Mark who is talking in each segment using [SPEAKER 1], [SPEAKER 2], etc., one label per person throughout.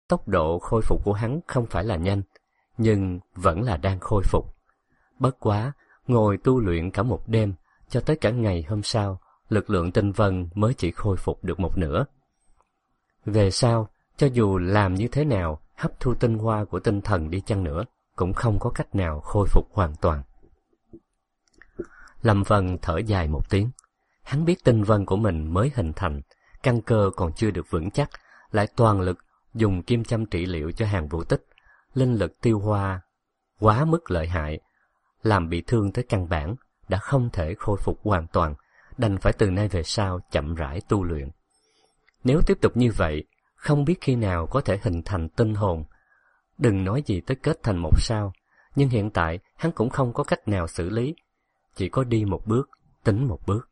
[SPEAKER 1] Tốc độ khôi phục của hắn không phải là nhanh, nhưng vẫn là đang khôi phục. Bất quá, ngồi tu luyện cả một đêm, cho tới cả ngày hôm sau, lực lượng tinh vân mới chỉ khôi phục được một nửa. Về sau, cho dù làm như thế nào, hấp thu tinh hoa của tinh thần đi chăng nữa, cũng không có cách nào khôi phục hoàn toàn. Lâm Vân thở dài một tiếng. Hắn biết tinh vân của mình mới hình thành, căn cơ còn chưa được vững chắc, lại toàn lực dùng kim châm trị liệu cho Hàn Vũ Tích, linh lực tiêu hoa quá mức lợi hại, làm bị thương tới căn bản, đã không thể khôi phục hoàn toàn, đành phải từ nay về sau chậm rãi tu luyện. Nếu tiếp tục như vậy, không biết khi nào có thể hình thành tinh hồn. Đừng nói gì tới kết thành một sao, nhưng hiện tại hắn cũng không có cách nào xử lý, chỉ có đi một bước, tính một bước.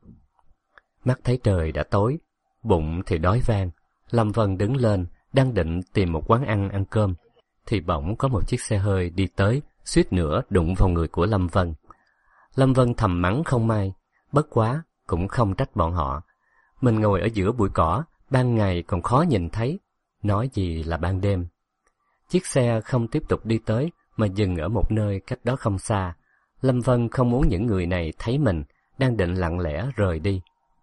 [SPEAKER 1] Mắt thấy trời đã tối, bụng thì đói vang. Lâm Vân đứng lên, đang định tìm một quán ăn ăn cơm, thì bỗng có một chiếc xe hơi đi tới, suýt nữa đụng vào người của Lâm Vân. Lâm Vân thầm mắng không may, bất quá cũng không trách bọn họ. Mình ngồi ở giữa bụi cỏ, ban ngày còn khó nhìn thấy, nói gì là ban đêm. Chiếc xe không tiếp tục đi tới, mà dừng ở một nơi cách đó không xa. Lâm Vân không muốn những người này thấy mình, đang định lặng lẽ rời đi.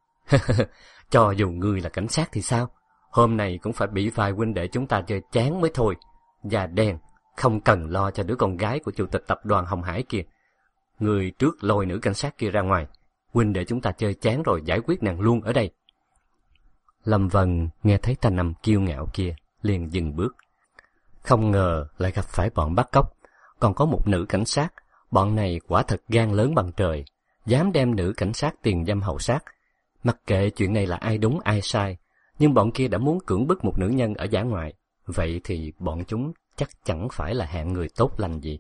[SPEAKER 1] Cho dù ngươi là cảnh sát thì sao? Hôm nay cũng phải bị vài huynh đệ chúng ta chơi chán mới thôi. Da đen, không cần lo cho đứa con gái của chủ tịch tập đoàn Hồng Hải kia. Ngươi trước lôi nữ cảnh sát kia ra ngoài. Huynh đệ chúng ta chơi chán rồi giải quyết nàng luôn ở đây. Lâm Vân nghe thấy thanh âm kiêu ngạo kia, liền dừng bước. Không ngờ lại gặp phải bọn bắt cóc, còn có một nữ cảnh sát. Bọn này quả thật gan lớn bằng trời, dám đem nữ cảnh sát tiền dâm hậu sát. Mặc kệ chuyện này là ai đúng ai sai, nhưng bọn kia đã muốn cưỡng bức một nữ nhân ở dã ngoại, vậy thì bọn chúng chắc chẳng phải là hạng người tốt lành gì.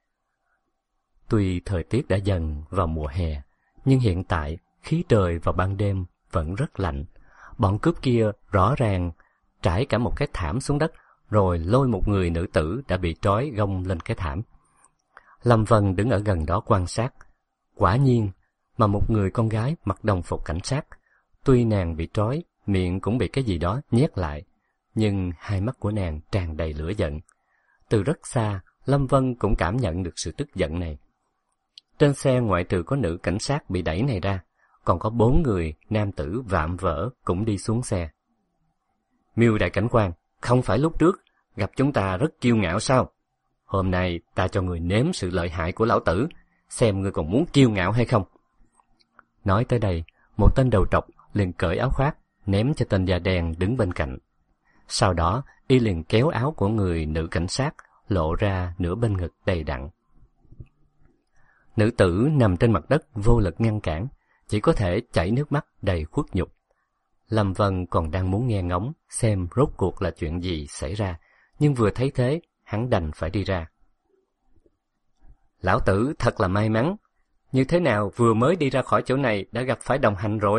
[SPEAKER 1] Tuy thời tiết đã dần vào mùa hè, nhưng hiện tại khí trời vào ban đêm vẫn rất lạnh. Bọn cướp kia rõ ràng trải cả một cái thảm xuống đất, rồi lôi một người nữ tử đã bị trói gông lên cái thảm. Lâm Vân đứng ở gần đó quan sát. Quả nhiên mà một người con gái mặc đồng phục cảnh sát. Tuy nàng bị trói, miệng cũng bị cái gì đó nhét lại, nhưng hai mắt của nàng tràn đầy lửa giận. Từ rất xa, Lâm Vân cũng cảm nhận được sự tức giận này. Trên xe ngoại trừ có nữ cảnh sát bị đẩy này ra, còn có 4 người nam tử vạm vỡ cũng đi xuống xe. Miêu đại cảnh quan, không phải lúc trước gặp chúng ta rất kiêu ngạo sao? Hôm nay ta cho người nếm sự lợi hại của lão tử, xem ngươi còn muốn kiêu ngạo hay không. Nói tới đây, một tên đầu trọc liền cởi áo khoác, ném cho tên da đen đứng bên cạnh. Sau đó, y liền kéo áo của người nữ cảnh sát, lộ ra nửa bên ngực đầy đặn. Nữ tử nằm trên mặt đất vô lực ngăn cản, chỉ có thể chảy nước mắt đầy khuất nhục. Lâm Vân còn đang muốn nghe ngóng xem rốt cuộc là chuyện gì xảy ra, nhưng vừa thấy thế, hắn đành phải đi ra. Lão tử thật là may mắn, như thế nào vừa mới đi ra khỏi chỗ này đã gặp phải đồng hành rồi.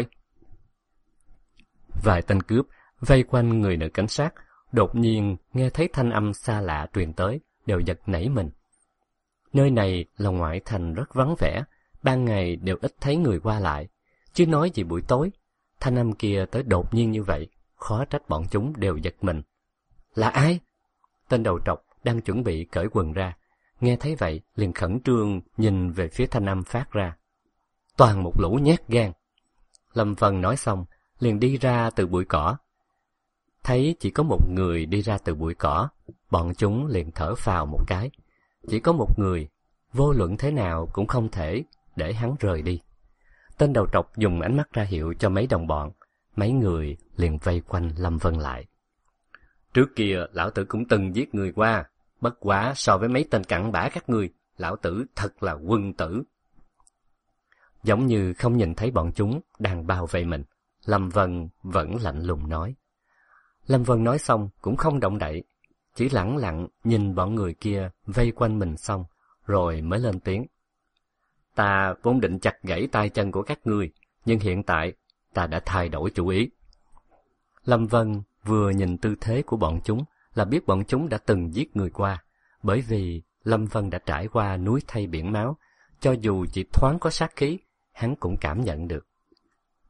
[SPEAKER 1] Vài tên cướp vây quanh người nữ cảnh sát, đột nhiên nghe thấy thanh âm xa lạ truyền tới, đều giật nảy mình. Nơi này là ngoại thành rất vắng vẻ, ban ngày đều ít thấy người qua lại, chứ nói gì buổi tối. Thanh âm kia tới đột nhiên như vậy, khó trách bọn chúng đều giật mình. Là ai? Tên đầu trọc đang chuẩn bị cởi quần ra, nghe thấy vậy liền khẩn trương nhìn về phía thanh âm phát ra. Toàn một lũ nhát gan. Lâm Vân nói xong, liền đi ra từ bụi cỏ. Thấy chỉ có một người đi ra từ bụi cỏ, bọn chúng liền thở phào một cái. Chỉ có một người, vô luận thế nào cũng không thể để hắn rời đi. Tên đầu trọc dùng ánh mắt ra hiệu cho mấy đồng bọn, mấy người liền vây quanh Lâm Vân lại. Trước kia lão tử cũng từng giết người qua, bất quá so với mấy tên cặn bã các ngươi, lão tử thật là quân tử. Giống như không nhìn thấy bọn chúng đang bao vây mình, Lâm Vân vẫn lạnh lùng nói. Lâm Vân nói xong cũng không động đậy, chỉ lẳng lặng nhìn bọn người kia vây quanh mình xong, rồi mới lên tiếng. Ta vốn định chặt gãy tay chân của các ngươi, nhưng hiện tại ta đã thay đổi chủ ý. Lâm Vân vừa nhìn tư thế của bọn chúng là biết bọn chúng đã từng giết người qua, bởi vì Lâm Vân đã trải qua núi thây biển máu, cho dù chỉ thoáng có sát khí, hắn cũng cảm nhận được.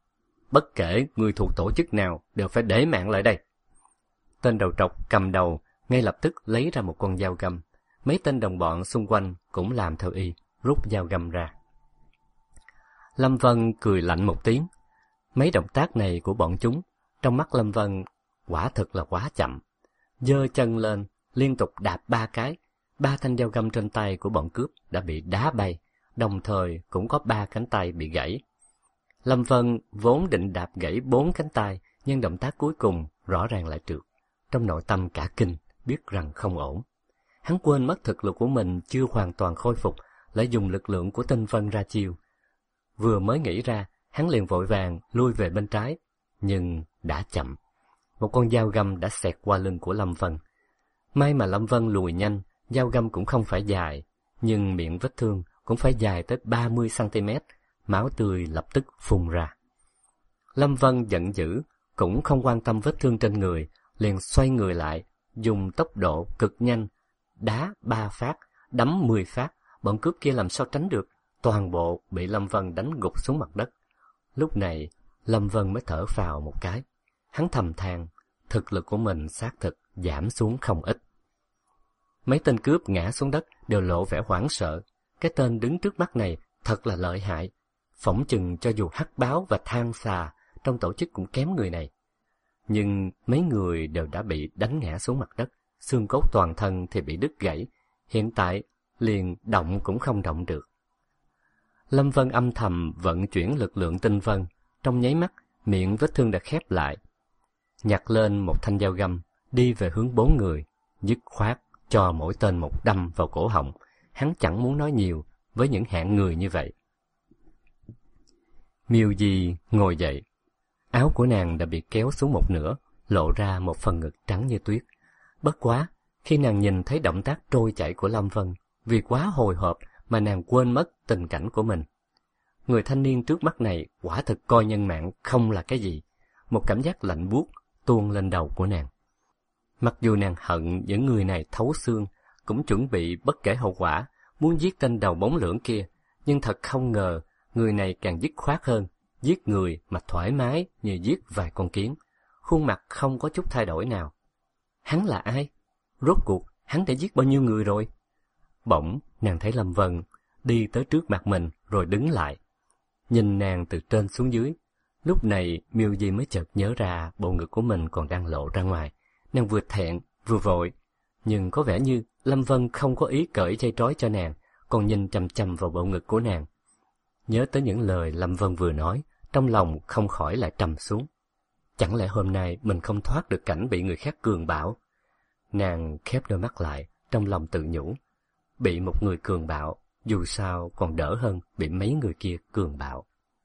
[SPEAKER 1] Bất kể người thuộc tổ chức nào đều phải để mạng lại đây. Tên đầu trọc cầm đầu ngay lập tức lấy ra một con dao găm. Mấy tên đồng bọn xung quanh cũng làm theo y, rút dao găm ra. Lâm Vân cười lạnh một tiếng. Mấy động tác này của bọn chúng, trong mắt Lâm Vân quả thực là quá chậm. Giơ chân lên, liên tục đạp 3 cái, 3 thanh dao găm trên tay của bọn cướp đã bị đá bay, đồng thời cũng có 3 cánh tay bị gãy. Lâm Vân vốn định đạp gãy 4 cánh tay, nhưng động tác cuối cùng rõ ràng lại trượt. Trong nội tâm cả kinh, biết rằng không ổn. Hắn quên mất thực lực của mình chưa hoàn toàn khôi phục, lại dùng lực lượng của Tinh Vân ra chiêu. Vừa mới nghĩ ra, hắn liền vội vàng lui về bên trái, nhưng đã chậm. Một con dao găm đã xẹt qua lưng của Lâm Vân. May mà Lâm Vân lùi nhanh, dao găm cũng không phải dài, nhưng miệng vết thương cũng phải dài tới 30 cm, máu tươi lập tức phun ra. Lâm Vân giận dữ, cũng không quan tâm vết thương trên người, liền xoay người lại, dùng tốc độ cực nhanh, đá 3 phát, đấm 10 phát, bọn cướp kia làm sao tránh được, toàn bộ bị Lâm Vân đánh gục xuống mặt đất. Lúc này, Lâm Vân mới thở phào một cái. Hắn thầm than, thực lực của mình xác thực giảm xuống không ít. Mấy tên cướp ngã xuống đất đều lộ vẻ hoảng sợ. Cái tên đứng trước mắt này thật là lợi hại. Phỏng chừng cho dù hắc báo và than xà trong tổ chức cũng kém người này. Nhưng mấy người đều đã bị đánh ngã xuống mặt đất, xương cốt toàn thân thì bị đứt gãy, hiện tại liền động cũng không động được. Lâm Vân âm thầm vận chuyển lực lượng tinh vân, trong nháy mắt miệng vết thương đã khép lại. Nhặt lên một thanh dao găm, đi về hướng 4 người, dứt khoát cho mỗi tên một đâm vào cổ họng. Hắn chẳng muốn nói nhiều với những hạng người như vậy. Miêu Di ngồi dậy, áo của nàng đã bị kéo xuống một nửa, lộ ra một phần ngực trắng như tuyết. Bất quá, khi nàng nhìn thấy động tác trôi chảy của Lâm Vân, vì quá hồi hộp mà nàng quên mất tình cảnh của mình. Người thanh niên trước mắt này quả thực coi nhân mạng không là cái gì. Một cảm giác lạnh buốt tuôn lên đầu của nàng. Mặc dù nàng hận những người này thấu xương, cũng chuẩn bị bất kể hậu quả, muốn giết tên đầu bóng lưỡng kia, nhưng thật không ngờ, người này càng dứt khoát hơn, giết người mà thoải mái như giết vài con kiến, khuôn mặt không có chút thay đổi nào. Hắn là ai? Rốt cuộc, hắn đã giết bao nhiêu người rồi? Bỗng, nàng thấy Lâm Vân đi tới trước mặt mình rồi đứng lại. Nhìn nàng từ trên xuống dưới, lúc này Miêu Di mới chợt nhớ ra bộ ngực của mình còn đang lộ ra ngoài. Nàng vừa thẹn, vừa vội, nhưng có vẻ như Lâm Vân không có ý cởi dây trói cho nàng, còn nhìn chằm chằm vào bộ ngực của nàng. Nhớ tới những lời Lâm Vân vừa nói, trong lòng không khỏi lại trầm xuống. Chẳng lẽ hôm nay mình không thoát được cảnh bị người khác cường bạo? Nàng khép đôi mắt lại, trong lòng tự nhủ. Bị một người cường bạo, dù sao còn đỡ hơn bị mấy người kia cường bạo.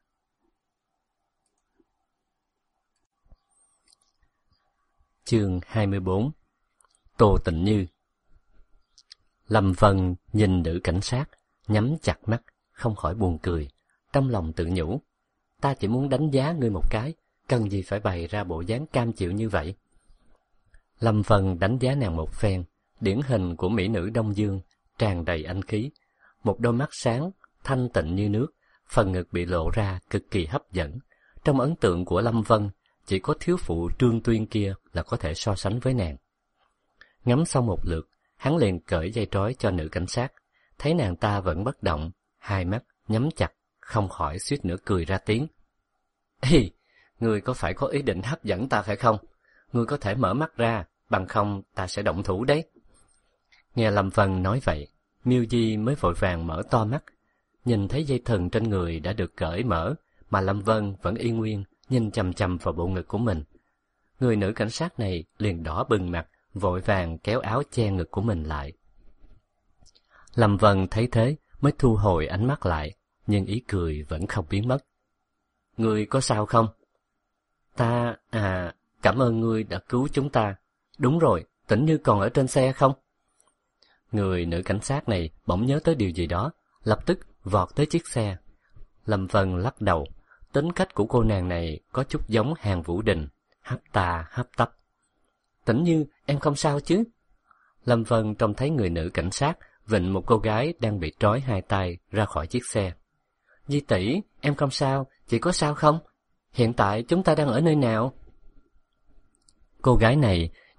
[SPEAKER 1] Chương 24. Tô Tịnh Như. Lâm Vân nhìn nữ cảnh sát, nhắm chặt mắt, không khỏi buồn cười, trong lòng tự nhủ. Ta chỉ muốn đánh giá ngươi một cái, cần gì phải bày ra bộ dáng cam chịu như vậy. Lâm Vân đánh giá nàng một phen, điển hình của mỹ nữ Đông Dương, tràn đầy anh khí. Một đôi mắt sáng, thanh tịnh như nước, phần ngực bị lộ ra cực kỳ hấp dẫn. Trong ấn tượng của Lâm Vân, chỉ có thiếu phụ Trương Tuyên kia là có thể so sánh với nàng. Ngắm xong một lượt, hắn liền cởi dây trói cho nữ cảnh sát. Thấy nàng ta vẫn bất động, hai mắt nhắm chặt, không khỏi suýt nữa cười ra tiếng. Ê, ngươi có phải có ý định hấp dẫn ta phải không? Ngươi có thể mở mắt ra, bằng không ta sẽ động thủ đấy. Nghe Lâm Vân nói vậy, Miêu Di mới vội vàng mở to mắt. Nhìn thấy dây thừng trên người đã được cởi mở, mà Lâm Vân vẫn y nguyên, nhìn chằm chằm vào bộ ngực của mình. Người nữ cảnh sát này liền đỏ bừng mặt, vội vàng kéo áo che ngực của mình lại. Lâm Vân thấy thế mới thu hồi ánh mắt lại, nhưng ý cười vẫn không biến mất. Ngươi có sao không? Ta, cảm ơn ngươi đã cứu chúng ta. Đúng rồi, Tĩnh Như còn ở trên xe không? Người nữ cảnh sát này bỗng nhớ tới điều gì đó, lập tức vọt tới chiếc xe. Lâm Vân lắc đầu, tính cách của cô nàng này có chút giống Hàn Vũ Đình, hấp tà hấp tấp. Tĩnh Như, em không sao chứ? Lâm Vân trông thấy người nữ cảnh sát vịnh một cô gái đang bị trói hai tay ra khỏi chiếc xe. Di tỷ, em không sao, chị có sao không? Hiện tại chúng ta đang ở nơi nào? Cô gái này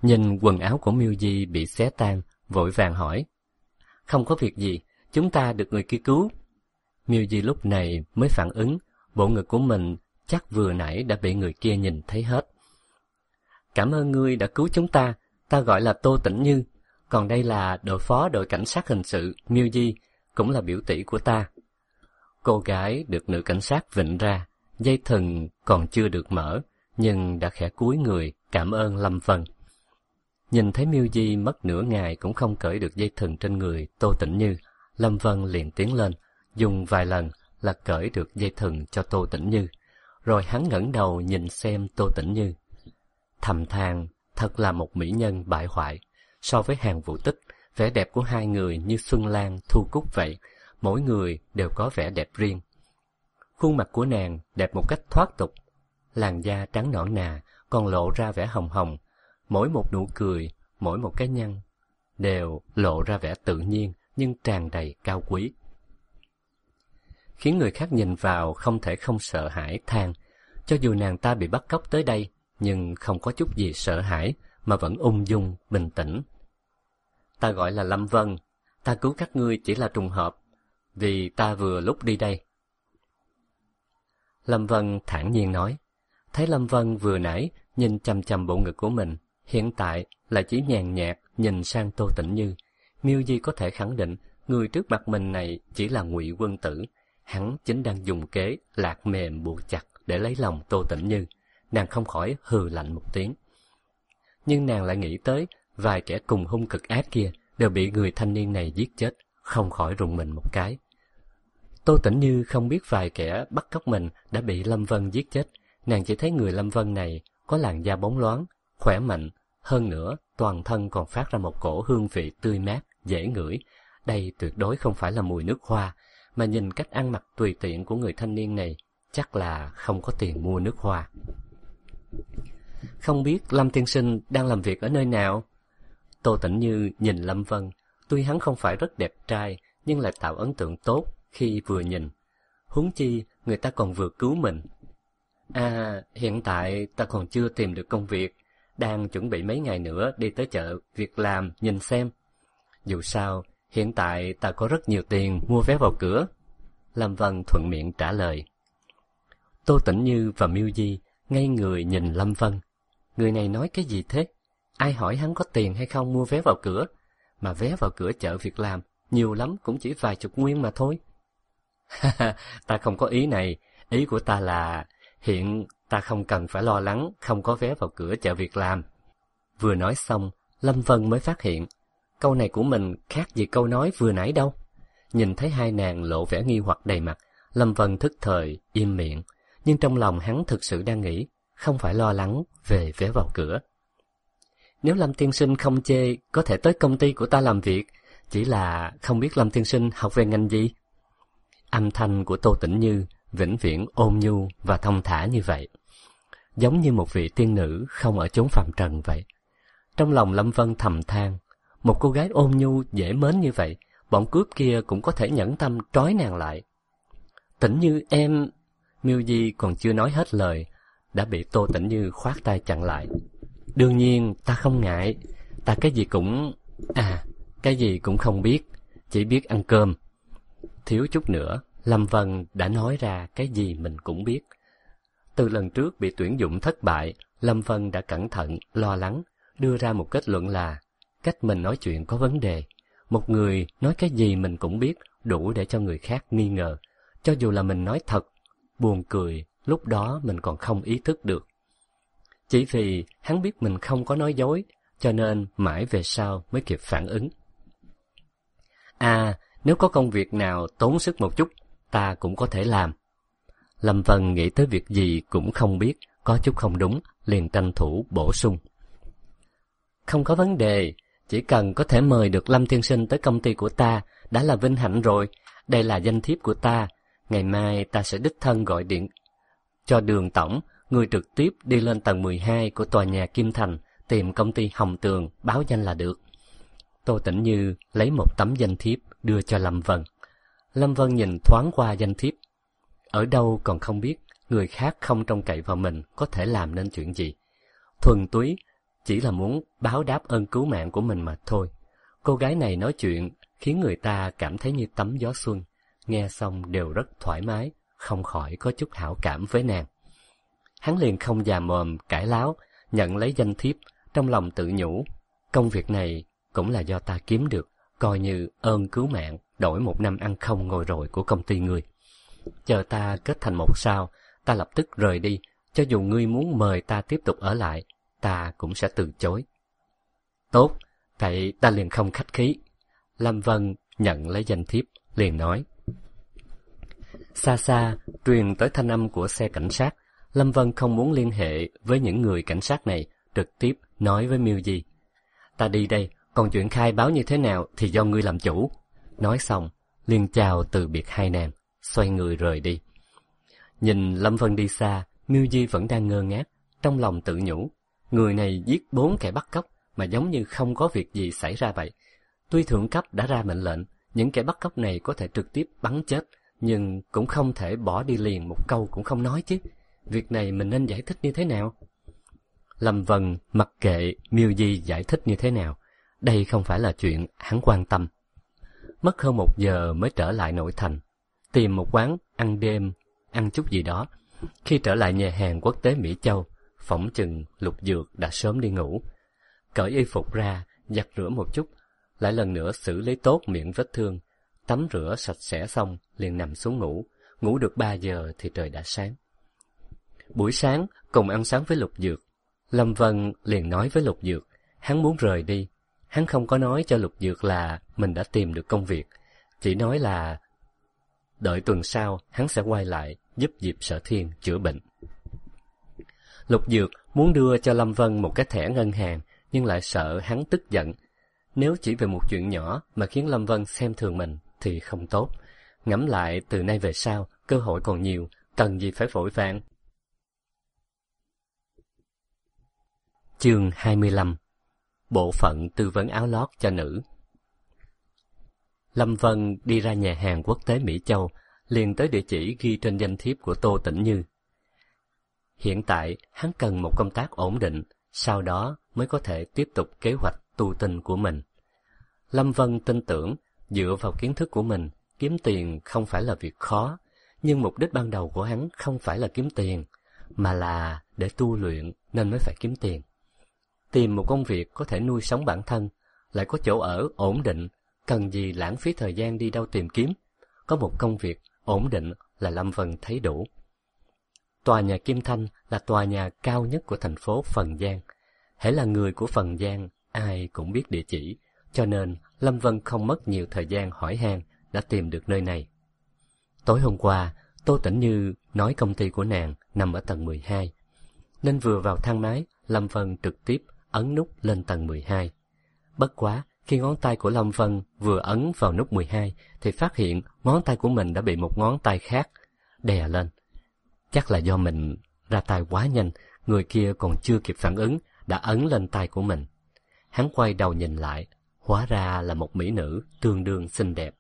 [SPEAKER 1] Nhìn quần áo của Miêu Di bị xé tan, vội vàng hỏi. Không có việc gì, chúng ta được người kia cứu. Miêu Di lúc này mới phản ứng, bộ ngực của mình chắc vừa nãy đã bị người kia nhìn thấy hết. Cảm ơn ngươi đã cứu chúng ta, ta gọi là Tô Tĩnh Như, còn đây là đội phó đội cảnh sát hình sự Miêu Di, cũng là biểu tỷ của ta. Cô gái được nữ cảnh sát vịnh ra, dây thừng còn chưa được mở, nhưng đã khẽ cúi người cảm ơn Lâm Vân. Nhìn thấy Miêu Di mất nửa ngày cũng không cởi được dây thừng trên người Tô Tĩnh Như, Lâm Vân liền tiến lên, dùng vài lần là cởi được dây thừng cho Tô Tĩnh Như, rồi hắn ngẩng đầu nhìn xem Tô Tĩnh Như. Thầm than, thật là một mỹ nhân bại hoại. So với Hàn Vũ Tích, vẻ đẹp của hai người như xuân lan thu cúc vậy, mỗi người đều có vẻ đẹp riêng. Khuôn mặt của nàng đẹp một cách thoát tục, làn da trắng nõn nà còn lộ ra vẻ hồng hồng, mỗi một nụ cười, mỗi một cái nhăn đều lộ ra vẻ tự nhiên nhưng tràn đầy cao quý, khiến người khác nhìn vào không thể không sợ hãi than. Cho dù nàng ta bị bắt cóc tới đây, nhưng không có chút gì sợ hãi mà vẫn ung dung bình tĩnh. Ta gọi là Lâm Vân, ta cứu các ngươi chỉ là trùng hợp, vì ta vừa lúc đi đây. Lâm Vân thản nhiên nói. Thấy Lâm Vân vừa nãy nhìn chằm chằm bộ ngực của mình, hiện tại lại chỉ nhàn nhạt nhìn sang Tô Tĩnh Như, Miêu Di có thể khẳng định người trước mặt mình này chỉ là Ngụy Quân Tử. Hắn chính đang dùng kế lạc mềm buộc chặt để lấy lòng Tô Tĩnh Như. Nàng không khỏi hừ lạnh một tiếng. Nhưng nàng lại nghĩ tới vài kẻ cùng hung cực ác kia đều bị người thanh niên này giết chết, không khỏi rùng mình một cái. Tô Tĩnh Như không biết vài kẻ bắt cóc mình đã bị Lâm Vân giết chết, nàng chỉ thấy người Lâm Vân này có làn da bóng loáng, khỏe mạnh, hơn nữa toàn thân còn phát ra một cổ hương vị tươi mát, dễ ngửi. Đây tuyệt đối không phải là mùi nước hoa, mà nhìn cách ăn mặc tùy tiện của người thanh niên này, chắc là không có tiền mua nước hoa. Không biết Lâm tiên sinh đang làm việc ở nơi nào? Tô Tĩnh Như nhìn Lâm Vân, tuy hắn không phải rất đẹp trai, nhưng lại tạo ấn tượng tốt khi vừa nhìn. Huống chi, người ta còn vừa cứu mình. À, hiện tại ta còn chưa tìm được công việc, đang chuẩn bị mấy ngày nữa đi tới chợ việc làm nhìn xem. Dù sao, hiện tại ta có rất nhiều tiền mua vé vào cửa. Lâm Vân thuận miệng trả lời. Tô Tĩnh Như và Miêu Di ngây người nhìn Lâm Vân. Người này nói cái gì thế? Ai hỏi hắn có tiền hay không mua vé vào cửa? Mà vé vào cửa chợ việc làm, nhiều lắm cũng chỉ vài chục nguyên mà thôi. Ta không có ý này, ý của ta là hiện ta không cần phải lo lắng không có vé vào cửa chợ việc làm. Vừa nói xong, Lâm Vân mới phát hiện, câu này của mình khác gì câu nói vừa nãy đâu. Nhìn thấy hai nàng lộ vẻ nghi hoặc đầy mặt, Lâm Vân thức thời im miệng, nhưng trong lòng hắn thực sự đang nghĩ, không phải lo lắng về vé vào cửa. Nếu Lâm tiên sinh không chê, có thể tới công ty của ta làm việc, chỉ là không biết Lâm tiên sinh học về ngành gì. Âm thanh của Tô Tĩnh Như vĩnh viễn ôn nhu và thông thả như vậy, giống như một vị tiên nữ không ở chốn phàm trần vậy. Trong lòng Lâm Vân thầm than, một cô gái ôn nhu dễ mến như vậy, bọn cướp kia cũng có thể nhẫn tâm trói nàng lại. Tĩnh Như em... Miêu Di còn chưa nói hết lời, đã bị Tô Tĩnh Như khoát tay chặn lại. Đương nhiên ta không ngại, ta cái gì cũng... cái gì cũng không biết, chỉ biết ăn cơm. Thiếu chút nữa, Lâm Vân đã nói ra cái gì mình cũng biết. Từ lần trước bị tuyển dụng thất bại, Lâm Vân đã cẩn thận, lo lắng, đưa ra một kết luận là cách mình nói chuyện có vấn đề. Một người nói cái gì mình cũng biết, đủ để cho người khác nghi ngờ. Cho dù là mình nói thật, buồn cười, lúc đó mình còn không ý thức được. Chỉ vì hắn biết mình không có nói dối, cho nên mãi về sau mới kịp phản ứng. Nếu có công việc nào tốn sức một chút, ta cũng có thể làm. Lâm Vân nghĩ tới việc gì cũng không biết, có chút không đúng, liền tranh thủ bổ sung. Không có vấn đề, chỉ cần có thể mời được Lâm tiên sinh tới công ty của ta, đã là vinh hạnh rồi. Đây là danh thiếp của ta, ngày mai ta sẽ đích thân gọi điện cho Đường tổng, người trực tiếp đi lên tầng 12 của tòa nhà Kim Thành, tìm công ty Hồng Tường, báo danh là được. Tô Tĩnh Như lấy một tấm danh thiếp đưa cho Lâm Vân. Lâm Vân nhìn thoáng qua danh thiếp. Ở đâu còn không biết, người khác không trông cậy vào mình có thể làm nên chuyện gì. Thuần túy chỉ là muốn báo đáp ơn cứu mạng của mình mà thôi. Cô gái này nói chuyện khiến người ta cảm thấy như tắm gió xuân, nghe xong đều rất thoải mái, không khỏi có chút hảo cảm với nàng. Hắn liền không già mồm cãi láo, nhận lấy danh thiếp, trong lòng tự nhủ, công việc này cũng là do ta kiếm được, coi như ơn cứu mạng đổi 1 năm ăn không ngồi rồi của công ty ngươi. Chờ ta kết thành một sao, ta lập tức rời đi, cho dù ngươi muốn mời ta tiếp tục ở lại, ta cũng sẽ từ chối. Tốt, vậy ta liền không khách khí. Lâm Vân nhận lấy danh thiếp, liền nói. Xa xa, truyền tới thanh âm của xe cảnh sát. Lâm Vân không muốn liên hệ với những người cảnh sát này, trực tiếp nói với Miêu Di. Ta đi đây, còn chuyện khai báo như thế nào thì do ngươi làm chủ. Nói xong, liền chào từ biệt hai nàng, xoay người rời đi. Nhìn Lâm Vân đi xa, Miêu Di vẫn đang ngơ ngác, trong lòng tự nhủ. Người này giết 4 kẻ bắt cóc mà giống như không có việc gì xảy ra vậy. Tuy thượng cấp đã ra mệnh lệnh, những kẻ bắt cóc này có thể trực tiếp bắn chết, nhưng cũng không thể bỏ đi liền một câu cũng không nói chứ. Việc này mình nên giải thích như thế nào? Lâm Vân mặc kệ Miêu Di giải thích như thế nào, đây không phải là chuyện hắn quan tâm. Mất hơn 1 giờ mới trở lại nội thành, tìm một quán ăn đêm, ăn chút gì đó. Khi trở lại nhà hàng quốc tế Mỹ Châu, phỏng chừng Lục Dược đã sớm đi ngủ. Cởi y phục ra, giặt rửa một chút, lại lần nữa xử lý tốt miệng vết thương, tắm rửa sạch sẽ xong liền nằm xuống ngủ. Ngủ được 3 giờ thì trời đã sáng. Buổi sáng cùng ăn sáng với Lục Dược, Lâm Vân liền nói với Lục Dược, hắn muốn rời đi. Hắn không có nói cho Lục Dược là mình đã tìm được công việc, chỉ nói là đợi tuần sau hắn sẽ quay lại giúp Diệp Sở Thiên chữa bệnh. Lục Dược muốn đưa cho Lâm Vân một cái thẻ ngân hàng, nhưng lại sợ hắn tức giận. Nếu chỉ về một chuyện nhỏ mà khiến Lâm Vân xem thường mình thì không tốt. Ngẫm lại từ nay về sau, cơ hội còn nhiều, cần gì phải vội vàng. Chương 25. Bộ phận tư vấn áo lót cho nữ. Lâm Vân đi ra nhà hàng quốc tế Mỹ Châu, liền tới địa chỉ ghi trên danh thiếp của Tô Tĩnh Như. Hiện tại, hắn cần một công tác ổn định, sau đó mới có thể tiếp tục kế hoạch tu tinh của mình. Lâm Vân tin tưởng, dựa vào kiến thức của mình, kiếm tiền không phải là việc khó, nhưng mục đích ban đầu của hắn không phải là kiếm tiền, mà là để tu luyện nên mới phải kiếm tiền. Tìm một công việc có thể nuôi sống bản thân, lại có chỗ ở ổn định, cần gì lãng phí thời gian đi đâu tìm kiếm. Có một công việc ổn định là Lâm Vân thấy đủ. Tòa nhà Kim Thanh là tòa nhà cao nhất của thành phố Phần Giang. Hễ là người của Phần Giang, ai cũng biết địa chỉ, cho nên Lâm Vân không mất nhiều thời gian hỏi han đã tìm được nơi này. Tối hôm qua, Tô Tĩnh Như nói công ty của nàng nằm ở tầng 12, nên vừa vào thang máy, Lâm Vân trực tiếp ấn nút lên tầng 12. Bất quá, khi ngón tay của Lâm Vân vừa ấn vào nút 12, thì phát hiện ngón tay của mình đã bị một ngón tay khác đè lên. Chắc là do mình ra tay quá nhanh, người kia còn chưa kịp phản ứng, đã ấn lên tay của mình. Hắn quay đầu nhìn lại, hóa ra là một mỹ nữ tương đương xinh đẹp.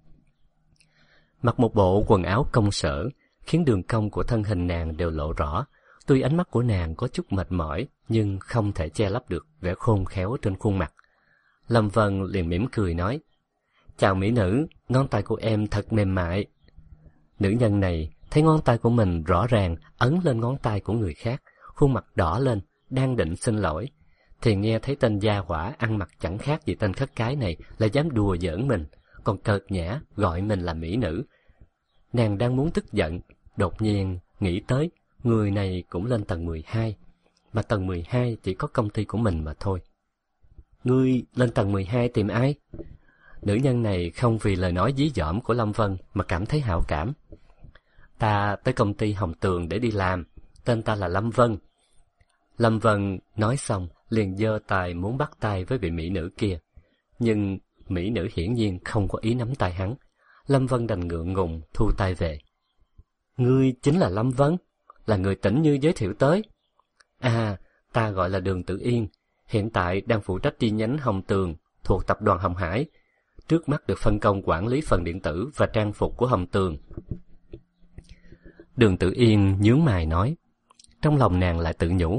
[SPEAKER 1] Mặc một bộ quần áo công sở, khiến đường cong của thân hình nàng đều lộ rõ. Tuy ánh mắt của nàng có chút mệt mỏi, nhưng không thể che lấp được vẻ khôn khéo trên khuôn mặt. Lâm Vân liền mỉm cười nói, chào mỹ nữ, ngón tay của em thật mềm mại. Nữ nhân này thấy ngón tay của mình rõ ràng ấn lên ngón tay của người khác, khuôn mặt đỏ lên, đang định xin lỗi, thì nghe thấy tên gia hỏa ăn mặc chẳng khác gì tên khất cái này lại dám đùa giỡn mình, còn cợt nhã gọi mình là mỹ nữ. Nàng đang muốn tức giận, đột nhiên nghĩ tới người này cũng lên tầng 12, mà tầng 12 chỉ có công ty của mình mà thôi. Ngươi lên tầng 12 tìm ai? Nữ nhân này không vì lời nói dí dỏm của Lâm Vân mà cảm thấy hảo cảm. Ta tới công ty Hồng Tường để đi làm, tên ta là Lâm Vân. Lâm Vân nói xong liền giơ tay muốn bắt tay với vị mỹ nữ kia, nhưng mỹ nữ hiển nhiên không có ý nắm tay hắn. Lâm Vân đành ngượng ngùng thu tay về. Ngươi chính là Lâm Vân, là người Tĩnh Như giới thiệu tới. À, ta gọi là Đường Tử Yên, hiện tại đang phụ trách chi nhánh Hồng Tường thuộc tập đoàn Hồng Hải, trước mắt được phân công quản lý phần điện tử và trang phục của Hồng Tường. Đường Tử Yên nhướng mày nói, trong lòng nàng lại tự nhủ,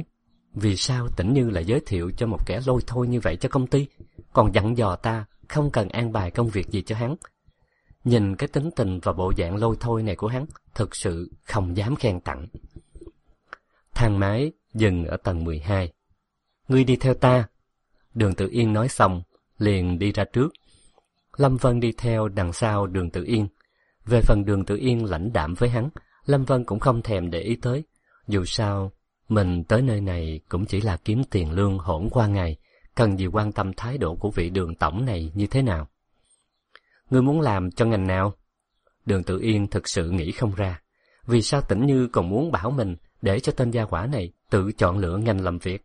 [SPEAKER 1] Vì sao Tĩnh Như lại giới thiệu cho một kẻ lôi thôi như vậy cho công ty, còn dặn dò ta không cần an bài công việc gì cho hắn? Nhìn cái tính tình và bộ dạng lôi thôi này của hắn, thực sự không dám khen tặng. Thang máy dừng ở tầng 12. Ngươi đi theo ta. Đường Tử Yên nói xong, liền đi ra trước. Lâm Vân đi theo đằng sau Đường Tử Yên. Về phần Đường Tử Yên lãnh đạm với hắn, Lâm Vân cũng không thèm để ý tới. Dù sao, mình tới nơi này cũng chỉ là kiếm tiền lương hỗn qua ngày, cần gì quan tâm thái độ của vị Đường tổng này như thế nào. Ngươi muốn làm cho ngành nào? Đường Tử Yên thực sự nghĩ không ra. Vì sao Tĩnh Như còn muốn bảo mình để cho tên gia hỏa này tự chọn lựa ngành làm việc?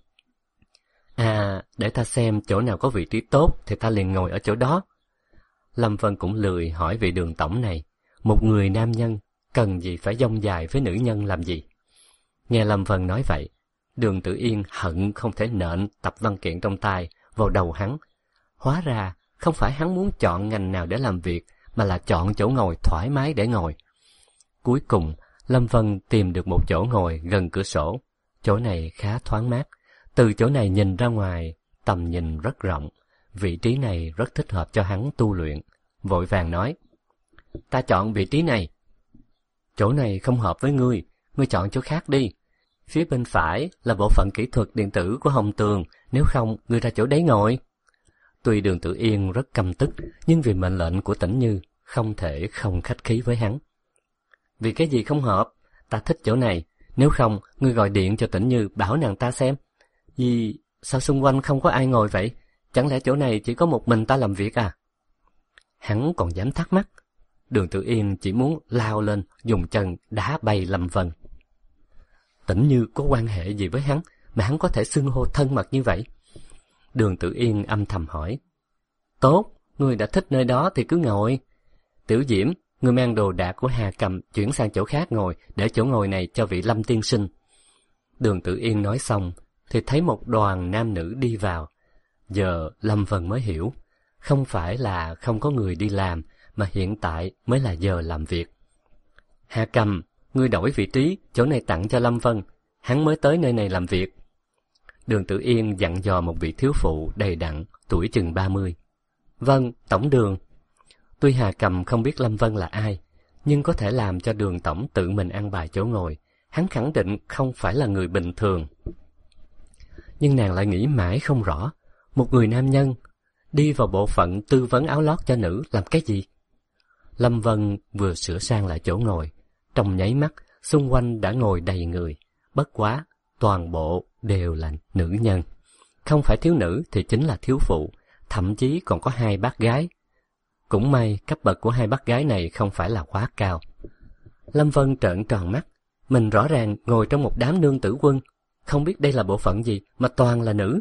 [SPEAKER 1] À, để ta xem chỗ nào có vị trí tốt thì ta liền ngồi ở chỗ đó. Lâm Vân cũng lười hỏi vị Đường tổng này. Một người nam nhân cần gì phải dông dài với nữ nhân làm gì? Nghe Lâm Vân nói vậy, Đường Tử Yên hận không thể nện tập văn kiện trong tay vào đầu hắn. Hóa ra không phải hắn muốn chọn ngành nào để làm việc, mà là chọn chỗ ngồi thoải mái để ngồi. Cuối cùng, Lâm Vân tìm được một chỗ ngồi gần cửa sổ. Chỗ này khá thoáng mát. Từ chỗ này nhìn ra ngoài, tầm nhìn rất rộng. Vị trí này rất thích hợp cho hắn tu luyện. Vội vàng nói, ta chọn vị trí này. Chỗ này không hợp với ngươi chọn chỗ khác đi. Phía bên phải là bộ phận kỹ thuật điện tử của Hồng Tường, nếu không, ngươi ra chỗ đấy ngồi. Tuy Đường Tử Yên rất căm tức, nhưng vì mệnh lệnh của Tĩnh Như, không thể không khách khí với hắn. Vì cái gì không hợp? Ta thích chỗ này, nếu không, ngươi gọi điện cho Tĩnh Như bảo nàng ta xem. Vì sao xung quanh không có ai ngồi vậy? Chẳng lẽ chỗ này chỉ có một mình ta làm việc à? Hắn còn dám thắc mắc. Đường Tử Yên chỉ muốn lao lên, dùng chân đá bay Lâm Vân. Tĩnh Như có quan hệ gì với hắn mà hắn có thể xưng hô thân mật như vậy? Đường Tử Yên âm thầm hỏi. Tốt, ngươi đã thích nơi đó thì cứ ngồi. Tiểu Diễm, ngươi mang đồ đạc của Hà Cầm chuyển sang chỗ khác ngồi, để chỗ ngồi này cho vị Lâm tiên sinh. Đường Tử Yên nói xong, thì thấy một đoàn nam nữ đi vào. Giờ Lâm Vân mới hiểu, không phải là không có người đi làm, mà hiện tại mới là giờ làm việc. Hà Cầm, ngươi đổi vị trí, chỗ này tặng cho Lâm Vân, hắn mới tới nơi này làm việc. Đường Tử Yên dặn dò một vị thiếu phụ đầy đặn, tuổi chừng 30. Vâng, tổng đường. Tuy Hà Cầm không biết Lâm Vân là ai, nhưng có thể làm cho Đường tổng tự mình an bài chỗ ngồi. Hắn khẳng định không phải là người bình thường. Nhưng nàng lại nghĩ mãi không rõ, một người nam nhân đi vào bộ phận tư vấn áo lót cho nữ làm cái gì? Lâm Vân vừa sửa sang lại chỗ ngồi, trong nháy mắt xung quanh đã ngồi đầy người. Bất quá, toàn bộ đều là nữ nhân. Không phải thiếu nữ thì chính là thiếu phụ, thậm chí còn có 2 bác gái. Cũng may cấp bậc của 2 bác gái này không phải là quá cao. Lâm Vân trợn tròn mắt, mình rõ ràng ngồi trong một đám nương tử quân, không biết đây là bộ phận gì mà toàn là nữ.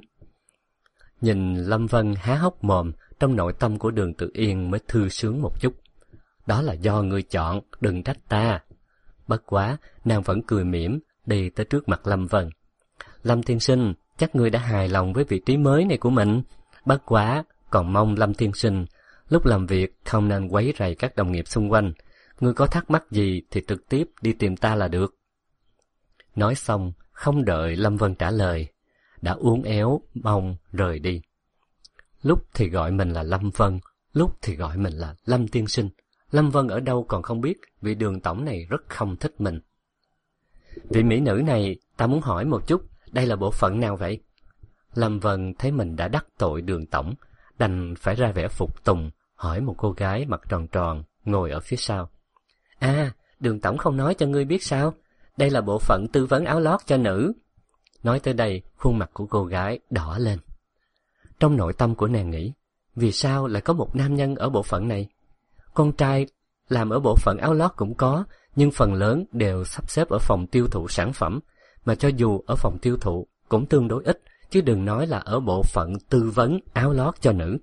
[SPEAKER 1] Nhìn Lâm Vân há hốc mồm, trong nội tâm của Đường Tử Yên mới thư sướng một chút. Đó là do ngươi chọn, đừng trách ta. Bất quá, nàng vẫn cười mỉm, đi tới trước mặt Lâm Vân. Lâm tiên sinh, chắc ngươi đã hài lòng với vị trí mới này của mình. Bất quá, còn mong Lâm tiên sinh, lúc làm việc không nên quấy rầy các đồng nghiệp xung quanh. Ngươi có thắc mắc gì thì trực tiếp đi tìm ta là được. Nói xong, không đợi Lâm Vân trả lời, đã uốn éo mông rời đi. Lúc thì gọi mình là Lâm Vân, lúc thì gọi mình là Lâm tiên sinh. Lâm Vân ở đâu còn không biết, vị Đường tổng này rất không thích mình. Vị mỹ nữ này, ta muốn hỏi một chút, đây là bộ phận nào vậy? Lâm Vân thấy mình đã đắc tội Đường tổng, đành phải ra vẻ phục tùng, hỏi một cô gái mặt tròn tròn, ngồi ở phía sau. À, Đường tổng không nói cho ngươi biết sao? Đây là bộ phận tư vấn áo lót cho nữ. Nói tới đây, khuôn mặt của cô gái đỏ lên. Trong nội tâm của nàng nghĩ, vì sao lại có một nam nhân ở bộ phận này? Con trai làm ở bộ phận áo lót cũng có, nhưng phần lớn đều sắp xếp ở phòng tiêu thụ sản phẩm, mà cho dù ở phòng tiêu thụ cũng tương đối ít, chứ đừng nói là ở bộ phận tư vấn áo lót cho nữ.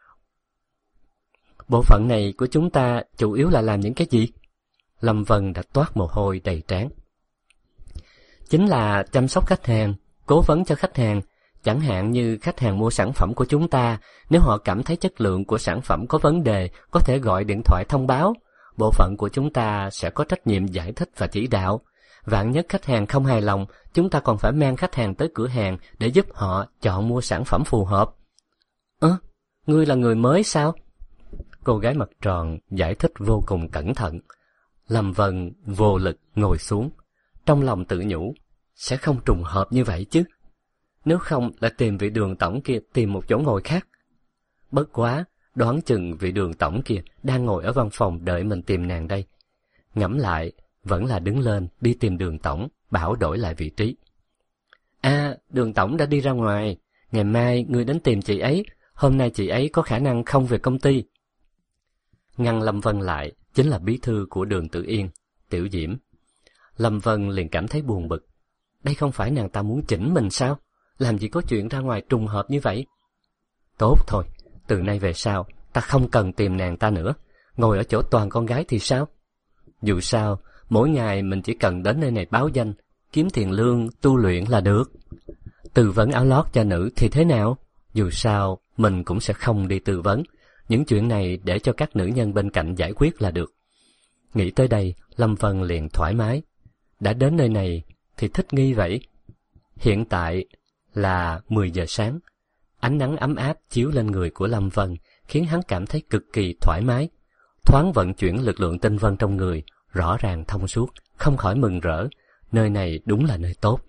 [SPEAKER 1] Bộ phận này của chúng ta chủ yếu là làm những cái gì? Lâm Vân đã toát mồ hôi đầy trán. Chính là chăm sóc khách hàng, cố vấn cho khách hàng. Chẳng hạn như khách hàng mua sản phẩm của chúng ta, nếu họ cảm thấy chất lượng của sản phẩm có vấn đề, có thể gọi điện thoại thông báo. Bộ phận của chúng ta sẽ có trách nhiệm giải thích và chỉ đạo. Vạn nhất khách hàng không hài lòng, chúng ta còn phải mang khách hàng tới cửa hàng để giúp họ chọn mua sản phẩm phù hợp. Ngươi là người mới sao? Cô gái mặt tròn giải thích vô cùng cẩn thận. Lâm Vân vô lực ngồi xuống, trong lòng tự nhủ, sẽ không trùng hợp như vậy chứ. Nếu không lại tìm vị Đường tổng kia tìm một chỗ ngồi khác. Bất quá, đoán chừng vị Đường tổng kia đang ngồi ở văn phòng đợi mình tìm nàng đây. Ngẫm lại, vẫn là đứng lên đi tìm Đường tổng, bảo đổi lại vị trí. Đường tổng đã đi ra ngoài, ngày mai ngươi đến tìm chị ấy, hôm nay chị ấy có khả năng không về công ty. Ngăn Lâm Vân lại chính là bí thư của Đường Tử Yên, Tiểu Diễm. Lâm Vân liền cảm thấy buồn bực. Đây không phải nàng ta muốn chỉnh mình sao? Làm gì có chuyện ra ngoài trùng hợp như vậy? Tốt thôi, từ nay về sau, ta không cần tìm nàng ta nữa. Ngồi ở chỗ toàn con gái thì sao? Dù sao, mỗi ngày mình chỉ cần đến nơi này báo danh, kiếm tiền lương, tu luyện là được. Tư vấn áo lót cho nữ thì thế nào? Dù sao, mình cũng sẽ không đi tư vấn. Những chuyện này để cho các nữ nhân bên cạnh giải quyết là được. Nghĩ tới đây, Lâm Vân liền thoải mái. Đã đến nơi này thì thích nghi vậy. Hiện tại là 10 giờ sáng. Ánh nắng ấm áp chiếu lên người của Lâm Vân khiến hắn cảm thấy cực kỳ thoải mái. Thoáng vận chuyển lực lượng tinh vân trong người, rõ ràng thông suốt, không khỏi mừng rỡ. Nơi này đúng là nơi tốt.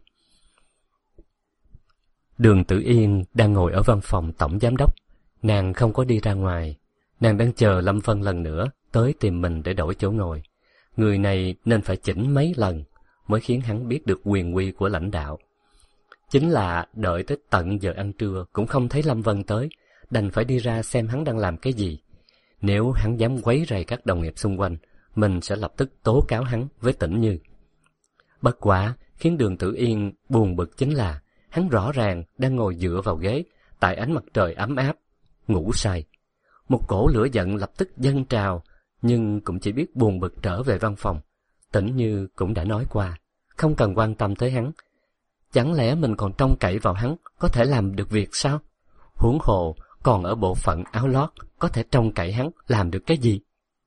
[SPEAKER 1] Đường Tử Yên đang ngồi ở văn phòng tổng giám đốc. Nàng không có đi ra ngoài. Nàng đang chờ Lâm Vân lần nữa tới tìm mình để đổi chỗ ngồi. Người này nên phải chỉnh mấy lần mới khiến hắn biết được quyền uy của lãnh đạo. Chính là đợi tới tận giờ ăn trưa cũng không thấy Lâm Vân tới, đành phải đi ra xem hắn đang làm cái gì. Nếu hắn dám quấy rầy các đồng nghiệp xung quanh, mình sẽ lập tức tố cáo hắn với Tĩnh Như. Bất quá, khiến Đường Tử Yên buồn bực chính là hắn rõ ràng đang ngồi dựa vào ghế tại ánh mặt trời ấm áp, ngủ say. Một cỗ lửa giận lập tức dâng trào, nhưng cũng chỉ biết buồn bực trở về văn phòng. Tĩnh Như cũng đã nói qua, không cần quan tâm tới hắn. Chẳng lẽ mình còn trông cậy vào hắn có thể làm được việc sao? Huống hồ còn ở bộ phận áo lót, có thể trông cậy hắn làm được cái gì?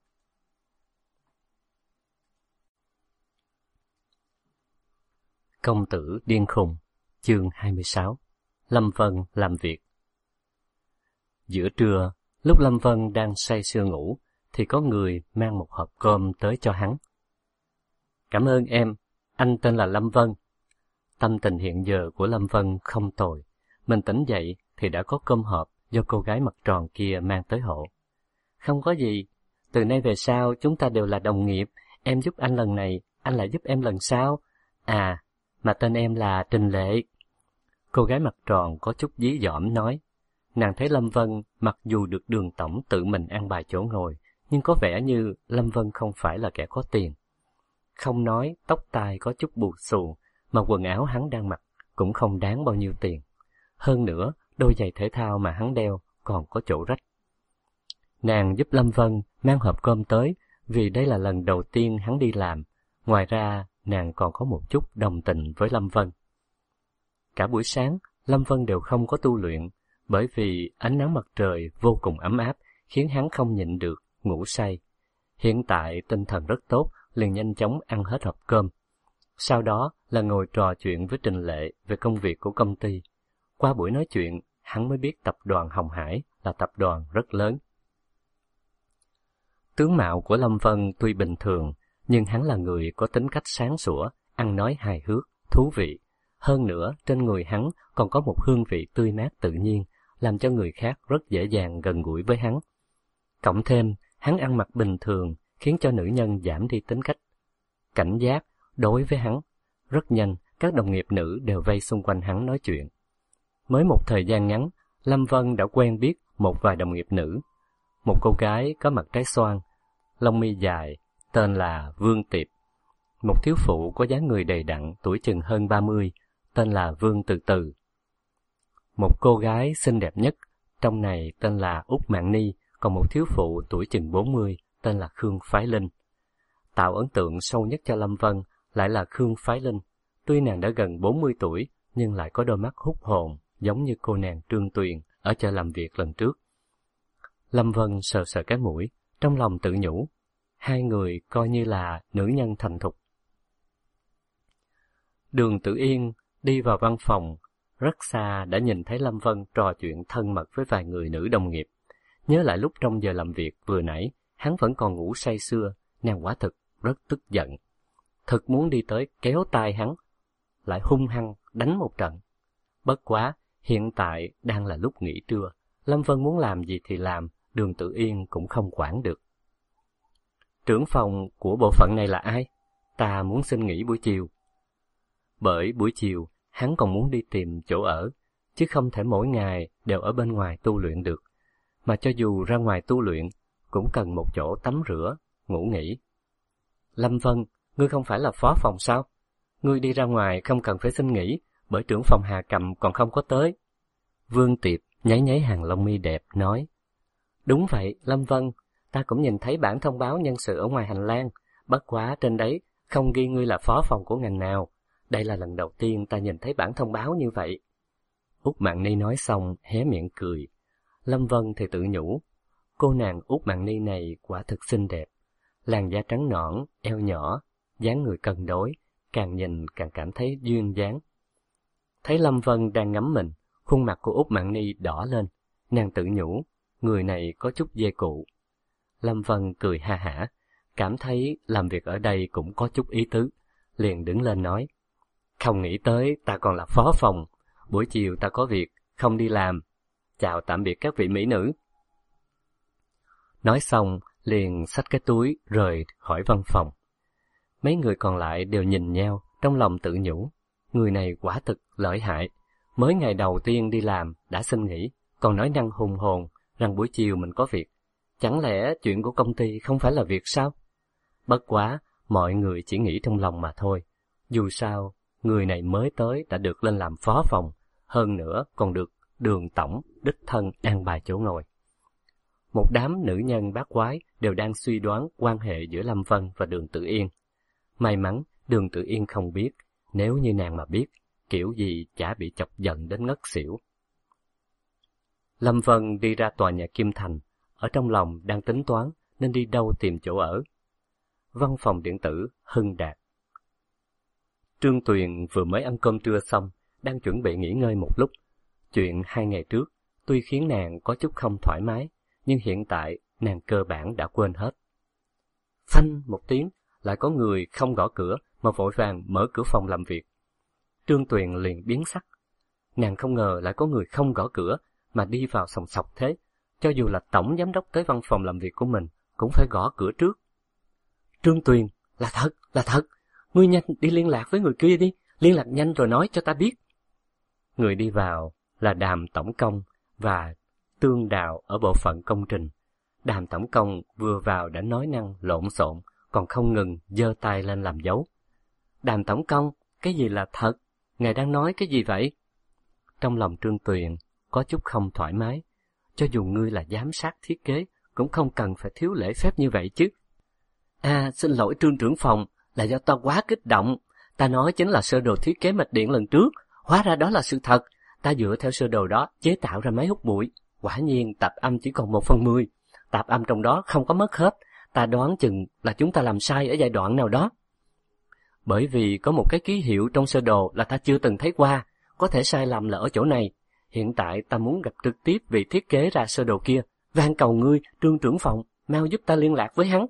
[SPEAKER 1] Công tử điên khùng, chương 26. Lâm Vân làm việc. Giữa trưa, lúc Lâm Vân đang say sưa ngủ, thì có người mang một hộp cơm tới cho hắn. Cảm ơn em, anh tên là Lâm Vân. Tâm tình hiện giờ của Lâm Vân không tồi. Mình tỉnh dậy thì đã có cơm hộp do cô gái mặt tròn kia mang tới hộ. Không có gì, từ nay về sau chúng ta đều là đồng nghiệp. Em giúp anh lần này, anh lại giúp em lần sau. Mà tên em là Trình Lệ. Cô gái mặt tròn có chút dí dỏm nói. Nàng thấy Lâm Vân mặc dù được Đường tổng tự mình ăn bài chỗ ngồi, nhưng có vẻ như Lâm Vân không phải là kẻ có tiền. Không nói tóc tai có chút bù xù, mà quần áo hắn đang mặc cũng không đáng bao nhiêu tiền. Hơn nữa, đôi giày thể thao mà hắn đeo còn có chỗ rách. Nàng giúp Lâm Vân mang hộp cơm tới vì đây là lần đầu tiên hắn đi làm. Ngoài ra, nàng còn có một chút đồng tình với Lâm Vân. Cả buổi sáng, Lâm Vân đều không có tu luyện, bởi vì ánh nắng mặt trời vô cùng ấm áp khiến hắn không nhịn được, ngủ say. Hiện tại tinh thần rất tốt, liền nhanh chóng ăn hết hộp cơm. Sau đó là ngồi trò chuyện với Trình Lệ về công việc của công ty. Qua buổi nói chuyện, hắn mới biết tập đoàn Hồng Hải là tập đoàn rất lớn. Tướng mạo của Lâm Vân tuy bình thường, nhưng hắn là người có tính cách sáng sủa, ăn nói hài hước, thú vị. Hơn nữa, trên người hắn còn có một hương vị tươi mát tự nhiên, làm cho người khác rất dễ dàng gần gũi với hắn. Cộng thêm, hắn ăn mặc bình thường, khiến cho nữ nhân giảm đi tính cách cảnh giác đối với hắn. Rất nhanh, các đồng nghiệp nữ đều vây xung quanh hắn nói chuyện. Mới một thời gian ngắn, Lâm Vân đã quen biết một vài đồng nghiệp nữ. Một cô gái có mặt trái xoan, lông mi dài, tên là Vương Tiệp. Một thiếu phụ có dáng người đầy đặn, tuổi chừng hơn 30, tên là Vương Từ Từ. Một cô gái xinh đẹp nhất, trong này tên là Úc Mạn Ni, còn một thiếu phụ tuổi chừng 40, tên là Khương Phái Linh. Tạo ấn tượng sâu nhất cho Lâm Vân lại là Khương Phái Linh. Tuy nàng đã gần 40 tuổi, nhưng lại có đôi mắt hút hồn, giống như cô nàng Trương Tuyền ở chợ làm việc lần trước. Lâm Vân sờ sờ cái mũi, trong lòng tự nhủ, hai người coi như là nữ nhân thành thục. Đường Tử Yên đi vào văn phòng, rất xa đã nhìn thấy Lâm Vân trò chuyện thân mật với vài người nữ đồng nghiệp. Nhớ lại lúc trong giờ làm việc vừa nãy, hắn vẫn còn ngủ say sưa, nàng quả thực rất tức giận. Thực muốn đi tới kéo tay hắn, lại hung hăng đánh một trận. Bất quá, hiện tại đang là lúc nghỉ trưa, Lâm Vân muốn làm gì thì làm, Đường Tử Yên cũng không quản được. Trưởng phòng của bộ phận này là ai? Ta muốn xin nghỉ buổi chiều. Bởi buổi chiều, hắn còn muốn đi tìm chỗ ở, chứ không thể mỗi ngày đều ở bên ngoài tu luyện được. Mà cho dù ra ngoài tu luyện, cũng cần một chỗ tắm rửa, ngủ nghỉ. Lâm Vân, ngươi không phải là phó phòng sao? Ngươi đi ra ngoài không cần phải xin nghỉ, bởi trưởng phòng Hà Cầm còn không có tới. Vương Tiệp nháy nháy hàng lông mi đẹp, nói. Đúng vậy, Lâm Vân, ta cũng nhìn thấy bản thông báo nhân sự ở ngoài hành lang, bất quá trên đấy không ghi ngươi là phó phòng của ngành nào. Đây là lần đầu tiên ta nhìn thấy bản thông báo như vậy. Út Mạn Ni nói xong, hé miệng cười. Lâm Vân thì tự nhủ, cô nàng Út Mạn Ni này quả thực xinh đẹp. Làn da trắng nõn, eo nhỏ, dáng người cân đối, càng nhìn càng cảm thấy duyên dáng. Thấy Lâm Vân đang ngắm mình, khuôn mặt của Út Mạn Ni đỏ lên, nàng tự nhủ, người này có chút dê cụ. Lâm Vân cười ha hả, cảm thấy làm việc ở đây cũng có chút ý tứ, liền đứng lên nói, không nghĩ tới ta còn là phó phòng, buổi chiều ta có việc, không đi làm. Chào tạm biệt các vị mỹ nữ. Nói xong, liền xách cái túi rời khỏi văn phòng. Mấy người còn lại đều nhìn nhau, trong lòng tự nhủ, người này quả thực lợi hại, mới ngày đầu tiên đi làm đã xin nghỉ, còn nói năng hùng hồn rằng buổi chiều mình có việc. Chẳng lẽ chuyện của công ty không phải là việc sao? Bất quá, mọi người chỉ nghĩ trong lòng mà thôi. Dù sao, người này mới tới đã được lên làm phó phòng, hơn nữa còn được Đường tổng đích thân an bài chỗ ngồi. Một đám nữ nhân bát quái đều đang suy đoán quan hệ giữa Lâm Vân và Đường Tử Yên. May mắn Đường Tử Yên không biết, nếu như nàng mà biết, kiểu gì chả bị chọc giận đến ngất xỉu. Lâm Vân đi ra tòa nhà Kim Thành, ở trong lòng đang tính toán nên đi đâu tìm chỗ ở. Văn phòng điện tử Hưng Đạt. Trương Tuyền vừa mới ăn cơm trưa xong, đang chuẩn bị nghỉ ngơi một lúc. Chuyện 2 ngày trước, tuy khiến nàng có chút không thoải mái, nhưng hiện tại nàng cơ bản đã quên hết. Phanh một tiếng, lại có người không gõ cửa mà vội vàng mở cửa phòng làm việc. Trương Tuyền liền biến sắc. Nàng không ngờ lại có người không gõ cửa mà đi vào sòng sọc thế. Cho dù là tổng giám đốc tới văn phòng làm việc của mình, cũng phải gõ cửa trước. Trương Tuyền, là thật, ngươi nhanh đi liên lạc với người kia đi, liên lạc nhanh rồi nói cho ta biết. Người đi vào là Đàm Tổng Công và Tương Đào ở bộ phận công trình. Đàm Tổng Công vừa vào đã nói năng lộn xộn, còn không ngừng giơ tay lên làm dấu. Đàm Tổng Công, cái gì là thật? Ngài đang nói cái gì vậy? Trong lòng Trương Tuyền có chút không thoải mái. Cho dù ngươi là giám sát thiết kế, cũng không cần phải thiếu lễ phép như vậy chứ. Xin lỗi Trương trưởng phòng, là do ta quá kích động. Ta nói chính là sơ đồ thiết kế mạch điện lần trước, hóa ra đó là sự thật. Ta dựa theo sơ đồ đó chế tạo ra máy hút bụi. Quả nhiên tạp âm chỉ còn 1/10. Tạp âm trong đó không có mất hết. Ta đoán chừng là chúng ta làm sai ở giai đoạn nào đó. Bởi vì có một cái ký hiệu trong sơ đồ là ta chưa từng thấy qua, có thể sai lầm là ở chỗ này. Hiện tại ta muốn gặp trực tiếp vị thiết kế ra sơ đồ kia. Van cầu ngươi, Trương trưởng phòng, mau giúp ta liên lạc với hắn.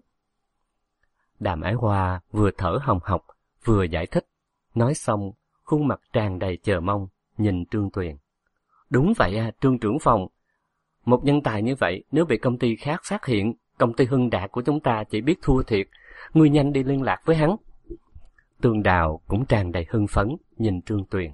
[SPEAKER 1] Đàm Ái Hoa vừa thở hồng hộc, vừa giải thích. Nói xong, khuôn mặt tràn đầy chờ mong, nhìn Trương Tuyền. Đúng vậy Trương trưởng phòng. Một nhân tài như vậy, nếu bị công ty khác phát hiện, công ty Hưng Đạt của chúng ta chỉ biết thua thiệt. Ngươi nhanh đi liên lạc với hắn. Tương Đào cũng tràn đầy hưng phấn, nhìn Trương Tuyền.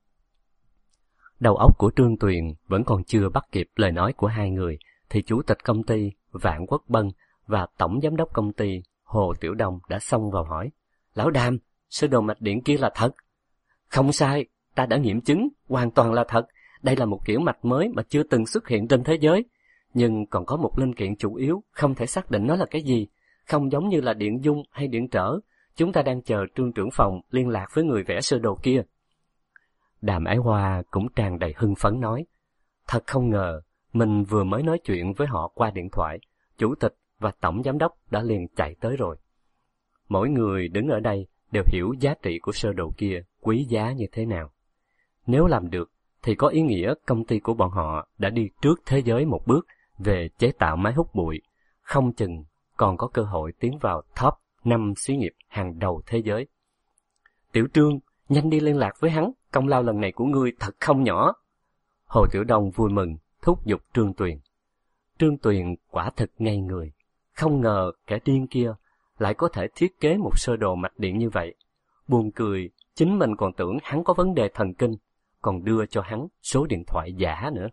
[SPEAKER 1] Đầu óc của Trương Tuyền vẫn còn chưa bắt kịp lời nói của hai người, thì chủ tịch công ty Vạn Quốc Bân và tổng giám đốc công ty Hồ Tiểu Đông đã xông vào hỏi. Lão Đàm, sơ đồ mạch điện kia là thật? Không sai, ta đã nghiệm chứng, hoàn toàn là thật. Đây là một kiểu mạch mới mà chưa từng xuất hiện trên thế giới. Nhưng còn có một linh kiện chủ yếu, không thể xác định nó là cái gì. Không giống như là điện dung hay điện trở. Chúng ta đang chờ Trương trưởng phòng liên lạc với người vẽ sơ đồ kia. Đàm Ái Hoa cũng tràn đầy hưng phấn nói. Thật không ngờ, mình vừa mới nói chuyện với họ qua điện thoại, chủ tịch và tổng giám đốc đã liền chạy tới rồi. Mỗi người đứng ở đây đều hiểu giá trị của sơ đồ kia quý giá như thế nào. Nếu làm được, thì có ý nghĩa công ty của bọn họ đã đi trước thế giới một bước về chế tạo máy hút bụi, không chừng còn có cơ hội tiến vào top 5 xí nghiệp hàng đầu thế giới. Tiểu Trương, nhanh đi liên lạc với hắn, công lao lần này của ngươi thật không nhỏ. Hồ Tiểu Đông vui mừng, thúc giục Trương Tuyền. Trương Tuyền quả thực ngây người, không ngờ kẻ điên kia lại có thể thiết kế một sơ đồ mạch điện như vậy. Buồn cười, chính mình còn tưởng hắn có vấn đề thần kinh, còn đưa cho hắn số điện thoại giả nữa.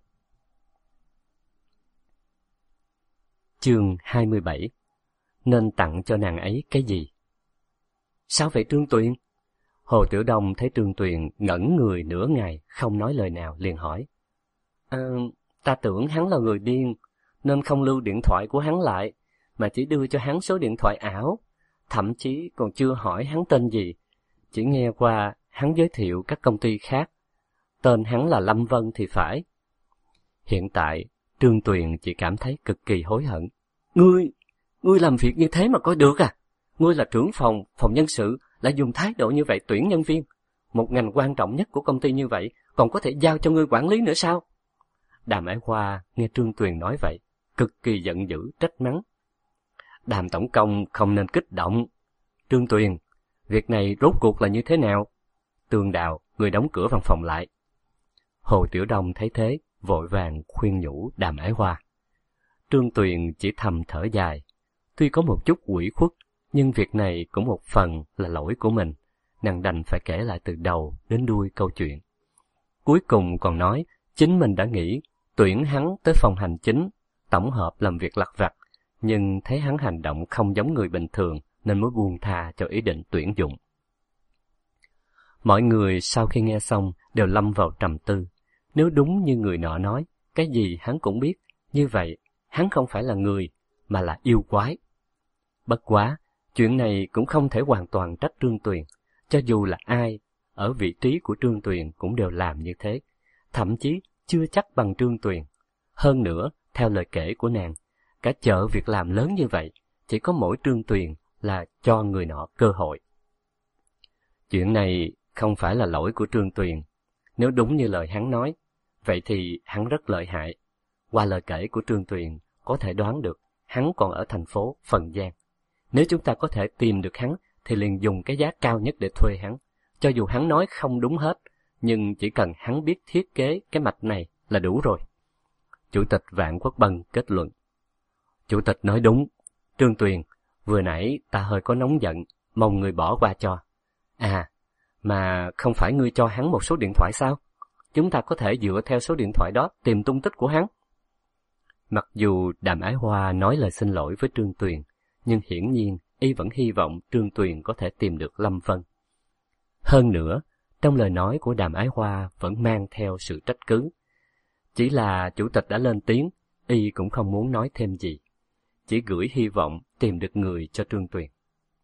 [SPEAKER 1] Chương 27. Nên tặng cho nàng ấy cái gì? Sao vậy Trương Tuyền? Hồ Tiểu Đông thấy Trương Tuyền ngẩn người nửa ngày, không nói lời nào, liền hỏi. Ta tưởng hắn là người điên, nên không lưu điện thoại của hắn lại, mà chỉ đưa cho hắn số điện thoại ảo, thậm chí còn chưa hỏi hắn tên gì. Chỉ nghe qua hắn giới thiệu các công ty khác. Tên hắn là Lâm Vân thì phải. Hiện tại, Trương Tuyền chỉ cảm thấy cực kỳ hối hận. Ngươi làm việc như thế mà coi được à? Ngươi là trưởng phòng nhân sự, lại dùng thái độ như vậy tuyển nhân viên. Một ngành quan trọng nhất của công ty như vậy, còn có thể giao cho ngươi quản lý nữa sao? Đàm Ái Hoa nghe Trương Tuyền nói vậy, cực kỳ giận dữ, trách mắng. Đàm tổng công không nên kích động. Trương Tuyền, việc này rốt cuộc là như thế nào? Tường Đào, người đóng cửa văn phòng lại. Hồ Tiểu Đông thấy thế, vội vàng khuyên nhủ Đàm Ái Hoa. Trương Tuyền chỉ thầm thở dài. Tuy có một chút ủy khuất, nhưng việc này cũng một phần là lỗi của mình. Nàng đành phải kể lại từ đầu đến đuôi câu chuyện. Cuối cùng còn nói, chính mình đã nghĩ tuyển hắn tới phòng hành chính, tổng hợp làm việc lặt vặt, nhưng thấy hắn hành động không giống người bình thường nên mới buông tha cho ý định tuyển dụng. Mọi người sau khi nghe xong đều lâm vào trầm tư. Nếu đúng như người nọ nói, cái gì hắn cũng biết, như vậy hắn không phải là người, mà là yêu quái. Bất quá, chuyện này cũng không thể hoàn toàn trách Trương Tuyền. Cho dù là ai, ở vị trí của Trương Tuyền cũng đều làm như thế. Thậm chí chưa chắc bằng Trương Tuyền. Hơn nữa, theo lời kể của nàng, cả chợ việc làm lớn như vậy, chỉ có mỗi Trương Tuyền là cho người nọ cơ hội. Chuyện này không phải là lỗi của Trương Tuyền. Nếu đúng như lời hắn nói, vậy thì hắn rất lợi hại. Qua lời kể của Trương Tuyền, có thể đoán được hắn còn ở thành phố Phần Giang. Nếu chúng ta có thể tìm được hắn, thì liền dùng cái giá cao nhất để thuê hắn. Cho dù hắn nói không đúng hết, nhưng chỉ cần hắn biết thiết kế cái mạch này là đủ rồi. Chủ tịch Vạn Quốc Bân kết luận. Chủ tịch nói đúng. Trương Tuyền, vừa nãy ta hơi có nóng giận, mong người bỏ qua cho. À, mà không phải ngươi cho hắn một số điện thoại sao? Chúng ta có thể dựa theo số điện thoại đó tìm tung tích của hắn. Mặc dù Đàm Ái Hoa nói lời xin lỗi với Trương Tuyền, nhưng hiển nhiên y vẫn hy vọng Trương Tuyền có thể tìm được Lâm Vân. Hơn nữa, trong lời nói của Đàm Ái Hoa vẫn mang theo sự trách cứ. Chỉ là chủ tịch đã lên tiếng, y cũng không muốn nói thêm gì. Chỉ gửi hy vọng tìm được người cho Trương Tuyền.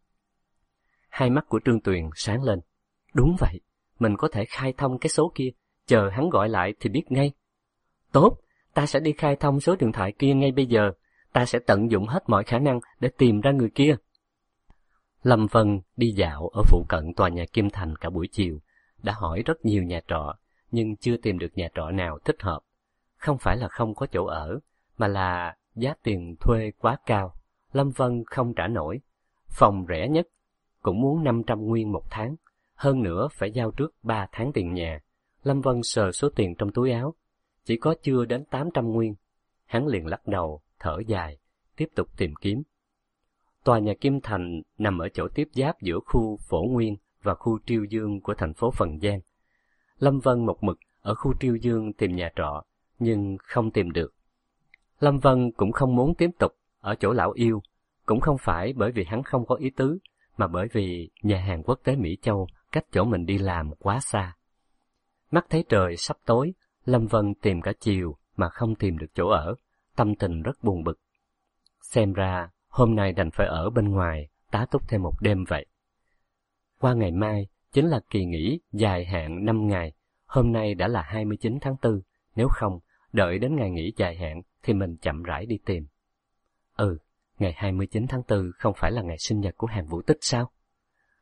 [SPEAKER 1] Hai mắt của Trương Tuyền sáng lên. Đúng vậy, mình có thể khai thông cái số kia, chờ hắn gọi lại thì biết ngay. Tốt, ta sẽ đi khai thông số điện thoại kia ngay bây giờ. Ta sẽ tận dụng hết mọi khả năng để tìm ra người kia. Lâm Vân đi dạo ở phụ cận tòa nhà Kim Thành cả buổi chiều, đã hỏi rất nhiều nhà trọ, nhưng chưa tìm được nhà trọ nào thích hợp. Không phải là không có chỗ ở, mà là giá tiền thuê quá cao, Lâm Vân không trả nổi. Phòng rẻ nhất cũng muốn 500 nguyên một tháng, hơn nữa phải giao trước 3 tháng tiền nhà. Lâm Vân sờ số tiền trong túi áo, chỉ có chưa đến 800 nguyên. Hắn liền lắc đầu, thở dài, tiếp tục tìm kiếm. Tòa nhà Kim Thành nằm ở chỗ tiếp giáp giữa khu Phổ Nguyên và khu Triêu Dương của thành phố Phần Giang. Lâm Vân một mực ở khu Triêu Dương tìm nhà trọ, nhưng không tìm được. Lâm Vân cũng không muốn tiếp tục ở chỗ lão yêu, cũng không phải bởi vì hắn không có ý tứ, mà bởi vì nhà hàng quốc tế Mỹ Châu cách chỗ mình đi làm quá xa. Mắt thấy trời sắp tối, Lâm Vân tìm cả chiều mà không tìm được chỗ ở, tâm tình rất buồn bực. Xem ra hôm nay đành phải ở bên ngoài tá túc thêm một đêm vậy. Qua ngày mai chính là kỳ nghỉ dài hạn 5 ngày, hôm nay đã là 29 tháng 4, nếu không đợi đến ngày nghỉ dài hạn thì mình chậm rãi đi tìm. Ngày 29 tháng 4 không phải là ngày sinh nhật của Hàn Vũ Tích sao?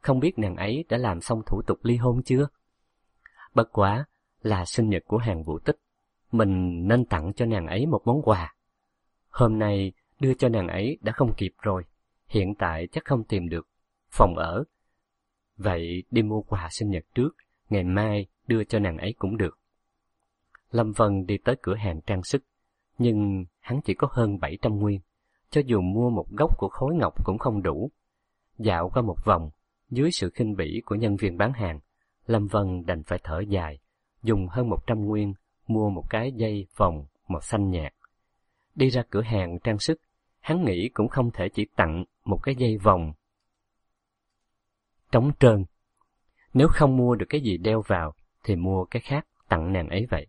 [SPEAKER 1] không biết nàng ấy đã làm xong thủ tục ly hôn chưa? Bất quá là sinh nhật của Hàn Vũ Tích, mình nên tặng cho nàng ấy một món quà. Hôm nay đưa cho nàng ấy đã không kịp rồi, hiện tại chắc không tìm được phòng ở. Vậy đi mua quà sinh nhật trước, ngày mai đưa cho nàng ấy cũng được. Lâm Vân đi tới cửa hàng trang sức, nhưng hắn chỉ có hơn 700 nguyên, cho dù mua một gốc của khối ngọc cũng không đủ. Dạo qua một vòng, dưới sự khinh bỉ của nhân viên bán hàng, Lâm Vân đành phải thở dài, dùng hơn 100 nguyên mua một cái dây vòng màu xanh nhạt. Đi ra cửa hàng trang sức, hắn nghĩ cũng không thể chỉ tặng một cái dây vòng trống trơn. Nếu không mua được cái gì đeo vào, thì mua cái khác tặng nàng ấy vậy.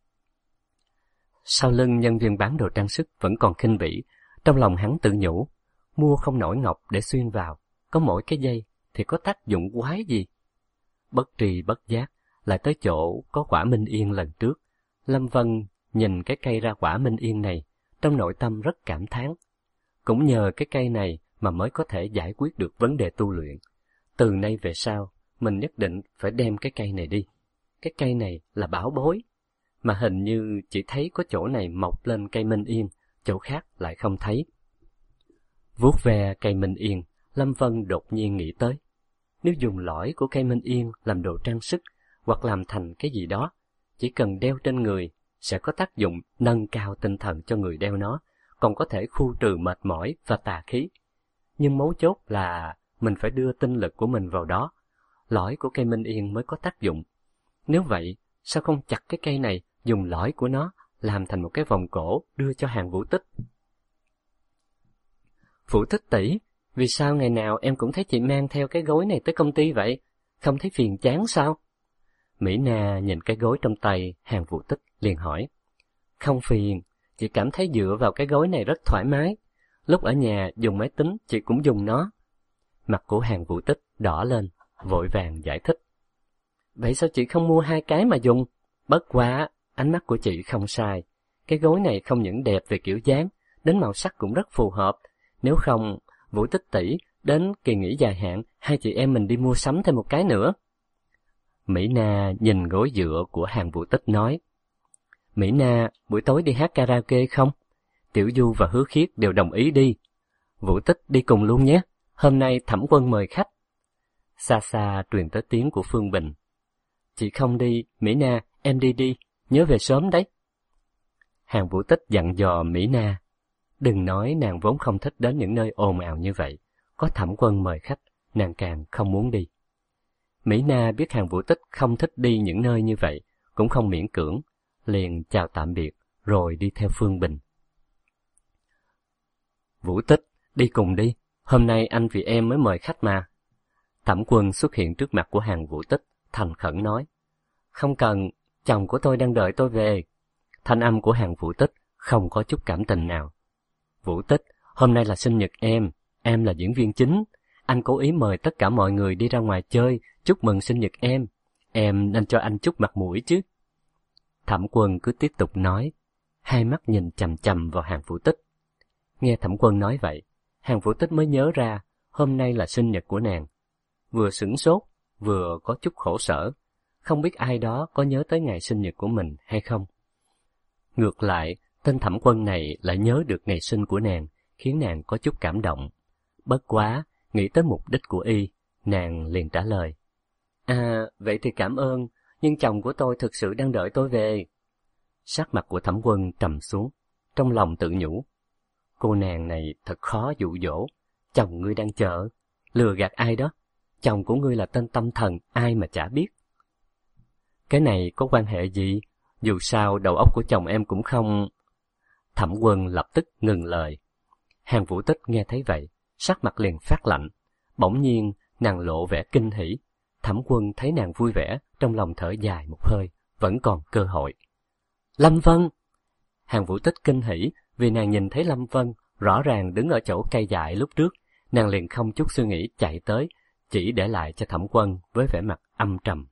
[SPEAKER 1] Sau lưng nhân viên bán đồ trang sức vẫn còn khinh bỉ, trong lòng hắn tự nhủ, mua không nổi ngọc để xuyên vào, có mỗi cái dây thì có tác dụng quái gì. Bất tri bất giác, lại tới chỗ có quả minh yên lần trước. Lâm Vân nhìn cái cây ra quả minh yên này, trong nội tâm rất cảm thán. Cũng nhờ cái cây này mà mới có thể giải quyết được vấn đề tu luyện. Từ nay về sau, mình nhất định phải đem cái cây này đi. Cái cây này là bảo bối, mà hình như chỉ thấy có chỗ này mọc lên cây minh yên, chỗ khác lại không thấy. Vuốt ve cây minh yên, Lâm Vân đột nhiên nghĩ tới, nếu dùng lõi của cây minh yên làm đồ trang sức hoặc làm thành cái gì đó, chỉ cần đeo trên người sẽ có tác dụng nâng cao tinh thần cho người đeo nó, còn có thể khu trừ mệt mỏi và tà khí. Nhưng mấu chốt là mình phải đưa tinh lực của mình vào đó, lõi của cây minh yên mới có tác dụng. Nếu vậy, sao không chặt cái cây này, dùng lõi của nó làm thành một cái vòng cổ đưa cho Hàn Vũ Tích? Vũ Tích tỷ, vì sao ngày nào em cũng thấy chị mang theo cái gối này tới công ty vậy? Không thấy phiền chán sao? Mỹ Na nhìn cái gối trong tay Hàn Vũ Tích liền hỏi. Không phiền, chị cảm thấy dựa vào cái gối này rất thoải mái. Lúc ở nhà dùng máy tính chị cũng dùng nó. Mặt của Hàn Vũ Tích đỏ lên, vội vàng giải thích. Vậy sao chị không mua hai cái mà dùng? Bất quá, ánh mắt của chị không sai. Cái gối này không những đẹp về kiểu dáng, đến màu sắc cũng rất phù hợp. Nếu không, Vũ Tích tỷ, đến kỳ nghỉ dài hạn, hai chị em mình đi mua sắm thêm một cái nữa. Mỹ Na nhìn gối dựa của Hàn Vũ Tích nói. Mỹ Na, buổi tối đi hát karaoke không? Tiểu Du và Hứa Khiết đều đồng ý đi. Vũ Tích đi cùng luôn nhé, hôm nay Thẩm Quân mời khách. Xa xa truyền tới tiếng của Phương Bình. Chị không đi, Mỹ Na, em đi đi, nhớ về sớm đấy. Hàn Vũ Tích dặn dò Mỹ Na. Đừng nói nàng vốn không thích đến những nơi ồn ào như vậy, có Thẩm Quân mời khách, nàng càng không muốn đi. Mỹ Na biết Hàn Vũ Tích không thích đi những nơi như vậy, cũng không miễn cưỡng, liền chào tạm biệt, rồi đi theo Phương Bình. Vũ Tích, đi cùng đi, hôm nay anh vì em mới mời khách mà. Thẩm Quân xuất hiện trước mặt của Hàn Vũ Tích, thành khẩn nói. Không cần, chồng của tôi đang đợi tôi về. Thanh âm của Hàn Vũ Tích không có chút cảm tình nào. Vũ Tích, hôm nay là sinh nhật em là diễn viên chính. Anh cố ý mời tất cả mọi người đi ra ngoài chơi, chúc mừng sinh nhật em nên cho anh chút mặt mũi chứ. Thẩm Quân cứ tiếp tục nói, hai mắt nhìn chằm chằm vào Hàn Vũ Tích. Nghe Thẩm Quân nói vậy, Hàn Vũ Tích mới nhớ ra hôm nay là sinh nhật của nàng. Vừa sửng sốt, vừa có chút khổ sở, không biết ai đó có nhớ tới ngày sinh nhật của mình hay không. Ngược lại, tên Thẩm Quân này lại nhớ được ngày sinh của nàng, khiến nàng có chút cảm động. Bất quá, nghĩ tới mục đích của y, nàng liền trả lời. À, vậy thì cảm ơn, nhưng chồng của tôi thực sự đang đợi tôi về. Sắc mặt của Thẩm Quân trầm xuống, trong lòng tự nhủ. Cô nàng này thật khó dụ dỗ, chồng ngươi đang chờ, lừa gạt ai đó, chồng của ngươi là tên tâm thần, ai mà chả biết. Cái này có quan hệ gì, dù sao đầu óc của chồng em cũng không... Thẩm Quân lập tức ngừng lời. Hàn Vũ Tích nghe thấy vậy, sắc mặt liền phát lạnh, bỗng nhiên nàng lộ vẻ kinh hỉ. Thẩm Quân thấy nàng vui vẻ, trong lòng thở dài một hơi, vẫn còn cơ hội. Lâm Vân! Hàn Vũ Tích kinh hỉ vì nàng nhìn thấy Lâm Vân rõ ràng đứng ở chỗ cây dại lúc trước, nàng liền không chút suy nghĩ chạy tới, chỉ để lại cho Thẩm Quân với vẻ mặt âm trầm.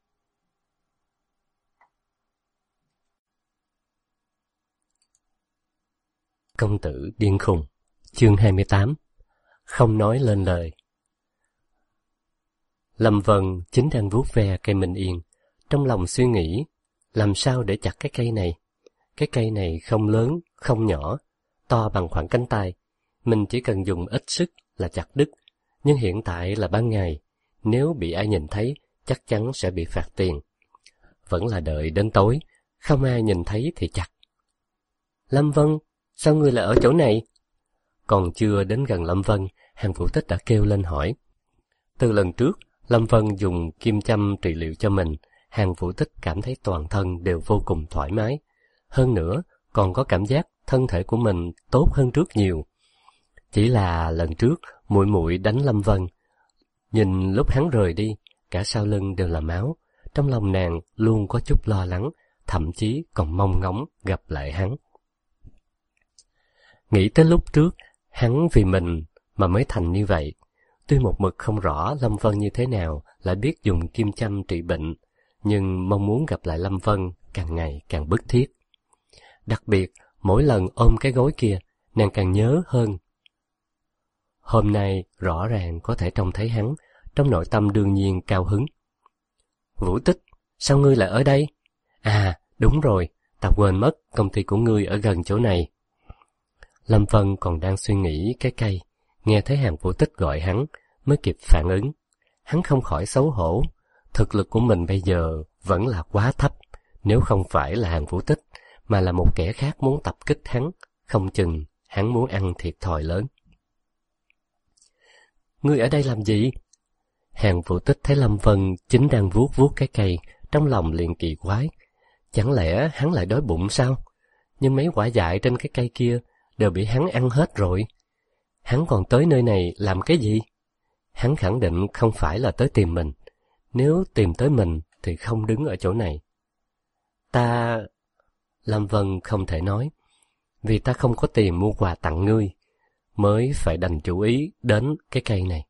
[SPEAKER 1] Công tử điên khùng, chương 28. Không nói lên lời. Lâm Vân chính đang vuốt ve cây minh yên, trong lòng suy nghĩ, làm sao để chặt cái cây này? Cái cây này không lớn, không nhỏ, to bằng khoảng cánh tay. Mình chỉ cần dùng ít sức là chặt đứt. Nhưng hiện tại là ban ngày, nếu bị ai nhìn thấy, chắc chắn sẽ bị phạt tiền. Vẫn là đợi đến tối, không ai nhìn thấy thì chặt. Lâm Vân, sao ngươi lại ở chỗ này? Còn chưa đến gần Lâm Vân, Hàng Vũ Tích đã kêu lên hỏi. Từ lần trước, Lâm Vân dùng kim châm trị liệu cho mình, Hàng Vũ Tích cảm thấy toàn thân đều vô cùng thoải mái. Hơn nữa, còn có cảm giác thân thể của mình tốt hơn trước nhiều. Chỉ là lần trước, muội muội đánh Lâm Vân. Nhìn lúc hắn rời đi, cả sau lưng đều là máu. Trong lòng nàng luôn có chút lo lắng, thậm chí còn mong ngóng gặp lại hắn. Nghĩ tới lúc trước, hắn vì mình mà mới thành như vậy. Tuy một mực không rõ Lâm Vân như thế nào, lại biết dùng kim châm trị bệnh, nhưng mong muốn gặp lại Lâm Vân càng ngày càng bức thiết. Đặc biệt, mỗi lần ôm cái gối kia, nàng càng nhớ hơn. Hôm nay rõ ràng có thể trông thấy hắn, trong nội tâm đương nhiên cao hứng. Vũ Tích, sao ngươi lại ở đây? À, đúng rồi, ta quên mất công ty của ngươi ở gần chỗ này. Lâm Vân còn đang suy nghĩ cái cây, nghe thấy Hàng Vũ Tích gọi hắn, mới kịp phản ứng. Hắn không khỏi xấu hổ, thực lực của mình bây giờ vẫn là quá thấp, nếu không phải là Hàng Vũ Tích, mà là một kẻ khác muốn tập kích hắn, không chừng hắn muốn ăn thiệt thòi lớn. Ngươi ở đây làm gì? Hàng Vũ Tích thấy Lâm Vân chính đang vuốt vuốt cái cây, trong lòng liền kỳ quái. Chẳng lẽ hắn lại đói bụng sao? Nhưng mấy quả dại trên cái cây kia đều bị hắn ăn hết rồi. Hắn còn tới nơi này làm cái gì? Hắn khẳng định không phải là tới tìm mình. Nếu tìm tới mình thì không đứng ở chỗ này. Ta... Lâm Vân không thể nói. Vì ta không có tiền mua quà tặng ngươi, mới phải đành chú ý đến cái cây này.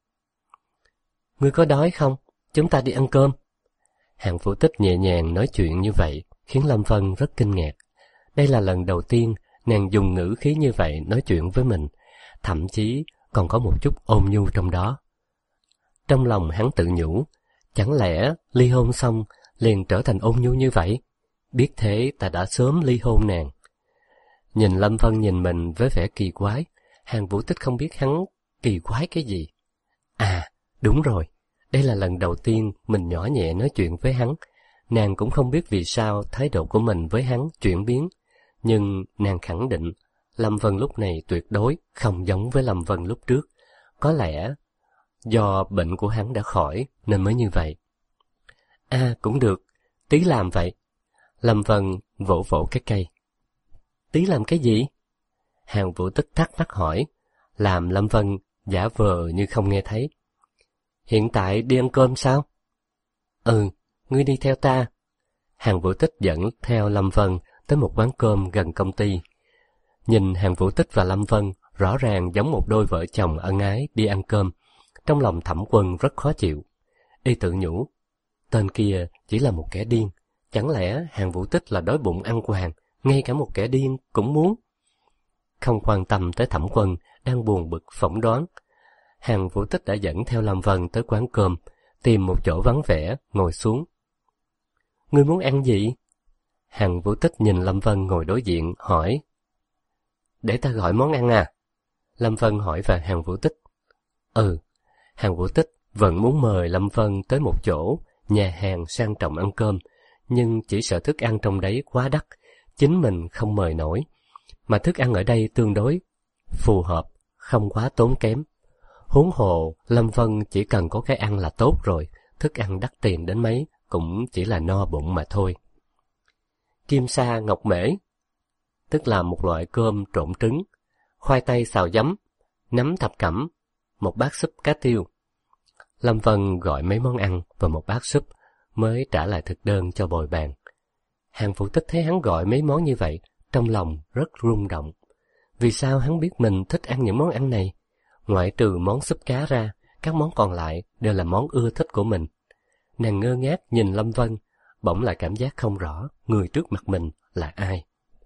[SPEAKER 1] Ngươi có đói không? Chúng ta đi ăn cơm. Hàng Vũ Tích nhẹ nhàng nói chuyện như vậy, khiến Lâm Vân rất kinh ngạc. Đây là lần đầu tiên nàng dùng ngữ khí như vậy nói chuyện với mình, thậm chí còn có một chút ôn nhu trong đó. Trong lòng hắn tự nhủ, chẳng lẽ ly hôn xong liền trở thành ôn nhu như vậy? Biết thế ta đã sớm ly hôn nàng. Nhìn Lâm Vân nhìn mình với vẻ kỳ quái, Hàng Vũ Tích không biết hắn kỳ quái cái gì. À, đúng rồi, đây là lần đầu tiên mình nhỏ nhẹ nói chuyện với hắn. Nàng cũng không biết vì sao thái độ của mình với hắn chuyển biến, nhưng nàng khẳng định Lâm Vân lúc này tuyệt đối không giống với Lâm Vân lúc trước. Có lẽ do bệnh của hắn đã khỏi nên mới như vậy. À, cũng được, tí làm vậy. Lâm Vân vỗ vỗ cái cây. Tí làm cái gì? Hàng Vũ Tích thắc mắc hỏi, làm Lâm Vân giả vờ như không nghe thấy. Hiện tại đi ăn cơm sao? Ừ, ngươi đi theo ta. Hàng Vũ Tích dẫn theo Lâm Vân tới một quán cơm gần công ty. Nhìn Hàng Vũ Tích và Lâm Vân rõ ràng giống một đôi vợ chồng ân ái đi ăn cơm. Trong lòng Thẩm Quân rất khó chịu. Y tự nhủ, tên kia chỉ là một kẻ điên. Chẳng lẽ Hàng Vũ Tích là đói bụng ăn quàng, ngay cả một kẻ điên cũng muốn? Không quan tâm tới Thẩm Quân đang buồn bực phỏng đoán, Hàng Vũ Tích đã dẫn theo Lâm Vân tới quán cơm, tìm một chỗ vắng vẻ, ngồi xuống. Ngươi muốn ăn gì? Hàng Vũ Tích nhìn Lâm Vân ngồi đối diện, hỏi. Để ta gọi món ăn à? Lâm Vân hỏi về Hàng Vũ Tích. Ừ, Hàng Vũ Tích vẫn muốn mời Lâm Vân tới một chỗ, nhà hàng sang trọng ăn cơm, nhưng chỉ sợ thức ăn trong đấy quá đắt, chính mình không mời nổi. Mà thức ăn ở đây tương đối phù hợp, không quá tốn kém. Huống hồ, Lâm Vân chỉ cần có cái ăn là tốt rồi, thức ăn đắt tiền đến mấy cũng chỉ là no bụng mà thôi. Kim sa ngọc mễ, tức là một loại cơm trộn trứng, khoai tây xào giấm, nấm thập cẩm, một bát súp cá tiêu. Lâm Vân gọi mấy món ăn và một bát súp, mới trả lại thực đơn cho bồi bàn. Hàng Vũ Tích thấy hắn gọi mấy món như vậy, trong lòng rất rung động. Vì sao hắn biết mình thích ăn những món ăn này? Ngoại trừ món súp cá ra, các món còn lại đều là món ưa thích của mình. Nàng ngơ ngác nhìn Lâm Vân, bỗng lại cảm giác không rõ người trước mặt mình là ai.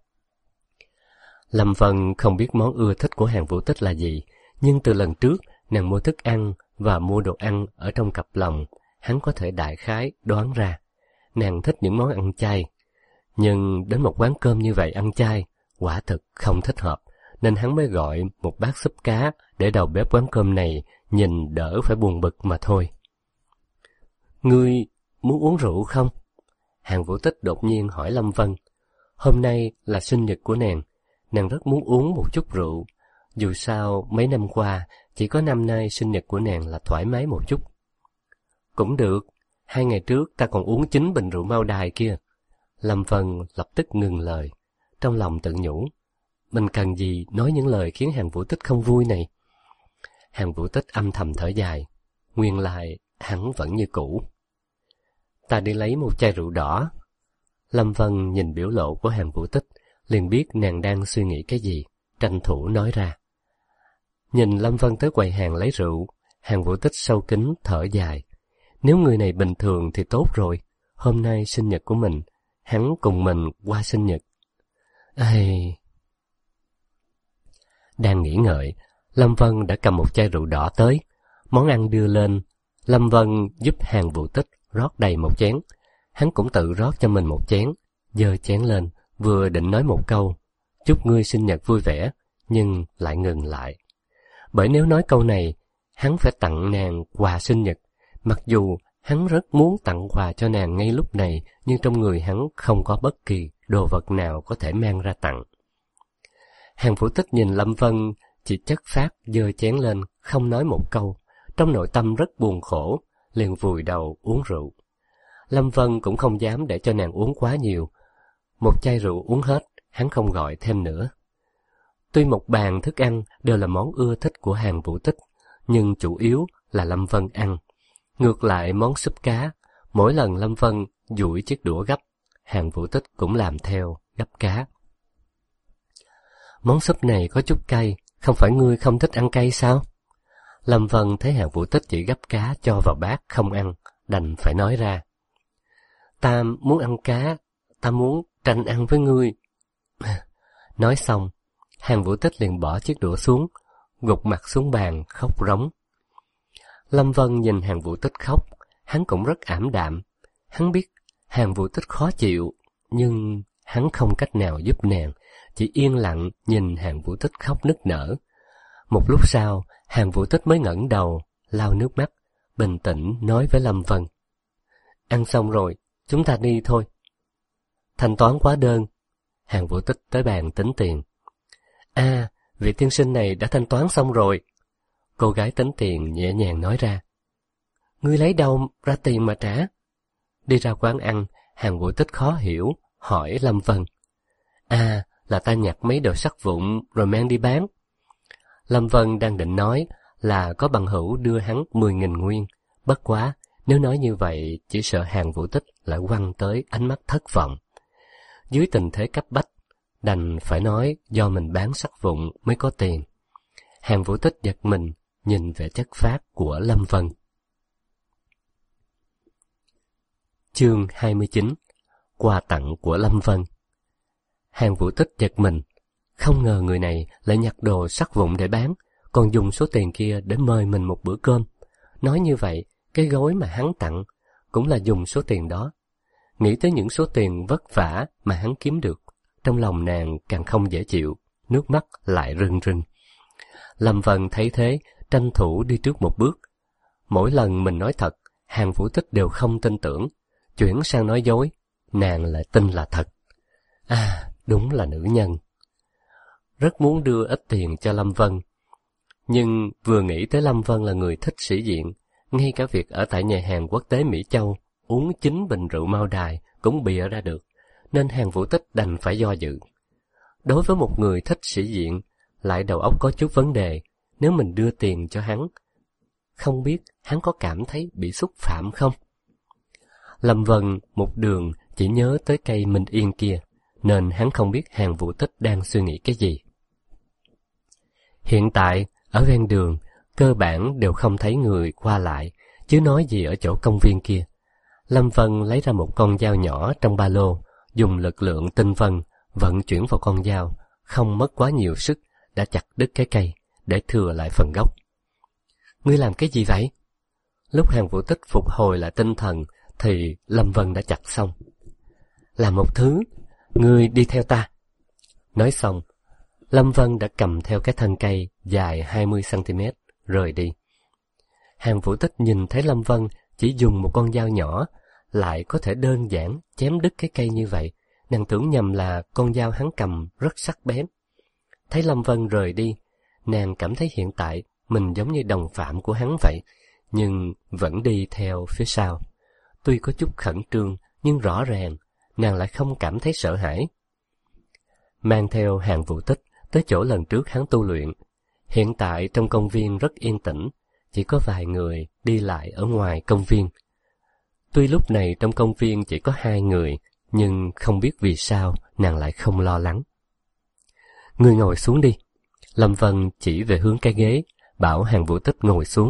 [SPEAKER 1] Lâm Vân không biết món ưa thích của Hàng Vũ Tích là gì, nhưng từ lần trước nàng mua thức ăn và mua đồ ăn ở trong cặp lồng, hắn có thể đại khái đoán ra. Nàng thích những món ăn chay, nhưng đến một quán cơm như vậy ăn chay, quả thực không thích hợp, nên hắn mới gọi một bát súp cá để đầu bếp quán cơm này nhìn đỡ phải buồn bực mà thôi. Ngươi muốn uống rượu không? Hàn Vũ Tích đột nhiên hỏi Lâm Vân. Hôm nay là sinh nhật của nàng rất muốn uống một chút rượu. Dù sao mấy năm qua, chỉ có năm nay sinh nhật của nàng là thoải mái một chút. Cũng được, 2 ngày trước ta còn uống 9 bình rượu Mao Đài kia. Lâm Vân lập tức ngừng lời, trong lòng tự nhủ. Mình cần gì nói những lời khiến Hàn Vũ Tích không vui này? Hàn Vũ Tích âm thầm thở dài, nguyên lại hắn vẫn như cũ. Ta đi lấy một chai rượu đỏ. Lâm Vân nhìn biểu lộ của Hàn Vũ Tích, liền biết nàng đang suy nghĩ cái gì, tranh thủ nói ra. Nhìn Lâm Vân tới quầy hàng lấy rượu, Hàn Vũ Tích sâu kín thở dài. Nếu người này bình thường thì tốt rồi, hôm nay sinh nhật của mình, hắn cùng mình qua sinh nhật. Đang nghĩ ngợi, Lâm Vân đã cầm một chai rượu đỏ tới. Món ăn đưa lên, Lâm Vân giúp Hàn Vũ Tích rót đầy một chén. Hắn cũng tự rót cho mình một chén, giơ chén lên, vừa định nói một câu, chúc ngươi sinh nhật vui vẻ, nhưng lại ngừng lại. Bởi nếu nói câu này, hắn phải tặng nàng quà sinh nhật. Mặc dù hắn rất muốn tặng quà cho nàng ngay lúc này, nhưng trong người hắn không có bất kỳ đồ vật nào có thể mang ra tặng. Hàn Vũ Tích nhìn Lâm Vân chỉ chất phác giơ chén lên, không nói một câu, trong nội tâm rất buồn khổ, liền vùi đầu uống rượu. Lâm Vân cũng không dám để cho nàng uống quá nhiều. Một chai rượu uống hết, hắn không gọi thêm nữa. Tuy một bàn thức ăn đều là món ưa thích của Hàn Vũ Tích, nhưng chủ yếu là Lâm Vân ăn. Ngược lại món súp cá, mỗi lần Lâm Vân duỗi chiếc đũa gấp, Hàn Vũ Tích cũng làm theo, gấp cá. Món súp này có chút cay, không phải ngươi không thích ăn cay sao? Lâm Vân thấy Hàn Vũ Tích chỉ gấp cá cho vào bát không ăn, đành phải nói ra. Ta muốn ăn cá, ta muốn tranh ăn với ngươi. Nói xong, Hàn Vũ Tích liền bỏ chiếc đũa xuống, gục mặt xuống bàn, khóc rống. Lâm Vân nhìn Hàn Vũ Tích khóc, hắn cũng rất ảm đạm. Hắn biết Hàn Vũ Tích khó chịu, nhưng hắn không cách nào giúp nàng, chỉ yên lặng nhìn Hàn Vũ Tích khóc nức nở. Một lúc sau, Hàn Vũ Tích mới ngẩng đầu, lau nước mắt, bình tĩnh nói với Lâm Vân. Ăn xong rồi, chúng ta đi thôi. Thanh toán hóa đơn. Hàn Vũ Tích tới bàn tính tiền. Vị tiên sinh này đã thanh toán xong rồi. Cô gái tính tiền nhẹ nhàng nói ra. Ngươi lấy đâu ra tiền mà trả? Đi ra quán ăn, Hàn Vũ Tích khó hiểu, hỏi Lâm Vân. Là ta nhặt mấy đồ sắt vụn rồi mang đi bán. Lâm Vân đang định nói là có bằng hữu đưa hắn 10.000 nguyên. Bất quá, nếu nói như vậy, chỉ sợ Hàn Vũ Tích lại quăng tới ánh mắt thất vọng. Dưới tình thế cấp bách, đành phải nói do mình bán sắt vụn mới có tiền. Hàn Vũ Tích giật mình, nhìn vẻ chất phác của Lâm Vân. Chương 29. Quà tặng của Lâm Vân. Hàn Vũ Tích giật mình, không ngờ người này lại nhặt đồ sắt vụn để bán, còn dùng số tiền kia để mời mình một bữa cơm. Nói như vậy, cái gói mà hắn tặng cũng là dùng số tiền đó. Nghĩ tới những số tiền vất vả mà hắn kiếm được, trong lòng nàng càng không dễ chịu, nước mắt lại rưng rưng. Lâm Vân thấy thế, tranh thủ đi trước một bước. Mỗi lần mình nói thật, Hàn Vũ Tích đều không tin tưởng, chuyển sang nói dối, nàng lại tin là thật. Đúng là nữ nhân. Rất muốn đưa ít tiền cho Lâm Vân, nhưng vừa nghĩ tới Lâm Vân là người thích sĩ diện, ngay cả việc ở tại nhà hàng quốc tế Mỹ Châu uống 9 bình rượu Mao Đài cũng bịa ra được, nên Hàn Vũ Tích đành phải do dự. Đối với một người thích sĩ diện, lại đầu óc có chút vấn đề, nếu mình đưa tiền cho hắn, không biết hắn có cảm thấy bị xúc phạm không? Lâm Vân một đường chỉ nhớ tới cây Minh Yên kia, nên hắn không biết Hàn Vũ Tích đang suy nghĩ cái gì. Hiện tại, ở ven đường, cơ bản đều không thấy người qua lại, chứ nói gì ở chỗ công viên kia. Lâm Vân lấy ra một con dao nhỏ trong ba lô, dùng lực lượng tinh vân vận chuyển vào con dao, không mất quá nhiều sức đã chặt đứt cái cây để thừa lại phần gốc. Ngươi làm cái gì vậy? Lúc Hàn Vũ Tích phục hồi lại tinh thần thì Lâm Vân đã chặt xong. Làm một thứ, ngươi đi theo ta. Nói xong, Lâm Vân đã cầm theo cái thân cây dài 20cm rời đi. Hàn Vũ Tích nhìn thấy Lâm Vân chỉ dùng một con dao nhỏ lại có thể đơn giản chém đứt cái cây như vậy, nàng tưởng nhầm là con dao hắn cầm rất sắc bén. Thấy Lâm Vân rời đi, nàng cảm thấy hiện tại mình giống như đồng phạm của hắn vậy, nhưng vẫn đi theo phía sau. Tuy có chút khẩn trương, nhưng rõ ràng nàng lại không cảm thấy sợ hãi. Mang theo Hàn Vũ Tích tới chỗ lần trước hắn tu luyện. Hiện tại trong công viên rất yên tĩnh, chỉ có vài người đi lại ở ngoài công viên. Tuy lúc này trong công viên chỉ có 2 người, nhưng không biết vì sao nàng lại không lo lắng. Ngươi ngồi xuống đi. Lâm Vân chỉ về hướng cái ghế, bảo Hàn Vũ Tích ngồi xuống.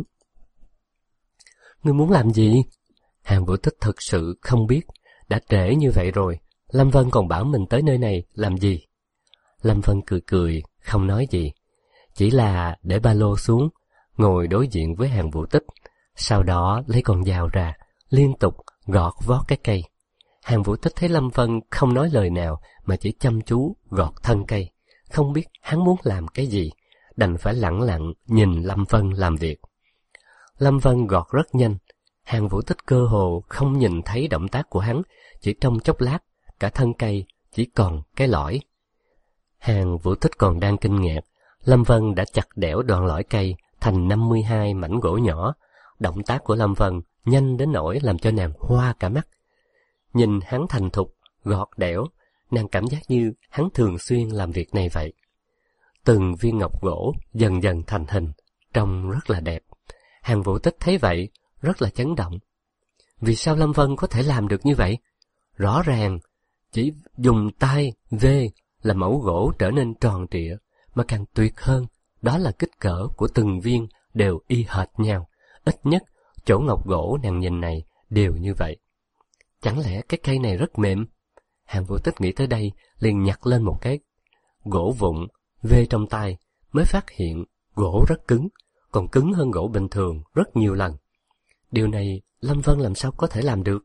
[SPEAKER 1] Ngươi muốn làm gì? Hàn Vũ Tích thực sự không biết, đã trễ như vậy rồi, Lâm Vân còn bảo mình tới nơi này làm gì? Lâm Vân cười cười, không nói gì, chỉ là để ba lô xuống, ngồi đối diện với Hàn Vũ Tích, sau đó lấy con dao ra, liên tục gọt vót cái cây. Hàn Vũ Tích thấy Lâm Vân không nói lời nào mà chỉ chăm chú gọt thân cây, không biết hắn muốn làm cái gì, đành phải lẳng lặng nhìn Lâm Vân làm việc. Lâm Vân gọt rất nhanh, Hàn Vũ Tích cơ hồ không nhìn thấy động tác của hắn, chỉ trong chốc lát, cả thân cây chỉ còn cái lõi. Hàn Vũ Tích còn đang kinh ngạc, Lâm Vân đã chặt đẽo đoạn lõi cây thành 52 mảnh gỗ nhỏ. Động tác của Lâm Vân nhanh đến nỗi làm cho nàng hoa cả mắt. Nhìn hắn thành thục, gọt đẽo, nàng cảm giác như hắn thường xuyên làm việc này vậy. Từng viên ngọc gỗ dần dần thành hình, trông rất là đẹp. Hàn Vũ Tích thấy vậy, rất là chấn động. Vì sao Lâm Vân có thể làm được như vậy? Rõ ràng, chỉ dùng tay vê là mẫu gỗ trở nên tròn trịa, mà càng tuyệt hơn, đó là kích cỡ của từng viên đều y hệt nhau. Ít nhất, chỗ ngọc gỗ nàng nhìn này đều như vậy. Chẳng lẽ cái cây này rất mềm? Hàn Vũ Tích nghĩ tới đây, liền nhặt lên một cái gỗ vụn, vê trong tay, mới phát hiện gỗ rất cứng, còn cứng hơn gỗ bình thường rất nhiều lần. Điều này Lâm Vân làm sao có thể làm được?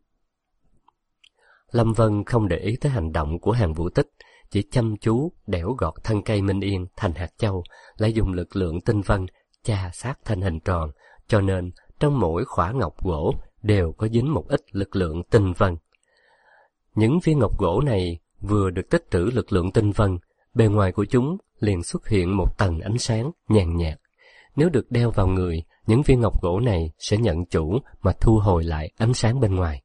[SPEAKER 1] Lâm Vân không để ý tới hành động của Hàn Vũ Tích, chỉ chăm chú đẽo gọt thân cây Minh Yên thành hạt châu, lại dùng lực lượng tinh vân chà sát thành hình tròn, cho nên trong mỗi khỏa ngọc gỗ đều có dính một ít lực lượng tinh vân. Những viên ngọc gỗ này vừa được tích trữ lực lượng tinh vân, bề ngoài của chúng liền xuất hiện một tầng ánh sáng nhàn nhạt. Nếu được đeo vào người, những viên ngọc gỗ này sẽ nhận chủ mà thu hồi lại ánh sáng bên ngoài.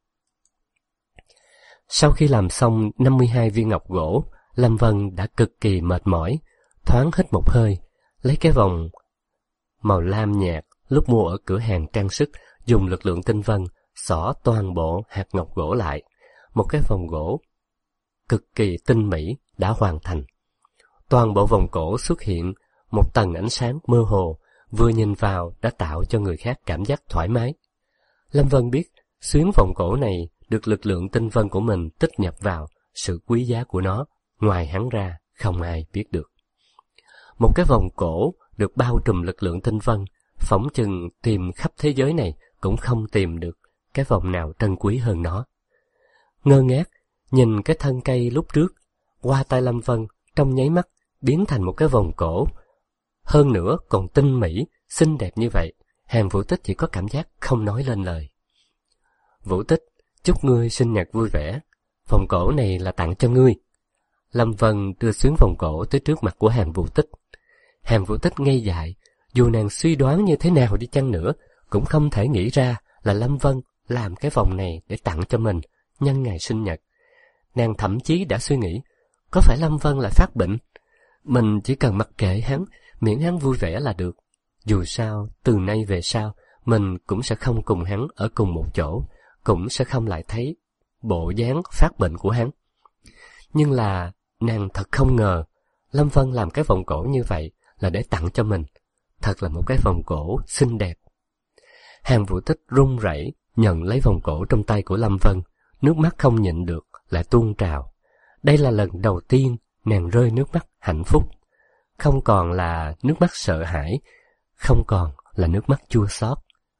[SPEAKER 1] Sau khi làm xong 52 viên ngọc gỗ, Lâm Vân đã cực kỳ mệt mỏi, thoáng hít một hơi, lấy cái vòng màu lam nhạt lúc mua ở cửa hàng trang sức, dùng lực lượng tinh vân xỏ toàn bộ hạt ngọc gỗ lại. Một cái vòng gỗ cực kỳ tinh mỹ đã hoàn thành. Toàn bộ vòng cổ xuất hiện một tầng ánh sáng mơ hồ, vừa nhìn vào đã tạo cho người khác cảm giác thoải mái. Lâm Vân biết xuyến vòng cổ này được lực lượng tinh vân của mình tích nhập vào, sự quý giá của nó ngoài hắn ra không ai biết được. Một cái vòng cổ được bao trùm lực lượng tinh vân, phỏng chừng tìm khắp thế giới này cũng không tìm được cái vòng nào trân quý hơn nó. Ngơ ngác nhìn cái thân cây lúc trước, qua tay Lâm Vân trong nháy mắt biến thành một cái vòng cổ, hơn nữa còn tinh mỹ, xinh đẹp như vậy. Hàn Vũ Tích chỉ có cảm giác không nói lên lời. Vũ Tích, chúc ngươi sinh nhật vui vẻ. Vòng cổ này là tặng cho ngươi. Lâm Vân đưa xuyến vòng cổ tới trước mặt của Hàn Vũ Tích. Hàn Vũ Tích ngây dại, dù nàng suy đoán như thế nào đi chăng nữa, cũng không thể nghĩ ra là Lâm Vân làm cái vòng này để tặng cho mình nhân ngày sinh nhật. Nàng thậm chí đã suy nghĩ, có phải Lâm Vân lại phát bệnh? Mình chỉ cần mặc kệ hắn, miễn hắn vui vẻ là được. Dù sao, từ nay về sau, mình cũng sẽ không cùng hắn ở cùng một chỗ, cũng sẽ không lại thấy bộ dáng phát bệnh của hắn. Nhưng là, nàng thật không ngờ, Lâm Vân làm cái vòng cổ như vậy là để tặng cho mình. Thật là một cái vòng cổ xinh đẹp. Hàn Vũ Tích run rẩy nhận lấy vòng cổ trong tay của Lâm Vân, nước mắt không nhịn được lại tuôn trào. Đây là lần đầu tiên nàng rơi nước mắt hạnh phúc, không còn là nước mắt sợ hãi, không còn là nước mắt chua xót.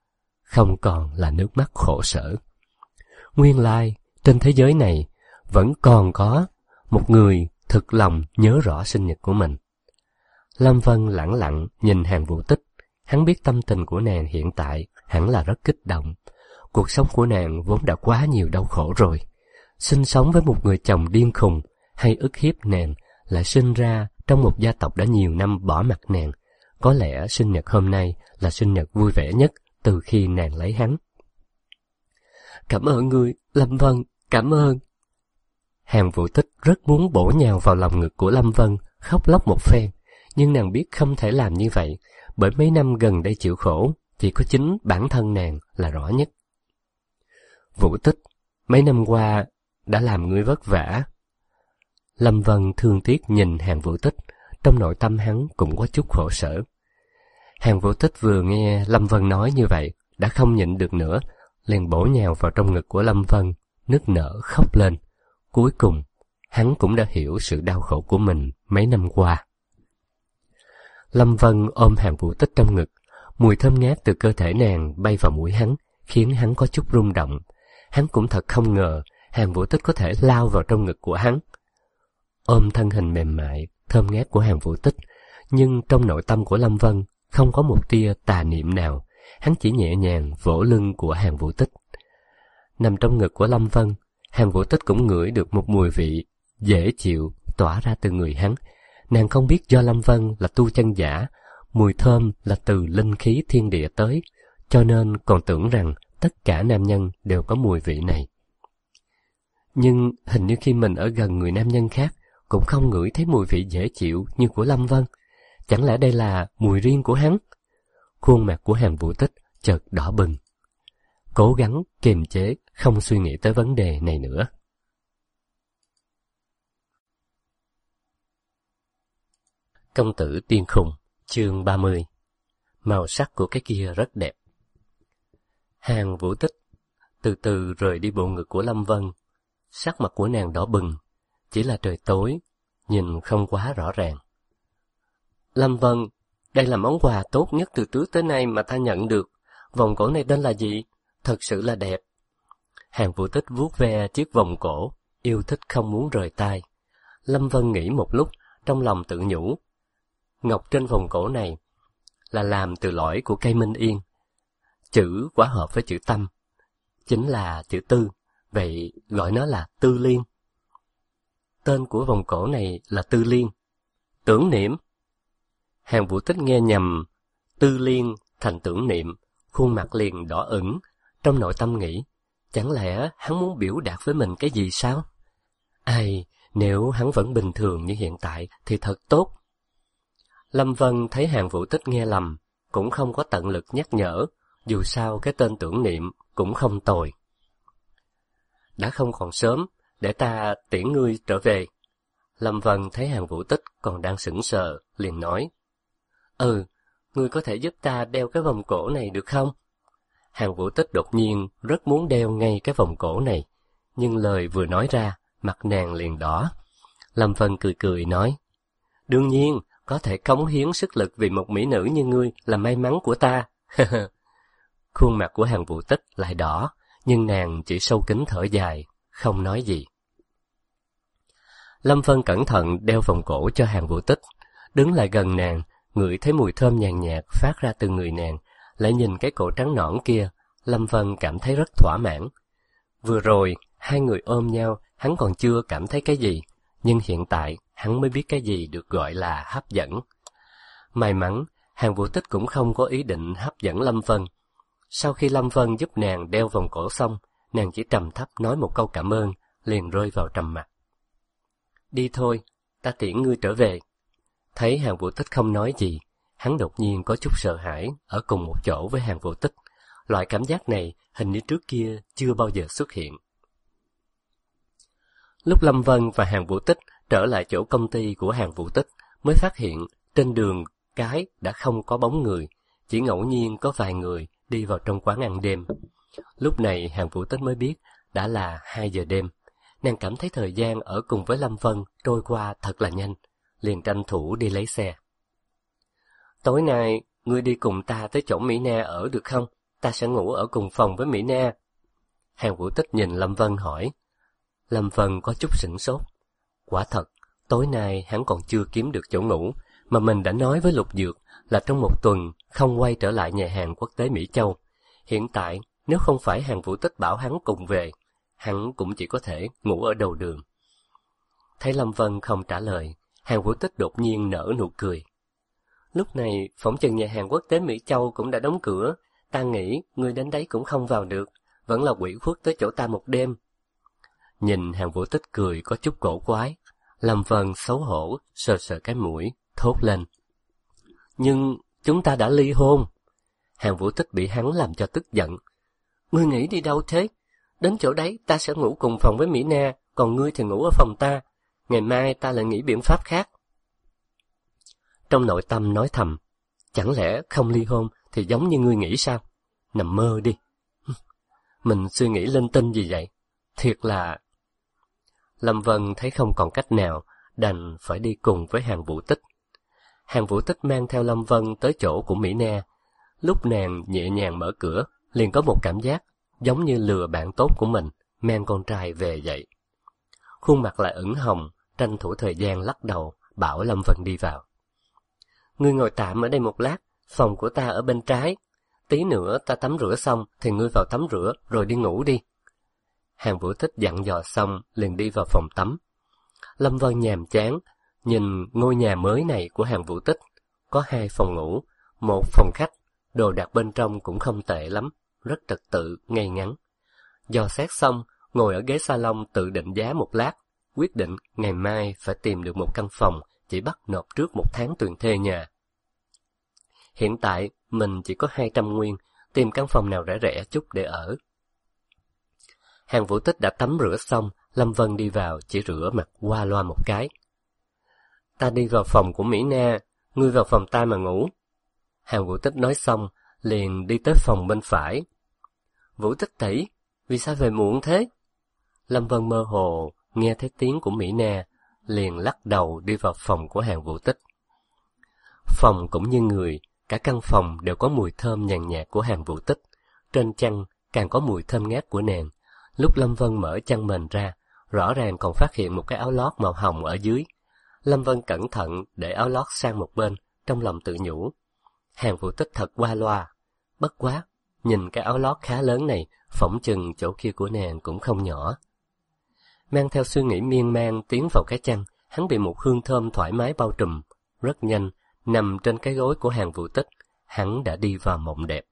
[SPEAKER 1] không còn là nước mắt khổ sở. Nguyên lai, trên thế giới này, vẫn còn có một người thực lòng nhớ rõ sinh nhật của mình. Lâm Vân lẳng lặng nhìn Hàn Vũ Tích. Hắn biết tâm tình của nàng hiện tại hẳn là rất kích động. Cuộc sống của nàng vốn đã quá nhiều đau khổ rồi. Sinh sống với một người chồng điên khùng hay ức hiếp nàng, lại sinh ra trong một gia tộc đã nhiều năm bỏ mặc nàng. Có lẽ sinh nhật hôm nay là sinh nhật vui vẻ nhất từ khi nàng lấy hắn. Cảm ơn ngươi, Lâm Vân, cảm ơn. Hàn Vũ Tích rất muốn bổ nhào vào lòng ngực của Lâm Vân, khóc lóc một phen, nhưng nàng biết không thể làm như vậy, bởi mấy năm gần đây chịu khổ, chỉ có chính bản thân nàng là rõ nhất. Vũ Tích, mấy năm qua đã làm ngươi vất vả. Lâm Vân thương tiếc nhìn Hàn Vũ Tích, trong nội tâm hắn cũng có chút khổ sở. Hàn Vũ Tích vừa nghe Lâm Vân nói như vậy, đã không nhịn được nữa, liền bổ nhào vào trong ngực của Lâm Vân, nức nở khóc lên. Cuối cùng, hắn cũng đã hiểu sự đau khổ của mình mấy năm qua. Lâm Vân ôm Hàn Vũ Tích trong ngực, mùi thơm ngát từ cơ thể nàng bay vào mũi hắn, khiến hắn có chút rung động. Hắn cũng thật không ngờ Hàn Vũ Tích có thể lao vào trong ngực của hắn. Ôm thân hình mềm mại, thơm ngát của Hàn Vũ Tích, nhưng trong nội tâm của Lâm Vân không có một tia tà niệm nào. Hắn chỉ nhẹ nhàng vỗ lưng của Hàn Vũ Tích. Nằm trong ngực của Lâm Vân, Hàn Vũ Tích cũng ngửi được một mùi vị dễ chịu tỏa ra từ người hắn. Nàng không biết do Lâm Vân là tu chân giả, mùi thơm là từ linh khí thiên địa tới, cho nên còn tưởng rằng tất cả nam nhân đều có mùi vị này. Nhưng hình như khi mình ở gần người nam nhân khác, cũng không ngửi thấy mùi vị dễ chịu như của Lâm Vân. Chẳng lẽ đây là mùi riêng của hắn? Khuôn mặt của Hàn Vũ Tích chợt đỏ bừng. Cố gắng kiềm chế, không suy nghĩ tới vấn đề này nữa. Công tử Tiên Khùng, chương 30. Màu sắc của cái kia rất đẹp. Hàn Vũ Tích từ từ rời đi bộ ngực của Lâm Vân. Sắc mặt của nàng đỏ bừng, chỉ là trời tối, nhìn không quá rõ ràng. Lâm Vân, đây là món quà tốt nhất từ trước tới nay mà ta nhận được. Vòng cổ này tên là gì? Thật sự là đẹp. Hàn Vũ Tích vuốt ve chiếc vòng cổ, yêu thích không muốn rời tay. Lâm Vân nghĩ một lúc, trong lòng tự nhủ. Ngọc trên vòng cổ này là làm từ lõi của cây minh yên. Chữ quá hợp với chữ tâm, chính là chữ tư, vậy gọi nó là Tư Liên. Tên của vòng cổ này là Tư Liên. Tưởng niệm. Hàn Vũ Tích nghe nhầm Tư Liên thành tưởng niệm, khuôn mặt liền đỏ ửng, trong nội tâm nghĩ, chẳng lẽ hắn muốn biểu đạt với mình cái gì sao? Ai, nếu hắn vẫn bình thường như hiện tại thì thật tốt. Lâm Vân thấy Hàn Vũ Tích nghe lầm, cũng không có tận lực nhắc nhở, dù sao cái tên tưởng niệm cũng không tồi. Đã không còn sớm, để ta tiễn ngươi trở về. Lâm Vân thấy Hàn Vũ Tích còn đang sững sờ, liền nói. Ngươi có thể giúp ta đeo cái vòng cổ này được không? Hàn Vũ Tích đột nhiên rất muốn đeo ngay cái vòng cổ này, nhưng lời vừa nói ra, mặt nàng liền đỏ. Lâm Vân cười cười nói, đương nhiên, có thể cống hiến sức lực vì một mỹ nữ như ngươi là may mắn của ta. Khuôn mặt của Hàn Vũ Tích lại đỏ, nhưng nàng chỉ sâu kín thở dài, không nói gì. Lâm Vân cẩn thận đeo vòng cổ cho Hàn Vũ Tích, đứng lại gần nàng, ngửi thấy mùi thơm nhàn nhạt phát ra từ người nàng, lại nhìn cái cổ trắng nõn kia, Lâm Vân cảm thấy rất thỏa mãn. Vừa rồi, hai người ôm nhau, hắn còn chưa cảm thấy cái gì, nhưng hiện tại, hắn mới biết cái gì được gọi là hấp dẫn. May mắn, Hàn Vũ Tích cũng không có ý định hấp dẫn Lâm Vân. Sau khi Lâm Vân giúp nàng đeo vòng cổ xong, nàng chỉ trầm thấp nói một câu cảm ơn, liền rơi vào trầm mặc. Đi thôi, ta tiễn ngươi trở về. Thấy Hàn Vũ Tích không nói gì, hắn đột nhiên có chút sợ hãi ở cùng một chỗ với Hàn Vũ Tích. Loại cảm giác này hình như trước kia chưa bao giờ xuất hiện. Lúc Lâm Vân và Hàn Vũ Tích trở lại chỗ công ty của Hàn Vũ Tích, mới phát hiện trên đường cái đã không có bóng người, chỉ ngẫu nhiên có vài người đi vào trong quán ăn đêm. Lúc này Hàn Vũ Tích mới biết đã là 2 giờ đêm. Nàng cảm thấy thời gian ở cùng với Lâm Vân trôi qua thật là nhanh, liền tranh thủ đi lấy xe. Tối nay, ngươi đi cùng ta tới chỗ Mỹ Na ở được không? ta sẽ ngủ ở cùng phòng với Mỹ Na. Hàng Vũ Tích nhìn Lâm Vân hỏi. Lâm Vân có chút sửng sốt. Quả thật, tối nay hắn còn chưa kiếm được chỗ ngủ, mà mình đã nói với Lục Dược là trong một tuần không quay trở lại nhà hàng quốc tế Mỹ Châu. Hiện tại, nếu không phải Hàng Vũ Tích bảo hắn cùng về, hắn cũng chỉ có thể ngủ ở đầu đường. Thấy Lâm Vân không trả lời, Hàng Vũ Tích đột nhiên nở nụ cười. Lúc này, phỏng chừng nhà hàng quốc tế Mỹ Châu cũng đã đóng cửa, ta nghĩ ngươi đến đấy cũng không vào được, vẫn là ủy khuất tới chỗ ta một đêm. Nhìn Hàng Vũ Tích cười có chút cổ quái, Lâm Vân xấu hổ, sờ sờ cái mũi, thốt lên. Nhưng chúng ta đã ly hôn. Hàng Vũ Tích bị hắn làm cho tức giận. Ngươi nghĩ đi đâu thế? Đến chỗ đấy ta sẽ ngủ cùng phòng với Mỹ Na, còn ngươi thì ngủ ở phòng ta. Ngày mai ta lại nghĩ biện pháp khác. Trong nội tâm nói thầm, chẳng lẽ không ly hôn thì giống như ngươi nghĩ sao? Nằm mơ đi. Mình suy nghĩ linh tinh gì vậy? Thiệt là... Lâm Vân thấy không còn cách nào, đành phải đi cùng với Hàng Vũ Tích. Hàng Vũ Tích mang theo Lâm Vân tới chỗ của Mỹ Na. Lúc nàng nhẹ nhàng mở cửa, liền có một cảm giác giống như lừa bạn tốt của mình, mang con trai về vậy. Khuôn mặt lại ửng hồng, tranh thủ thời gian lắc đầu, bảo Lâm Vân đi vào. Ngươi ngồi tạm ở đây một lát, phòng của ta ở bên trái. Tí nữa ta tắm rửa xong thì ngươi vào tắm rửa rồi đi ngủ đi. Hàng Vũ Tích dặn dò xong liền đi vào phòng tắm. Lâm Vân nhàm chán, nhìn ngôi nhà mới này của Hàng Vũ Tích. Có 2 phòng ngủ, 1 phòng khách, đồ đạc bên trong cũng không tệ lắm, rất trật tự, ngay ngắn. Dò xét xong, ngồi ở ghế salon tự định giá một lát, quyết định ngày mai phải tìm được một căn phòng, chỉ bắt nộp trước 1 tháng tiền thuê nhà. Hiện tại, mình chỉ có 200 nguyên, tìm căn phòng nào rẻ rẻ chút để ở. Hàng Vũ Tích đã tắm rửa xong, Lâm Vân đi vào chỉ rửa mặt qua loa một cái. Ta đi vào phòng của Mỹ Na, ngươi vào phòng ta mà ngủ. Hàng Vũ Tích nói xong, liền đi tới phòng bên phải. Vũ Tích tỷ, vì sao về muộn thế? Lâm Vân mơ hồ, nghe thấy tiếng của Mỹ Na, liền lắc đầu đi vào phòng của Hàng Vũ Tích. Phòng cũng như người, cả căn phòng đều có mùi thơm nhàn nhạt của Hàng Vũ Tích. Trên chăn càng có mùi thơm ngát của nàng. Lúc Lâm Vân mở chăn mền ra, rõ ràng còn phát hiện một cái áo lót màu hồng ở dưới. Lâm Vân cẩn thận để áo lót sang một bên, trong lòng tự nhủ. Hàng Vũ Tích thật qua loa. Bất quá, nhìn cái áo lót khá lớn này, phỏng chừng chỗ kia của nàng cũng không nhỏ. Mang theo suy nghĩ miên man tiến vào cái chăn, hắn bị một hương thơm thoải mái bao trùm. Rất nhanh, nằm trên cái gối của Hàng Vũ Tích, hắn đã đi vào mộng đẹp.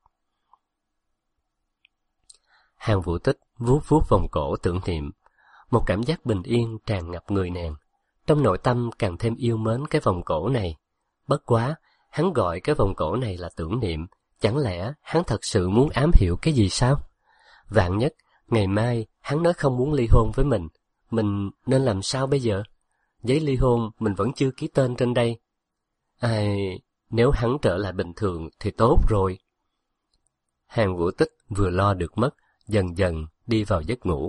[SPEAKER 1] Hàng Vũ Tích vuốt vuốt vòng cổ tưởng niệm, một cảm giác bình yên tràn ngập người nàng. Trong nội tâm càng thêm yêu mến cái vòng cổ này. Bất quá, hắn gọi cái vòng cổ này là tưởng niệm, chẳng lẽ hắn thật sự muốn ám hiệu cái gì sao? Vạn nhất, ngày mai hắn nói không muốn ly hôn với mình nên làm sao bây giờ? Giấy ly hôn mình vẫn chưa ký tên trên đây. Ai, nếu hắn trở lại bình thường thì tốt rồi. Hàng Vũ Tích vừa lo được mất, dần dần đi vào giấc ngủ.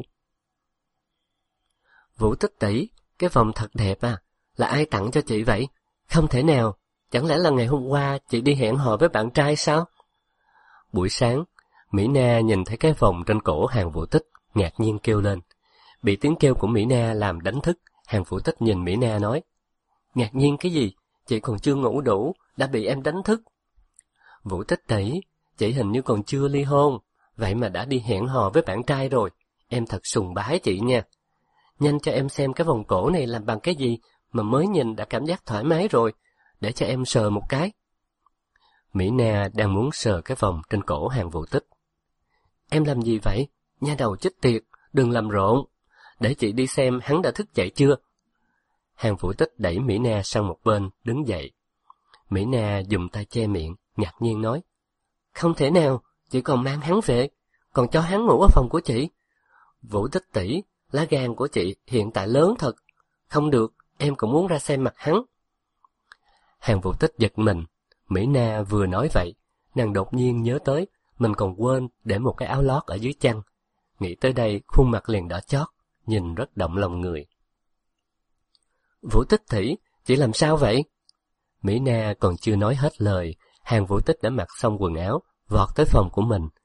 [SPEAKER 1] Vũ Tích tỷ, cái vòng thật đẹp à, là ai tặng cho chị vậy? Không thể nào, chẳng lẽ là ngày hôm qua chị đi hẹn hò với bạn trai sao? Buổi sáng, Mỹ Na nhìn thấy cái vòng trên cổ Hàng Vũ Tích, ngạc nhiên kêu lên. Bị tiếng kêu của Mỹ Na làm đánh thức, Hàng Vũ Tích nhìn Mỹ Na nói. Ngạc nhiên cái gì? Chị còn chưa ngủ đủ, đã bị em đánh thức. Vũ Tích tỷ, chị hình như còn chưa ly hôn, vậy mà đã đi hẹn hò với bạn trai rồi. Em thật sùng bái chị nha. Nhanh cho em xem cái vòng cổ này làm bằng cái gì mà mới nhìn đã cảm giác thoải mái rồi, để cho em sờ một cái. Mỹ Na đang muốn sờ cái vòng trên cổ Hàng Vũ Tích. Em làm gì vậy? Nha đầu chết tiệt, đừng làm rộn. Để chị đi xem hắn đã thức dậy chưa. Hàng Vũ Tích đẩy Mỹ Na sang một bên, đứng dậy. Mỹ Na dùng tay che miệng, ngạc nhiên nói. Không thể nào, chị còn mang hắn về, còn cho hắn ngủ ở phòng của chị. Vũ Tích tỷ, lá gan của chị hiện tại lớn thật. Không được, em cũng muốn ra xem mặt hắn. Hàng Vũ Tích giật mình. Mỹ Na vừa nói vậy, nàng đột nhiên nhớ tới, mình còn quên để một cái áo lót ở dưới chăn. Nghĩ tới đây, khuôn mặt liền đỏ chót, nhìn rất động lòng người. Vũ Tích tỷ, chị làm sao vậy? Mỹ Na còn chưa nói hết lời, Hàng Vũ Tích đã mặc xong quần áo, vọt tới phòng của mình.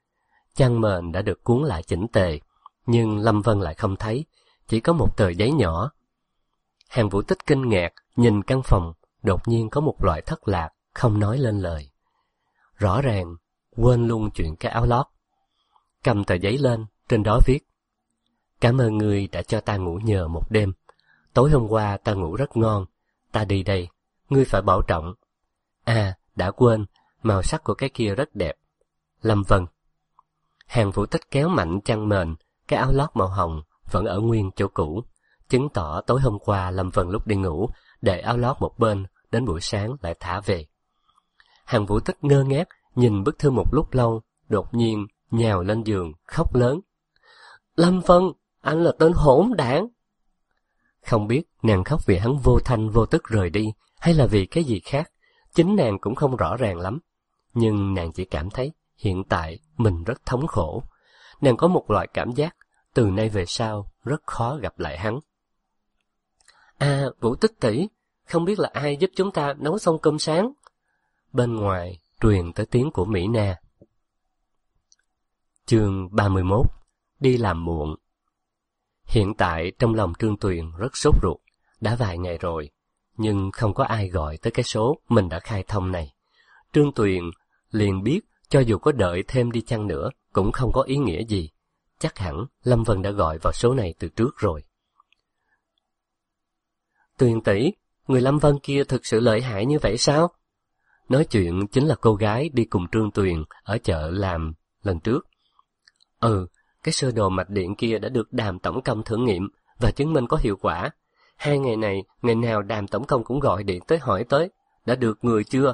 [SPEAKER 1] chăn mền đã được cuốn lại chỉnh tề, nhưng Lâm Vân lại không thấy, chỉ có một tờ giấy nhỏ. Hàn Vũ Tích kinh ngạc, nhìn căn phòng, đột nhiên có một loại thất lạc, không nói lên lời. Rõ ràng, quên luôn chuyện cái áo lót. Cầm tờ giấy lên, trên đó viết: Cảm ơn ngươi đã cho ta ngủ nhờ một đêm. Tối hôm qua ta ngủ rất ngon, ta đi đây, ngươi phải bảo trọng. À, đã quên, màu sắc của cái kia rất đẹp. Lâm Vân. Hàn Vũ Tích kéo mạnh chăn mền, cái áo lót màu hồng vẫn ở nguyên chỗ cũ, chứng tỏ tối hôm qua Lâm Vân lúc đi ngủ để áo lót một bên, đến buổi sáng lại thả về. Hàn Vũ Tích ngơ ngác nhìn bức thư một lúc lâu, đột nhiên nhào lên giường khóc lớn. Lâm Vân, anh là tên hỗn đản. Không biết nàng khóc vì hắn vô thanh vô tức rời đi, hay là vì cái gì khác, chính nàng cũng không rõ ràng lắm. Nhưng nàng chỉ cảm thấy hiện tại mình rất thống khổ. Nàng có một loại cảm giác từ nay về sau rất khó gặp lại hắn. À, Vũ Tích tỷ, không biết là ai giúp chúng ta nấu xong cơm sáng? Bên ngoài truyền tới tiếng của Mỹ Na. Chương 31. Đi làm muộn. Hiện tại trong lòng Trương Tuyền rất sốt ruột, đã vài ngày rồi, nhưng không có ai gọi tới cái số mình đã khai thông này. Trương Tuyền liền biết cho dù có đợi thêm đi chăng nữa cũng không có ý nghĩa gì. Chắc hẳn Lâm Vân đã gọi vào số này từ trước rồi. Tuyền tỷ, người Lâm Vân kia thực sự lợi hại như vậy sao? Nói chuyện chính là cô gái đi cùng Trương Tuyền ở chợ làm lần trước. Cái sơ đồ mạch điện kia đã được Đàm tổng công thử nghiệm và chứng minh có hiệu quả. 2 ngày này, ngày nào Đàm tổng công cũng gọi điện tới hỏi tới, đã được người chưa?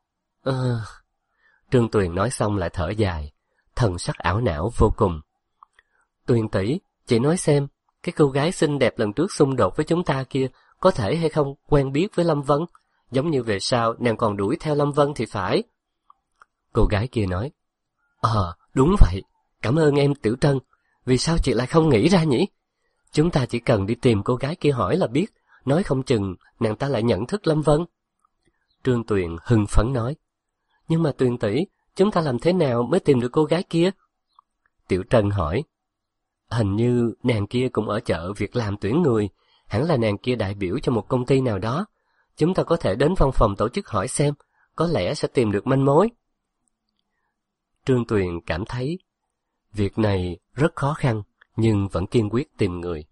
[SPEAKER 1] Trương Tuyền nói xong lại thở dài, thần sắc ảo não vô cùng. Tuyền tỷ, chị nói xem, cái cô gái xinh đẹp lần trước xung đột với chúng ta kia có thể hay không quen biết với Lâm Vân? Giống như về sau nàng còn đuổi theo Lâm Vân thì phải. Cô gái kia nói, đúng vậy, cảm ơn em Tiểu Trân, vì sao chị lại không nghĩ ra nhỉ? Chúng ta chỉ cần đi tìm cô gái kia hỏi là biết, nói không chừng nàng ta lại nhận thức Lâm Vân. Trương Tuyền hưng phấn nói, nhưng mà Tuyền tỷ, chúng ta làm thế nào mới tìm được cô gái kia? Tiểu Trân hỏi, hình như nàng kia cũng ở chợ việc làm tuyển người, hẳn là nàng kia đại biểu cho một công ty nào đó. Chúng ta có thể đến văn phòng tổ chức hỏi xem, có lẽ sẽ tìm được manh mối. Trương Tuyền cảm thấy việc này rất khó khăn, nhưng vẫn kiên quyết tìm người.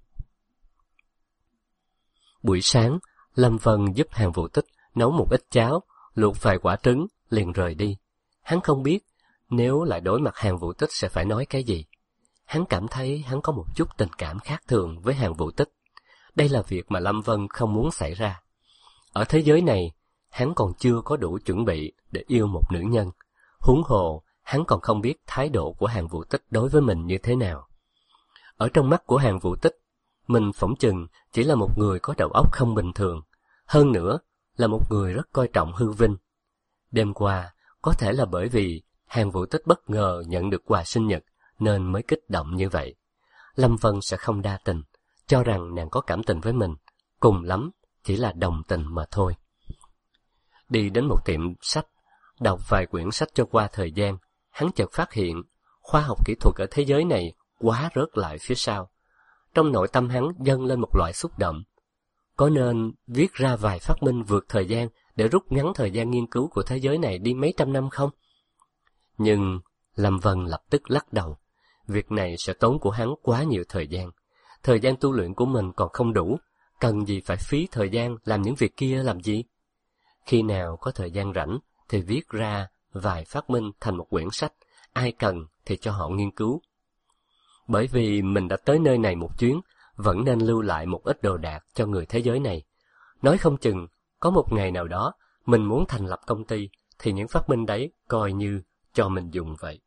[SPEAKER 1] Buổi sáng, Lâm Vân giúp Hàn Vũ Tích nấu một ít cháo, luộc vài quả trứng, liền rời đi. Hắn không biết, nếu lại đối mặt Hàn Vũ Tích sẽ phải nói cái gì. Hắn cảm thấy hắn có một chút tình cảm khác thường với Hàn Vũ Tích. Đây là việc mà Lâm Vân không muốn xảy ra. Ở thế giới này, hắn còn chưa có đủ chuẩn bị để yêu một nữ nhân. Huống hồ, hắn còn không biết thái độ của Hàn Vũ Tích đối với mình như thế nào. Ở trong mắt của Hàn Vũ Tích, mình phỏng chừng chỉ là một người có đầu óc không bình thường. Hơn nữa, là một người rất coi trọng hư vinh. Đêm qua, có thể là bởi vì Hàn Vũ Tích bất ngờ nhận được quà sinh nhật nên mới kích động như vậy. Lâm Vân sẽ không đa tình, cho rằng nàng có cảm tình với mình, cùng lắm chỉ là đồng tình mà thôi. Đi đến một tiệm sách, đọc vài quyển sách cho qua thời gian, hắn chợt phát hiện khoa học kỹ thuật ở thế giới này quá rớt lại phía sau. Trong nội tâm hắn dâng lên một loại xúc động. Có nên viết ra vài phát minh vượt thời gian để rút ngắn thời gian nghiên cứu của thế giới này đi mấy trăm năm không? Nhưng Lâm Vân lập tức lắc đầu. Việc này sẽ tốn của hắn quá nhiều thời gian. Thời gian tu luyện của mình còn không đủ, cần gì phải phí thời gian làm những việc kia làm gì? Khi nào có thời gian rảnh thì viết ra vài phát minh thành một quyển sách, ai cần thì cho họ nghiên cứu. Bởi vì mình đã tới nơi này một chuyến, vẫn nên lưu lại một ít đồ đạc cho người thế giới này. Nói không chừng, có một ngày nào đó, mình muốn thành lập công ty, thì những phát minh đấy coi như cho mình dùng vậy.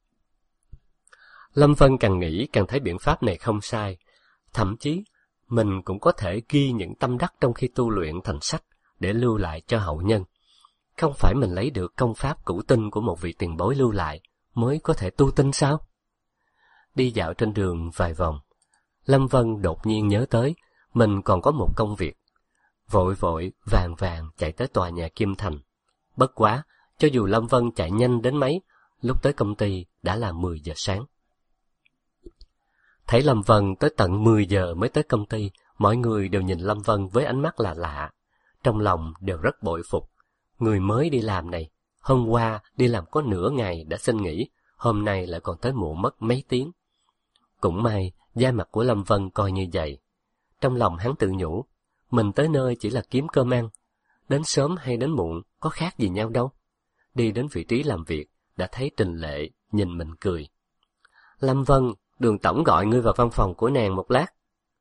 [SPEAKER 1] Lâm Vân càng nghĩ càng thấy biện pháp này không sai. Thậm chí, mình cũng có thể ghi những tâm đắc trong khi tu luyện thành sách để lưu lại cho hậu nhân. Không phải mình lấy được công pháp cửu tinh của một vị tiền bối lưu lại mới có thể tu tinh sao? Đi dạo trên đường vài vòng, Lâm Vân đột nhiên nhớ tới mình còn có một công việc. Vội vội vàng vàng chạy tới tòa nhà Kim Thành. Bất quá, cho dù Lâm Vân chạy nhanh đến mấy, lúc tới công ty đã là 10 giờ sáng. Thấy Lâm Vân tới tận 10 giờ mới tới công ty, mọi người đều nhìn Lâm Vân với ánh mắt là lạ. Trong lòng đều rất bội phục. Người mới đi làm này, hôm qua đi làm có nửa ngày đã xin nghỉ, hôm nay lại còn tới muộn mất mấy tiếng. Cũng may, da mặt của Lâm Vân coi như vậy. Trong lòng hắn tự nhủ, mình tới nơi chỉ là kiếm cơm ăn, đến sớm hay đến muộn có khác gì nhau đâu. Đi đến vị trí làm việc, đã thấy Trình Lệ nhìn mình cười. Lâm Vân, Đường tổng gọi ngươi vào văn phòng của nàng một lát.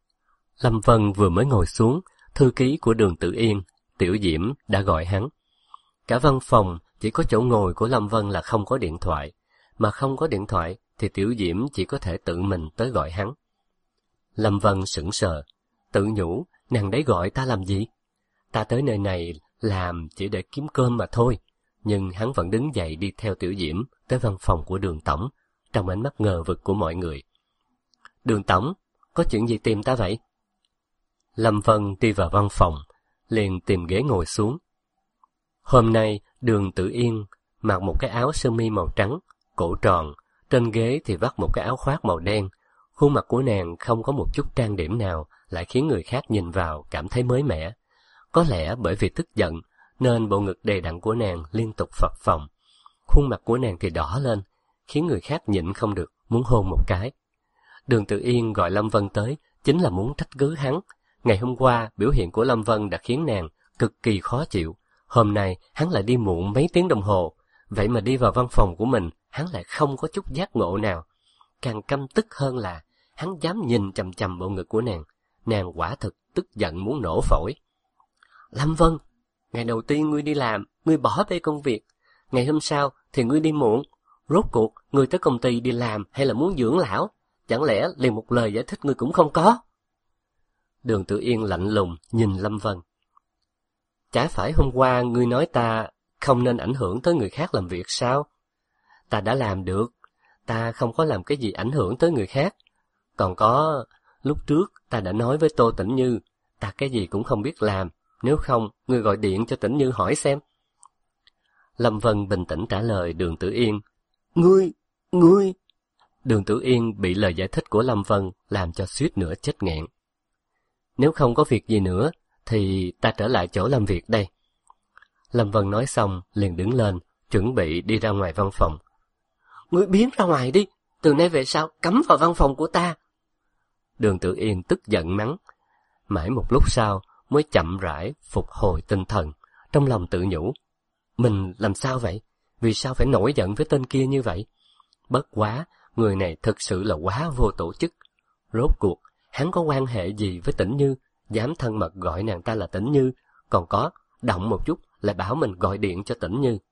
[SPEAKER 1] Lâm Vân vừa mới ngồi xuống, thư ký của Đường Tử Yên, Tiểu Diễm đã gọi hắn. Cả văn phòng chỉ có chỗ ngồi của Lâm Vân là không có điện thoại, mà không có điện thoại thì Tiểu Diễm chỉ có thể tự mình tới gọi hắn. Lâm Vân sững sờ, tự nhủ, nàng đấy gọi ta làm gì? Ta tới nơi này làm chỉ để kiếm cơm mà thôi. Nhưng hắn vẫn đứng dậy đi theo Tiểu Diễm tới văn phòng của Đường tổng, trong ánh mắt ngờ vực của mọi người. Đường tổng, có chuyện gì tìm ta vậy? Lâm Vân đi vào văn phòng, liền tìm ghế ngồi xuống. Hôm nay Đường Tử Yên mặc một cái áo sơ mi màu trắng, cổ tròn, trên ghế thì vắt một cái áo khoác màu đen. Khuôn mặt của nàng không có một chút trang điểm nào, lại khiến người khác nhìn vào cảm thấy mới mẻ. Có lẽ bởi vì tức giận, nên bộ ngực đầy đặn của nàng liên tục phập phồng. Khuôn mặt của nàng thì đỏ lên, khiến người khác nhịn không được, muốn hôn một cái. Đường Tử Yên gọi Lâm Vân tới, chính là muốn trách cứ hắn. Ngày hôm qua, biểu hiện của Lâm Vân đã khiến nàng cực kỳ khó chịu. Hôm nay, hắn lại đi muộn mấy tiếng đồng hồ. Vậy mà đi vào văn phòng của mình, hắn lại không có chút giác ngộ nào. Càng căm tức hơn là, hắn dám nhìn chằm chằm bộ ngực của nàng. Nàng quả thực tức giận muốn nổ phổi. Lâm Vân, ngày đầu tiên ngươi đi làm, ngươi bỏ bê công việc. Ngày hôm sau thì ngươi đi muộn. Rốt cuộc, ngươi tới công ty đi làm hay là muốn dưỡng lão? Chẳng lẽ liền một lời giải thích ngươi cũng không có? Đường Tử Yên lạnh lùng nhìn Lâm Vân. Chả phải hôm qua ngươi nói ta không nên ảnh hưởng tới người khác làm việc sao? Ta đã làm được, ta không có làm cái gì ảnh hưởng tới người khác. Còn có, lúc trước ta đã nói với Tô Tĩnh Như, ta cái gì cũng không biết làm, nếu không, ngươi gọi điện cho Tĩnh Như hỏi xem. Lâm Vân bình tĩnh trả lời Đường Tử Yên. Ngươi... Đường Tử Yên bị lời giải thích của Lâm Vân làm cho suýt nữa chết nghẹn. Nếu không có việc gì nữa, thì ta trở lại chỗ làm việc đây. Lâm Vân nói xong, liền đứng lên, chuẩn bị đi ra ngoài văn phòng. Ngươi biến ra ngoài đi, từ nay về sau cấm vào văn phòng của ta. Đường Tử Yên tức giận mắng. Mãi một lúc sau, mới chậm rãi phục hồi tinh thần, trong lòng tự nhủ. Mình làm sao vậy? Vì sao phải nổi giận với tên kia như vậy? Bất quá, người này thực sự là quá vô tổ chức. Rốt cuộc, hắn có quan hệ gì với Tĩnh Như, dám thân mật gọi nàng ta là Tĩnh Như, còn có, động một chút lại bảo mình gọi điện cho Tĩnh Như.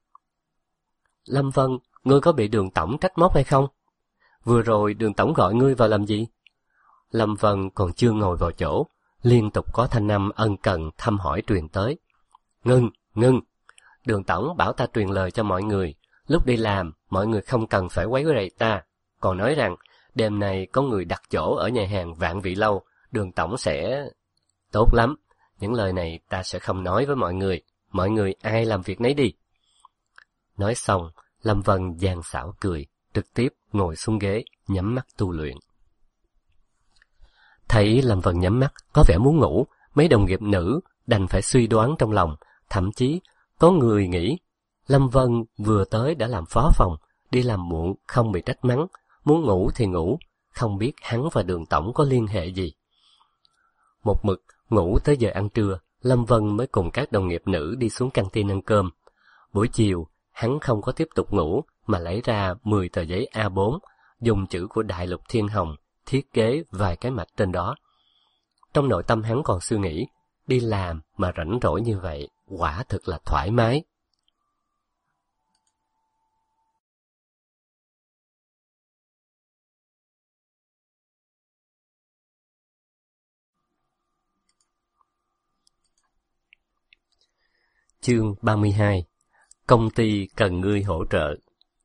[SPEAKER 1] Lâm Vân, ngươi có bị Đường tổng trách móc hay không? Vừa rồi Đường tổng gọi ngươi vào làm gì? Lâm Vân còn chưa ngồi vào chỗ, liên tục có thanh âm ân cần thăm hỏi truyền tới. Ngưng, Đường tổng bảo ta truyền lời cho mọi người, lúc đi làm mọi người không cần phải quấy rầy ta, còn nói rằng đêm nay có người đặt chỗ ở nhà hàng Vạn Vị Lâu, Đường tổng sẽ... Tốt lắm, những lời này ta sẽ không nói với mọi người ai làm việc nấy đi. Nói xong, Lâm Vân gian xảo cười, trực tiếp ngồi xuống ghế, nhắm mắt tu luyện. Thấy Lâm Vân nhắm mắt, có vẻ muốn ngủ, mấy đồng nghiệp nữ đành phải suy đoán trong lòng, thậm chí có người nghĩ Lâm Vân vừa tới đã làm phó phòng, đi làm muộn không bị trách mắng, muốn ngủ thì ngủ, không biết hắn và Đường tổng có liên hệ gì. Một mực ngủ tới giờ ăn trưa, Lâm Vân mới cùng các đồng nghiệp nữ đi xuống căng tin ăn cơm. Buổi chiều, hắn không có tiếp tục ngủ mà lấy ra 10 tờ giấy A4, dùng chữ của Đại Lục Thiên Hồng thiết kế vài cái mạch trên đó. Trong nội tâm hắn còn suy nghĩ, đi làm mà rảnh rỗi như vậy, quả thực là thoải mái. Chương 32. Công ty cần ngươi hỗ trợ.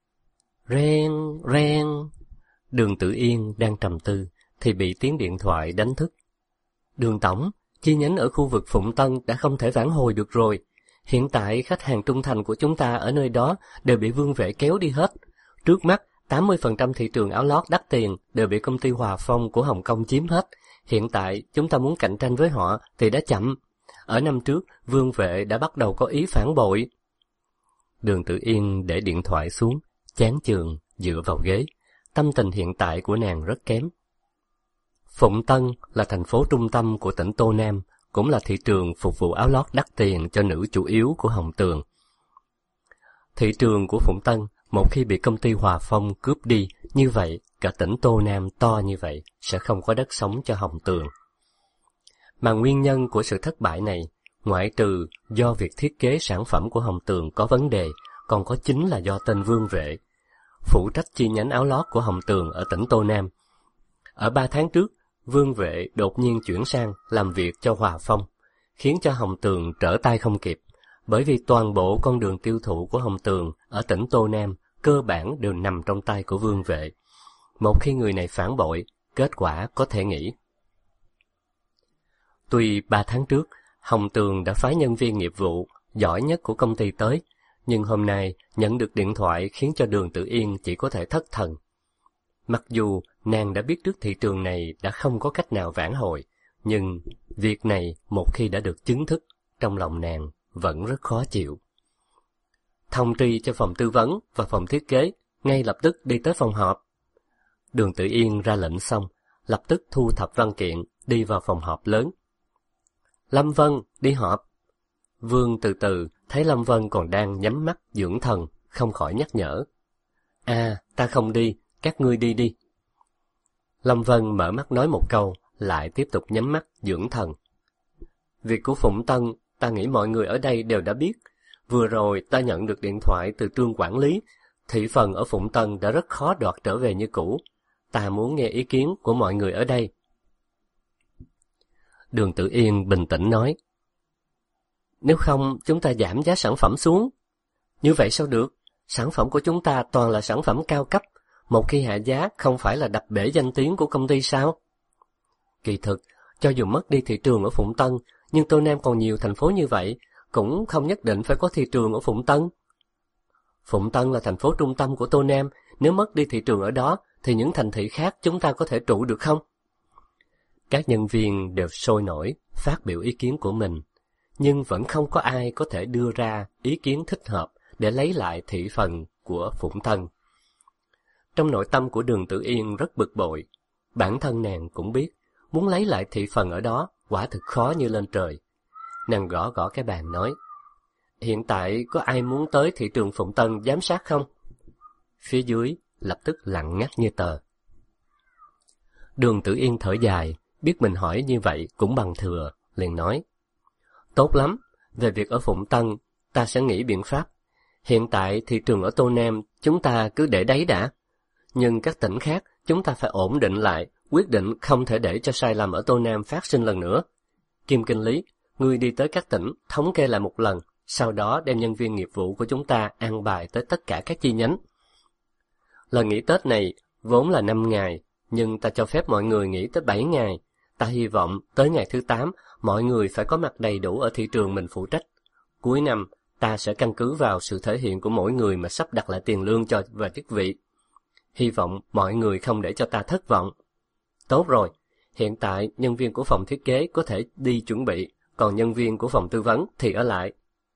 [SPEAKER 1] Reng. Đường Tử Yên đang trầm tư thì bị tiếng điện thoại đánh thức. Đường tổng, chi nhánh ở khu vực Phụng Tân đã không thể vãn hồi được rồi. Hiện tại khách hàng trung thành của chúng ta ở nơi đó đều bị Vương Vệ kéo đi hết. Trước mắt 80% thị trường áo lót đắt tiền đều bị công ty Hòa Phong của Hồng Kông chiếm hết. Hiện tại, chúng ta muốn cạnh tranh với họ thì đã chậm. Ở năm trước, Vương Vệ đã bắt đầu có ý phản bội. Đường Tử Yên để điện thoại xuống, chán chường, dựa vào ghế. Tâm tình hiện tại của nàng rất kém. Phụng Tân là thành phố trung tâm của tỉnh Tô Nam, cũng là thị trường phục vụ áo lót đắt tiền cho nữ chủ yếu của Hồng Tường. Thị trường của Phụng Tân, một khi bị công ty Hòa Phong cướp đi, như vậy, cả tỉnh Tô Nam to như vậy, sẽ không có đất sống cho Hồng Tường. Mà nguyên nhân của sự thất bại này, ngoại trừ do việc thiết kế sản phẩm của Hồng Tường có vấn đề, còn có chính là do tên Vương Vệ, phụ trách chi nhánh áo lót của Hồng Tường ở tỉnh Tô Nam. Ở 3 tháng trước, Vương Vệ đột nhiên chuyển sang làm việc cho Hòa Phong, khiến cho Hồng Tường trở tay không kịp, bởi vì toàn bộ con đường tiêu thụ của Hồng Tường ở tỉnh Tô Nam cơ bản đều nằm trong tay của Vương Vệ. Một khi người này phản bội, kết quả có thể nghĩ. Tuy 3 tháng trước, Hồng Tường đã phái nhân viên nghiệp vụ giỏi nhất của công ty tới, nhưng hôm nay nhận được điện thoại khiến cho Đường Tử Yên chỉ có thể thất thần. Mặc dù nàng đã biết trước thị trường này đã không có cách nào vãn hồi, nhưng việc này một khi đã được chứng thức, trong lòng nàng vẫn rất khó chịu. Thông tri cho phòng tư vấn và phòng thiết kế, ngay lập tức đi tới phòng họp. Đường Tử Yên ra lệnh xong, lập tức thu thập văn kiện, đi vào phòng họp lớn. Lâm Vân, đi họp. Vương từ từ thấy Lâm Vân còn đang nhắm mắt dưỡng thần, không khỏi nhắc nhở. Ta không đi, các ngươi đi đi. Lâm Vân mở mắt nói một câu, lại tiếp tục nhắm mắt dưỡng thần. Việc của Phụng Tân, ta nghĩ mọi người ở đây đều đã biết. Vừa rồi ta nhận được điện thoại từ Trương quản lý, thị phần ở Phụng Tân đã rất khó đoạt trở về như cũ. Ta muốn nghe ý kiến của mọi người ở đây. Đường Tử Yên bình tĩnh nói. Nếu không, chúng ta giảm giá sản phẩm xuống. Như vậy sao được? Sản phẩm của chúng ta toàn là sản phẩm cao cấp. Một khi hạ giá không phải là đập bể danh tiếng của công ty sao? Kỳ thực, cho dù mất đi thị trường ở Phụng Tân, nhưng Tô Nam còn nhiều thành phố như vậy, cũng không nhất định phải có thị trường ở Phụng Tân. Phụng Tân là thành phố trung tâm của Tô Nam, nếu mất đi thị trường ở đó, thì những thành thị khác chúng ta có thể trụ được không? Các nhân viên đều sôi nổi, phát biểu ý kiến của mình, nhưng vẫn không có ai có thể đưa ra ý kiến thích hợp để lấy lại thị phần của Phụng Tân. Trong nội tâm của Đường Tử Yên rất bực bội, bản thân nàng cũng biết, muốn lấy lại thị phần ở đó quả thực khó như lên trời. Nàng gõ gõ cái bàn nói, hiện tại có ai muốn tới thị trường Phụng Tân giám sát không? Phía dưới lập tức lặng ngắt như tờ. Đường Tử Yên thở dài, biết mình hỏi như vậy cũng bằng thừa, liền nói, tốt lắm, về việc ở Phụng Tân, ta sẽ nghĩ biện pháp. Hiện tại thị trường ở Tô Nam chúng ta cứ để đấy đã, nhưng các tỉnh khác chúng ta phải ổn định lại, quyết định không thể để cho sai lầm ở Tô Nam phát sinh lần nữa. Kim Kinh Lý, ngươi đi tới các tỉnh, thống kê lại một lần, sau đó đem nhân viên nghiệp vụ của chúng ta an bài tới tất cả các chi nhánh. Lần nghỉ Tết này vốn là 5 ngày, nhưng ta cho phép mọi người nghỉ tới 7 ngày. Ta hy vọng tới ngày thứ 8, mọi người phải có mặt đầy đủ ở thị trường mình phụ trách. Cuối năm, ta sẽ căn cứ vào sự thể hiện của mỗi người mà sắp đặt lại tiền lương cho và chức vị. Hy vọng mọi người không để cho ta thất vọng. Tốt rồi, hiện tại nhân viên của phòng thiết kế có thể đi chuẩn bị, còn nhân viên của phòng tư vấn thì ở lại.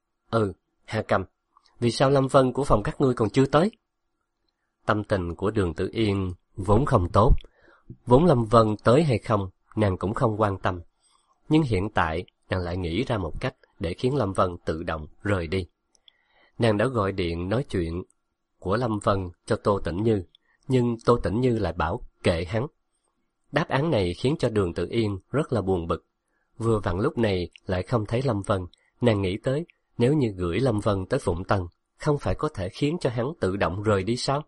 [SPEAKER 1] Hà Cầm, vì sao Lâm Vân của phòng các ngươi còn chưa tới? Tâm tình của Đường Tử Yên vốn không tốt, vốn Lâm Vân tới hay không, nàng cũng không quan tâm. Nhưng hiện tại, nàng lại nghĩ ra một cách để khiến Lâm Vân tự động rời đi. Nàng đã gọi điện nói chuyện của Lâm Vân cho Tô Tĩnh Như, nhưng Tô Tĩnh Như lại bảo kệ hắn. Đáp án này khiến cho Đường Tử Yên rất là buồn bực. Vừa vặn lúc này lại không thấy Lâm Vân, nàng nghĩ tới nếu như gửi Lâm Vân tới Phụng Tân, không phải có thể khiến cho hắn tự động rời đi sao?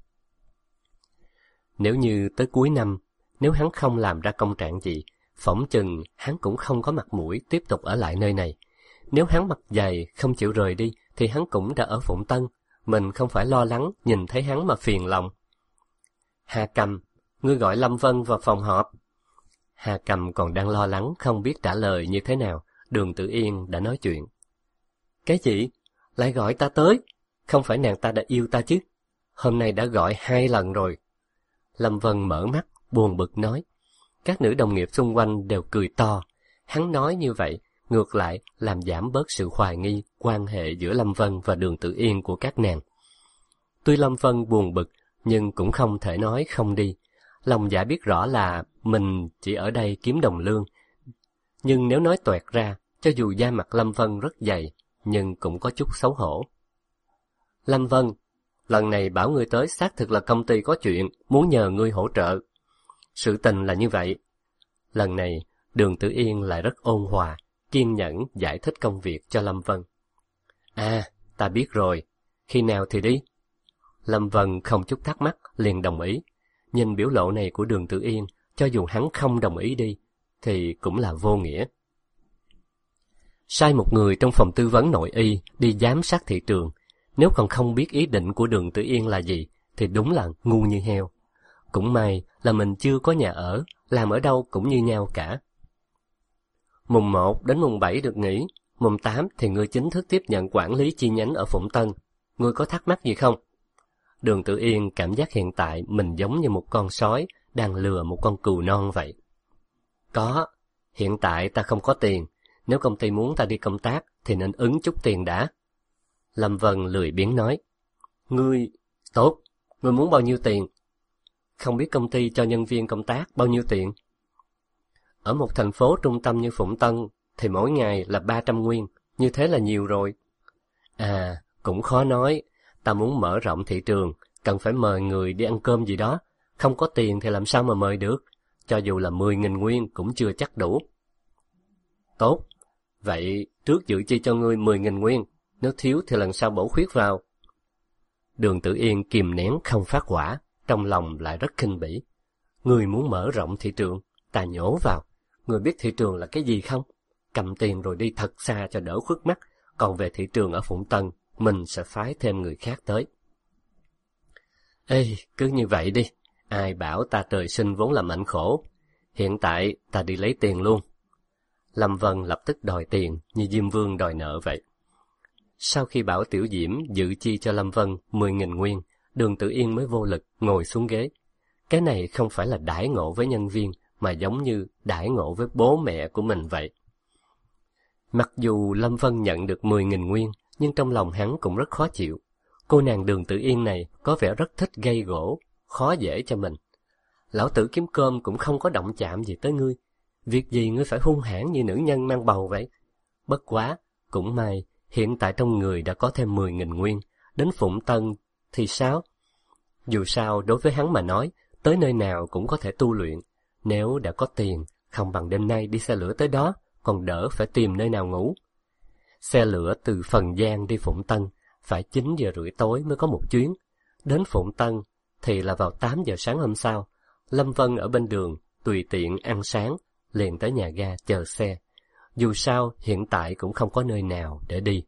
[SPEAKER 1] Nếu như tới cuối năm, nếu hắn không làm ra công trạng gì, phỏng chừng hắn cũng không có mặt mũi tiếp tục ở lại nơi này. Nếu hắn mặt dày không chịu rời đi, thì hắn cũng đã ở Phụng Tân, mình không phải lo lắng nhìn thấy hắn mà phiền lòng. Hà Cầm, ngươi gọi Lâm Vân vào phòng họp. Hà Cầm còn đang lo lắng không biết trả lời như thế nào, Đường Tử Yên đã nói chuyện. Cái gì? Lại gọi ta tới? Không phải nàng ta đã yêu ta chứ? hôm nay đã gọi 2 lần rồi. Lâm Vân mở mắt, buồn bực nói. Các nữ đồng nghiệp xung quanh đều cười to. Hắn nói như vậy, ngược lại làm giảm bớt sự hoài nghi quan hệ giữa Lâm Vân và Đường Tử Yên của các nàng. Tuy Lâm Vân buồn bực, nhưng cũng không thể nói không đi. Lòng dạ biết rõ là mình chỉ ở đây kiếm đồng lương. Nhưng nếu nói toẹt ra, cho dù da mặt Lâm Vân rất dày, nhưng cũng có chút xấu hổ. Lâm Vân, lần này bảo ngươi tới xác thực là công ty có chuyện, muốn nhờ ngươi hỗ trợ. Sự tình là như vậy. Lần này, Đường Tử Yên lại rất ôn hòa, kiên nhẫn giải thích công việc cho Lâm Vân. À, ta biết rồi, khi nào thì đi? Lâm Vân không chút thắc mắc, liền đồng ý. Nhìn biểu lộ này của Đường Tử Yên, cho dù hắn không đồng ý đi, thì cũng là vô nghĩa. Sai một người trong phòng tư vấn nội y đi giám sát thị trường, nếu còn không biết ý định của Đường Tử Yên là gì, thì đúng là ngu như heo. Cũng may là mình chưa có nhà ở, làm ở đâu cũng như nhau cả. Mùng 1 đến mùng 7 được nghỉ, mùng 8 thì ngươi chính thức tiếp nhận quản lý chi nhánh ở Phụng Tân. Ngươi có thắc mắc gì không? Đường Tử Yên cảm giác hiện tại mình giống như một con sói đang lừa một con cừu non vậy. Có, hiện tại ta không có tiền, nếu công ty muốn ta đi công tác thì nên ứng chút tiền đã. Lâm Vân lười biếng nói. Ngươi, tốt, ngươi muốn bao nhiêu tiền? Không biết công ty cho nhân viên công tác bao nhiêu tiền? Ở một thành phố trung tâm như Phụng Tân thì mỗi ngày là 300 nguyên, như thế là nhiều rồi. À, cũng khó nói, ta muốn mở rộng thị trường, cần phải mời người đi ăn cơm gì đó, không có tiền thì làm sao mà mời được, cho dù là 10.000 nguyên cũng chưa chắc đủ. Tốt, vậy trước dự chi cho ngươi 10.000 nguyên, nếu thiếu thì lần sau bổ khuyết vào. Đường Tử Yên kìm nén không phát hỏa, trong lòng lại rất khinh bỉ. Ngươi muốn mở rộng thị trường, ta nhổ vào. Ngươi biết thị trường là cái gì không? Cầm tiền rồi đi thật xa cho đỡ khuất mắt, còn về thị trường ở Phụng Tân, mình sẽ phái thêm người khác tới. Ê, cứ như vậy đi, ai bảo ta trời sinh vốn là mệnh khổ. Hiện tại ta đi lấy tiền luôn. Lâm Vân lập tức đòi tiền như Diêm Vương đòi nợ vậy. Sau khi bảo Tiểu Diễm dự chi cho Lâm Vân 10.000 nguyên, Đường Tử Yên mới vô lực ngồi xuống ghế. Cái này không phải là đãi ngộ với nhân viên, mà giống như đãi ngộ với bố mẹ của mình vậy. Mặc dù Lâm Vân nhận được 10.000 nguyên, nhưng trong lòng hắn cũng rất khó chịu. Cô nàng Đường Tử Yên này có vẻ rất thích gây gỗ, khó dễ cho mình. Lão tử kiếm cơm cũng không có động chạm gì tới ngươi. Việc gì ngươi phải hung hãn như nữ nhân mang bầu vậy? Bất quá, cũng may, hiện tại trong người đã có thêm 10.000 nguyên, đến Phụng Tân thì sao? Dù sao, đối với hắn mà nói, tới nơi nào cũng có thể tu luyện. Nếu đã có tiền, không bằng đêm nay đi xe lửa tới đó, còn đỡ phải tìm nơi nào ngủ. Xe lửa từ Phần Giang đi Phụng Tân, phải 9 giờ rưỡi tối mới có một chuyến. Đến Phụng Tân thì là vào 8 giờ sáng hôm sau. Lâm Vân ở bên đường, tùy tiện ăn sáng, liền tới nhà ga chờ xe. Dù sao, hiện tại cũng không có nơi nào để đi.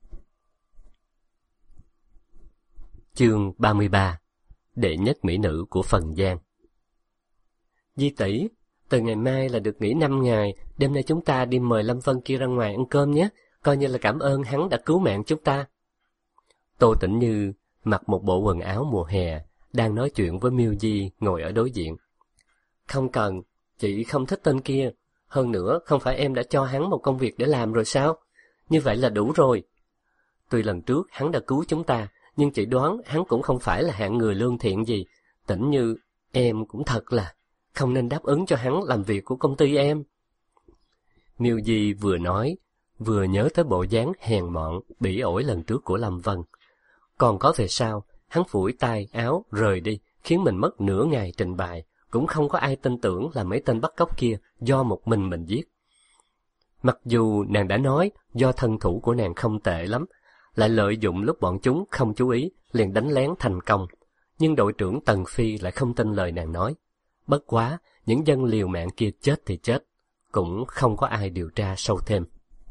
[SPEAKER 1] Chương 33. Đệ nhất mỹ nữ của Phần Giang. Di tỷ, từ ngày mai là được nghỉ 5 ngày, đêm nay chúng ta đi mời Lâm Vân kia ra ngoài ăn cơm nhé, coi như là cảm ơn hắn đã cứu mạng chúng ta. Tô Tĩnh Như mặc một bộ quần áo mùa hè, đang nói chuyện với Miêu Di ngồi ở đối diện. Không cần, chị không thích tên kia, hơn nữa không phải em đã cho hắn một công việc để làm rồi sao? Như vậy là đủ rồi. Tuy lần trước hắn đã cứu chúng ta, nhưng chị đoán hắn cũng không phải là hạng người lương thiện gì. Tĩnh Như, em cũng thật là không nên đáp ứng cho hắn làm việc của công ty em. Miêu Di vừa nói, vừa nhớ tới bộ dáng hèn mọn, bỉ ổi lần trước của Lâm Vân. Còn có về sau, hắn phủi tay áo rời đi, khiến mình mất nửa ngày trình bày, cũng không có ai tin tưởng là mấy tên bắt cóc kia do một mình giết. Mặc dù nàng đã nói do thân thủ của nàng không tệ lắm, lại lợi dụng lúc bọn chúng không chú ý liền đánh lén thành công, nhưng đội trưởng Tần Phi lại không tin lời nàng nói. Bất quá, những dân liều mạng kia chết thì chết, cũng không có ai điều tra sâu thêm.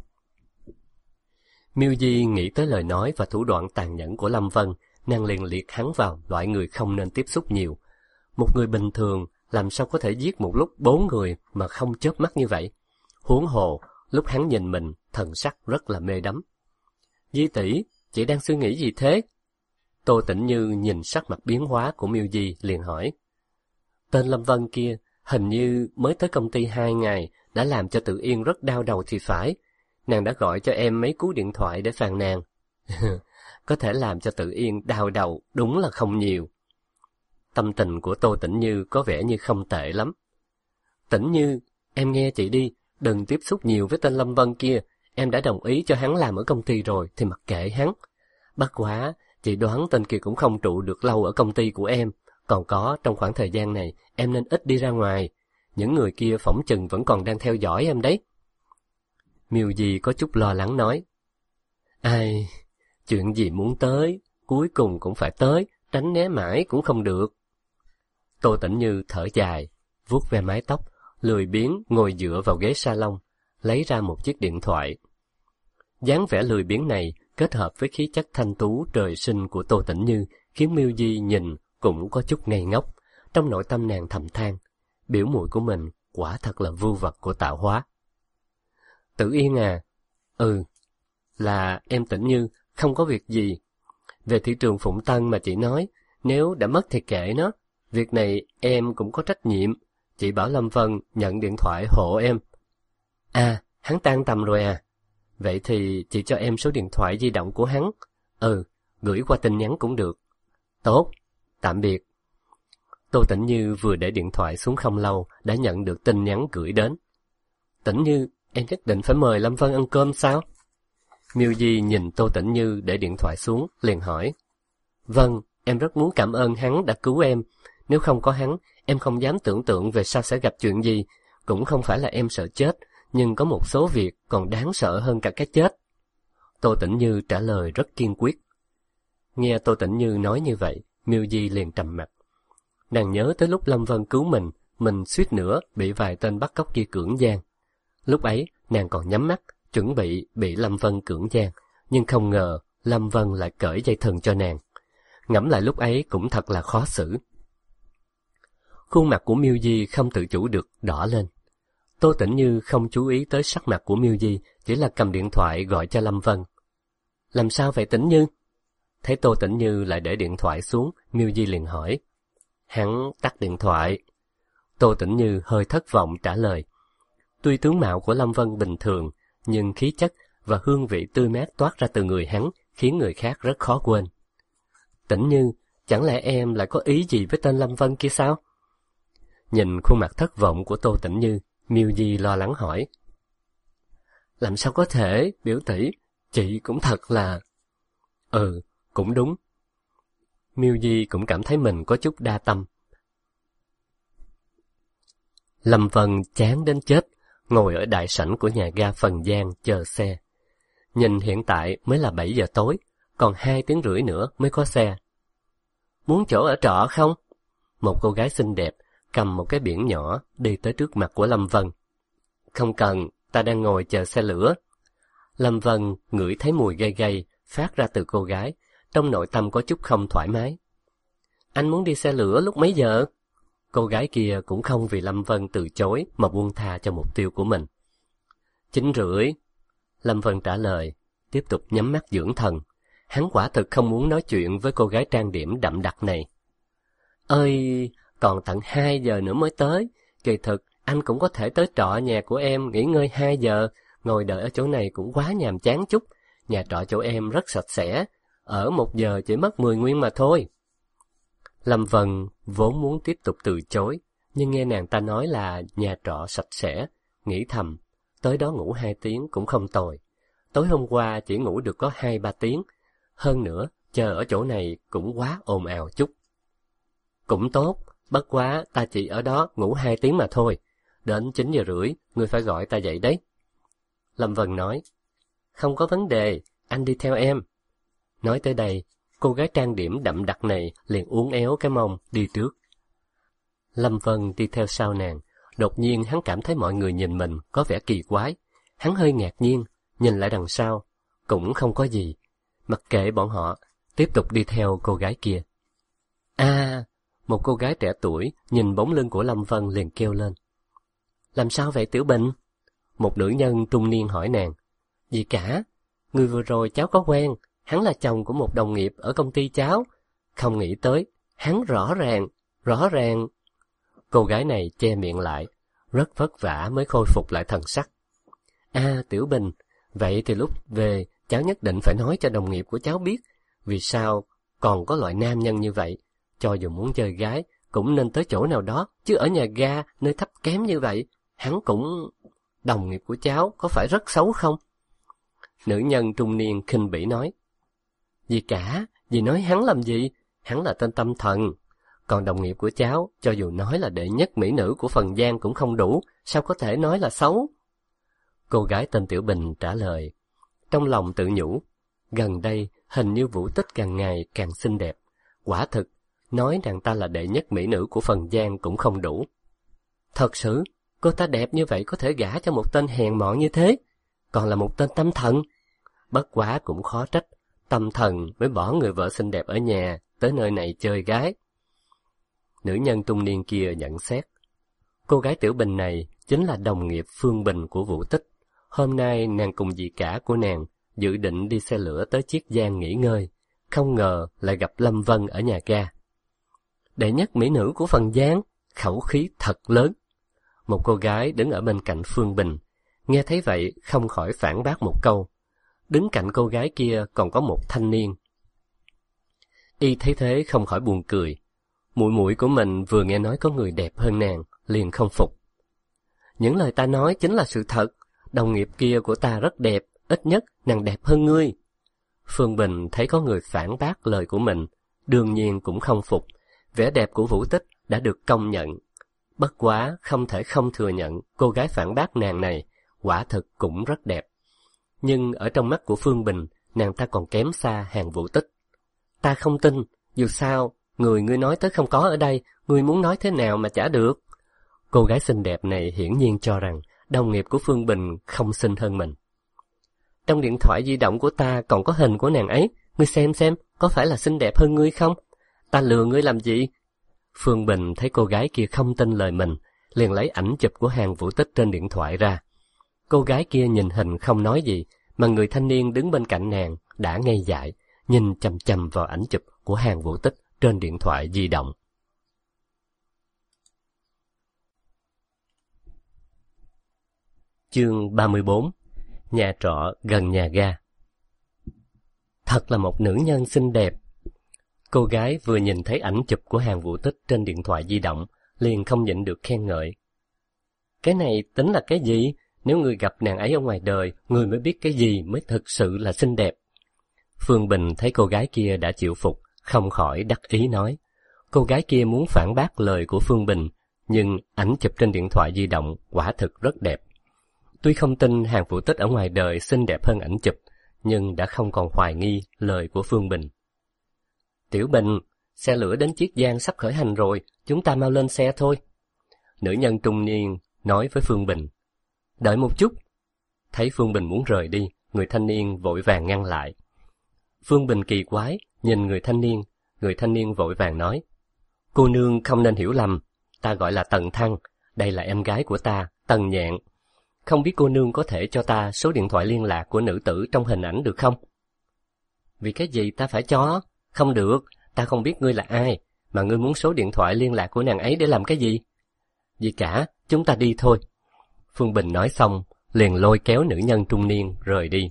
[SPEAKER 1] Miêu Di nghĩ tới lời nói và thủ đoạn tàn nhẫn của Lâm Vân, nàng liền liệt hắn vào loại người không nên tiếp xúc nhiều. Một người bình thường làm sao có thể giết một lúc 4 người mà không chớp mắt như vậy? Huống hồ, lúc hắn nhìn mình, thần sắc rất là mê đắm. Di tỷ, chị đang suy nghĩ gì thế? Tô Tĩnh Như nhìn sắc mặt biến hóa của Miêu Di liền hỏi. Tên Lâm Vân kia hình như mới tới công ty 2 ngày đã làm cho Tự Yên rất đau đầu thì phải. Nàng đã gọi cho em mấy cú điện thoại để phàn nàn. Có thể làm cho Tự Yên đau đầu đúng là không nhiều. Tâm tình của Tô Tĩnh Như có vẻ như không tệ lắm. Tĩnh Như, em nghe chị đi, đừng tiếp xúc nhiều với tên Lâm Vân kia. Em đã đồng ý cho hắn làm ở công ty rồi thì mặc kệ hắn. Bất quá, chị đoán tên kia cũng không trụ được lâu ở công ty của em. Còn có, trong khoảng thời gian này, em nên ít đi ra ngoài. Những người kia phỏng chừng vẫn còn đang theo dõi em đấy. Miêu Di có chút lo lắng nói. Ai, chuyện gì muốn tới, cuối cùng cũng phải tới, tránh né mãi cũng không được. Tô Tĩnh Như thở dài, vuốt ve mái tóc, lười biếng ngồi dựa vào ghế salon, lấy ra một chiếc điện thoại. Dáng vẻ lười biếng này kết hợp với khí chất thanh tú trời sinh của Tô Tĩnh Như khiến Miêu Di nhìn cũng có chút ngây ngốc. Trong nội tâm nàng thầm than, biểu muội của mình quả thật là vưu vật của tạo hóa. Tử Yên à, là em Tĩnh Như, không có việc gì. Về thị trường Phụng Tân mà chị nói, nếu đã mất thì kệ nó, việc này em cũng có trách nhiệm. Chị bảo Lâm Vân nhận điện thoại hộ em. À, hắn tan tầm rồi à? Vậy thì chị cho em số điện thoại di động của hắn. Gửi qua tin nhắn cũng được. Tốt, tạm biệt. Tô Tĩnh Như vừa để điện thoại xuống không lâu đã nhận được tin nhắn gửi đến. Tĩnh Như, em nhất định phải mời Lâm Vân ăn cơm sao? Miêu Di nhìn Tô Tĩnh Như để điện thoại xuống, liền hỏi. Vâng, em rất muốn cảm ơn hắn đã cứu em. Nếu không có hắn, em không dám tưởng tượng về sau sẽ gặp chuyện gì. Cũng không phải là em sợ chết, nhưng có một số việc còn đáng sợ hơn cả cái chết. Tô Tĩnh Như trả lời rất kiên quyết. Nghe Tô Tĩnh Như nói như vậy, Miêu Di liền trầm mặt. Nàng nhớ tới lúc Lâm Vân cứu mình suýt nữa bị vài tên bắt cóc kia cưỡng gian. Lúc ấy, nàng còn nhắm mắt, chuẩn bị Lâm Vân cưỡng gian, nhưng không ngờ Lâm Vân lại cởi dây thừng cho nàng. Ngẫm lại lúc ấy cũng thật là khó xử. Khuôn mặt của Miêu Di không tự chủ được đỏ lên. Tô Tĩnh Như không chú ý tới sắc mặt của Miêu Di, chỉ là cầm điện thoại gọi cho Lâm Vân. Làm sao vậy Tĩnh Như? Thấy Tô Tĩnh Như lại để điện thoại xuống, Miêu Di liền hỏi. Hắn tắt điện thoại. Tô Tĩnh Như hơi thất vọng trả lời. Tuy tướng mạo của Lâm Vân bình thường, nhưng khí chất và hương vị tươi mát toát ra từ người hắn khiến người khác rất khó quên. Tĩnh Như, chẳng lẽ em lại có ý gì với tên Lâm Vân kia sao? Nhìn khuôn mặt thất vọng của Tô Tĩnh Như, Miêu Di lo lắng hỏi. Làm sao có thể, biểu tỷ, chị cũng thật là... cũng đúng. Miêu Di cũng cảm thấy mình có chút đa tâm. Lâm Vân chán đến chết, ngồi ở đại sảnh của nhà ga Phần Giang chờ xe. Nhìn hiện tại mới là 7 giờ tối, còn 2 tiếng rưỡi nữa mới có xe. Muốn chỗ ở trọ không? Một cô gái xinh đẹp cầm một cái biển nhỏ đi tới trước mặt của Lâm Vân. Không cần, ta đang ngồi chờ xe lửa. Lâm Vân ngửi thấy mùi gay gay phát ra từ cô gái, trong nội tâm có chút không thoải mái. Anh muốn đi xe lửa lúc mấy giờ? Cô gái kia cũng không vì Lâm Vân từ chối mà buông tha cho mục tiêu của mình. 9 rưỡi. Lâm Vân trả lời, tiếp tục nhắm mắt dưỡng thần. Hắn quả thực không muốn nói chuyện với cô gái trang điểm đậm đặc này. Ơi, còn tận 2 giờ nữa mới tới. Kỳ thực, anh cũng có thể tới trọ nhà của em nghỉ ngơi 2 giờ. Ngồi đợi ở chỗ này cũng quá nhàm chán chút. Nhà trọ chỗ em rất sạch sẽ. Ở 1 giờ chỉ mất 10 nguyên mà thôi. Lâm Vân vốn muốn tiếp tục từ chối, nhưng nghe nàng ta nói là nhà trọ sạch sẽ, nghĩ thầm, tới đó ngủ 2 tiếng cũng không tồi. Tối hôm qua chỉ ngủ được có 2-3 tiếng, hơn nữa, chờ ở chỗ này cũng quá ồn ào chút. Cũng tốt, bất quá ta chỉ ở đó ngủ 2 tiếng mà thôi, đến 9 giờ rưỡi, ngươi phải gọi ta dậy đấy. Lâm Vân nói, không có vấn đề, anh đi theo em. Nói tới đây, cô gái trang điểm đậm đặc này liền uốn éo cái mông đi trước. Lâm Vân đi theo sau nàng, đột nhiên hắn cảm thấy mọi người nhìn mình có vẻ kỳ quái. Hắn hơi ngạc nhiên, nhìn lại đằng sau, cũng không có gì. Mặc kệ bọn họ, tiếp tục đi theo cô gái kia. Một cô gái trẻ tuổi nhìn bóng lưng của Lâm Vân liền kêu lên. Làm sao vậy Tiểu Bình? Một nữ nhân trung niên hỏi nàng. Gì cả, người vừa rồi cháu có quen, hắn là chồng của một đồng nghiệp ở công ty cháu. Không nghĩ tới, hắn rõ ràng. Cô gái này che miệng lại, rất vất vả mới khôi phục lại thần sắc. Tiểu Bình, vậy thì lúc về cháu nhất định phải nói cho đồng nghiệp của cháu biết, vì sao còn có loại nam nhân như vậy, cho dù muốn chơi gái cũng nên tới chỗ nào đó, chứ ở nhà ga nơi thấp kém như vậy, hắn cũng... Đồng nghiệp của cháu có phải rất xấu không? Nữ nhân trung niên khinh bỉ nói. Gì cả, dì nói hắn làm gì? Hắn là tên tâm thần. Còn đồng nghiệp của cháu, cho dù nói là đệ nhất mỹ nữ của Phần Giang cũng không đủ, sao có thể nói là xấu? Cô gái tên Tiểu Bình trả lời. Trong lòng tự nhủ, gần đây hình như Vũ Tích càng ngày càng xinh đẹp. Quả thực, nói nàng ta là đệ nhất mỹ nữ của Phần Giang cũng không đủ. Thật sự, cô ta đẹp như vậy có thể gả cho một tên hèn mọn như thế, còn là một tên tâm thần. Bất quá cũng khó trách, tâm thần mới bỏ người vợ xinh đẹp ở nhà, tới nơi này chơi gái. Nữ nhân trung niên kia nhận xét. Cô gái Tiểu Bình này chính là đồng nghiệp Phương Bình của Vũ Tích. Hôm nay nàng cùng dì cả của nàng dự định đi xe lửa tới Chiết Giang nghỉ ngơi, không ngờ lại gặp Lâm Vân ở nhà ga. Đệ nhất mỹ nữ của Phần Giang, khẩu khí thật lớn. Một cô gái đứng ở bên cạnh Phương Bình, nghe thấy vậy không khỏi phản bác một câu. Đứng cạnh cô gái kia còn có một thanh niên. Y thấy thế không khỏi buồn cười. Muội muội của mình vừa nghe nói có người đẹp hơn nàng, liền không phục. Những lời ta nói chính là sự thật, đồng nghiệp kia của ta rất đẹp, ít nhất nàng đẹp hơn ngươi. Phương Bình thấy có người phản bác lời của mình, đương nhiên cũng không phục. Vẻ đẹp của Vũ Tích đã được công nhận. Bất quá không thể không thừa nhận cô gái phản bác nàng này quả thực cũng rất đẹp. Nhưng ở trong mắt của Phương Bình, nàng ta còn kém xa hàng Vũ Tích. Ta không tin, dù sao, người ngươi nói tới không có ở đây, ngươi muốn nói thế nào mà chả được. Cô gái xinh đẹp này hiển nhiên cho rằng đồng nghiệp của Phương Bình không xinh hơn mình. Trong điện thoại di động của ta còn có hình của nàng ấy, ngươi xem, có phải là xinh đẹp hơn ngươi không? Ta lừa ngươi làm gì? Phương Bình thấy cô gái kia không tin lời mình, liền lấy ảnh chụp của hàng Vũ Tích trên điện thoại ra. Cô gái kia nhìn hình không nói gì, mà người thanh niên đứng bên cạnh nàng đã ngây dại, nhìn chằm chằm vào ảnh chụp của hàng Vũ Tích trên điện thoại di động. Chương 34. Nhà trọ gần nhà ga. Thật là một nữ nhân xinh đẹp. Cô gái vừa nhìn thấy ảnh chụp của hàng Vũ Tích trên điện thoại di động, liền không nhịn được khen ngợi. Cái này tính là cái gì? Nếu người gặp nàng ấy ở ngoài đời, người mới biết cái gì mới thực sự là xinh đẹp. Phương Bình thấy cô gái kia đã chịu phục, không khỏi đắc ý nói. Cô gái kia muốn phản bác lời của Phương Bình, nhưng ảnh chụp trên điện thoại di động quả thực rất đẹp. Tuy không tin hàng Vũ Tích ở ngoài đời xinh đẹp hơn ảnh chụp, nhưng đã không còn hoài nghi lời của Phương Bình. Tiểu Bình, xe lửa đến Chiết Giang sắp khởi hành rồi, chúng ta mau lên xe thôi. Nữ nhân trung niên nói với Phương Bình. Đợi một chút. Thấy Phương Bình muốn rời đi, người thanh niên vội vàng ngăn lại. Phương Bình kỳ quái, nhìn người thanh niên vội vàng nói. Cô nương không nên hiểu lầm, ta gọi là Tần Thăng, đây là em gái của ta, Tần Nhạn. Không biết cô nương có thể cho ta số điện thoại liên lạc của nữ tử trong hình ảnh được không? Vì cái gì ta phải cho? Không được, ta không biết ngươi là ai, mà ngươi muốn số điện thoại liên lạc của nàng ấy để làm cái gì? Gì cả, chúng ta đi thôi. Phương Bình nói xong, liền lôi kéo nữ nhân trung niên rời đi.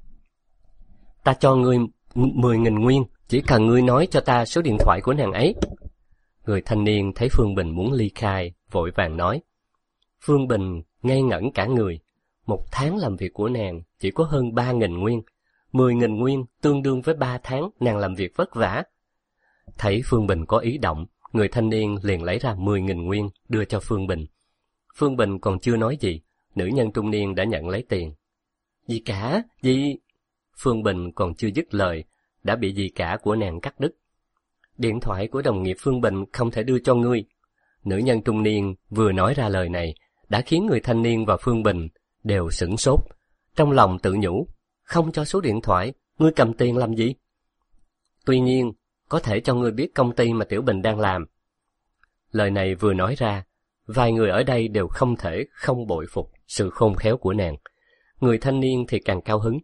[SPEAKER 1] Ta cho ngươi 10.000 nguyên, chỉ cần ngươi nói cho ta số điện thoại của nàng ấy. Người thanh niên thấy Phương Bình muốn ly khai, vội vàng nói. Phương Bình ngây ngẩn cả người. Một tháng làm việc của nàng chỉ có hơn 3.000 nguyên. 10.000 nguyên tương đương với 3 tháng nàng làm việc vất vả. Thấy Phương Bình có ý động, người thanh niên liền lấy ra 10.000 nguyên đưa cho Phương Bình. Phương Bình còn chưa nói gì, nữ nhân trung niên đã nhận lấy tiền. Gì cả, gì? Phương Bình còn chưa dứt lời, đã bị dì cả của nàng cắt đứt. Điện thoại của đồng nghiệp Phương Bình không thể đưa cho ngươi. Nữ nhân trung niên vừa nói ra lời này, đã khiến người thanh niên và Phương Bình đều sửng sốt. Trong lòng tự nhủ, không cho số điện thoại, ngươi cầm tiền làm gì? Tuy nhiên, có thể cho ngươi biết công ty mà Tiểu Bình đang làm. Lời này vừa nói ra, vài người ở đây đều không thể không bội phục sự khôn khéo của nàng. Người thanh niên thì càng cao hứng.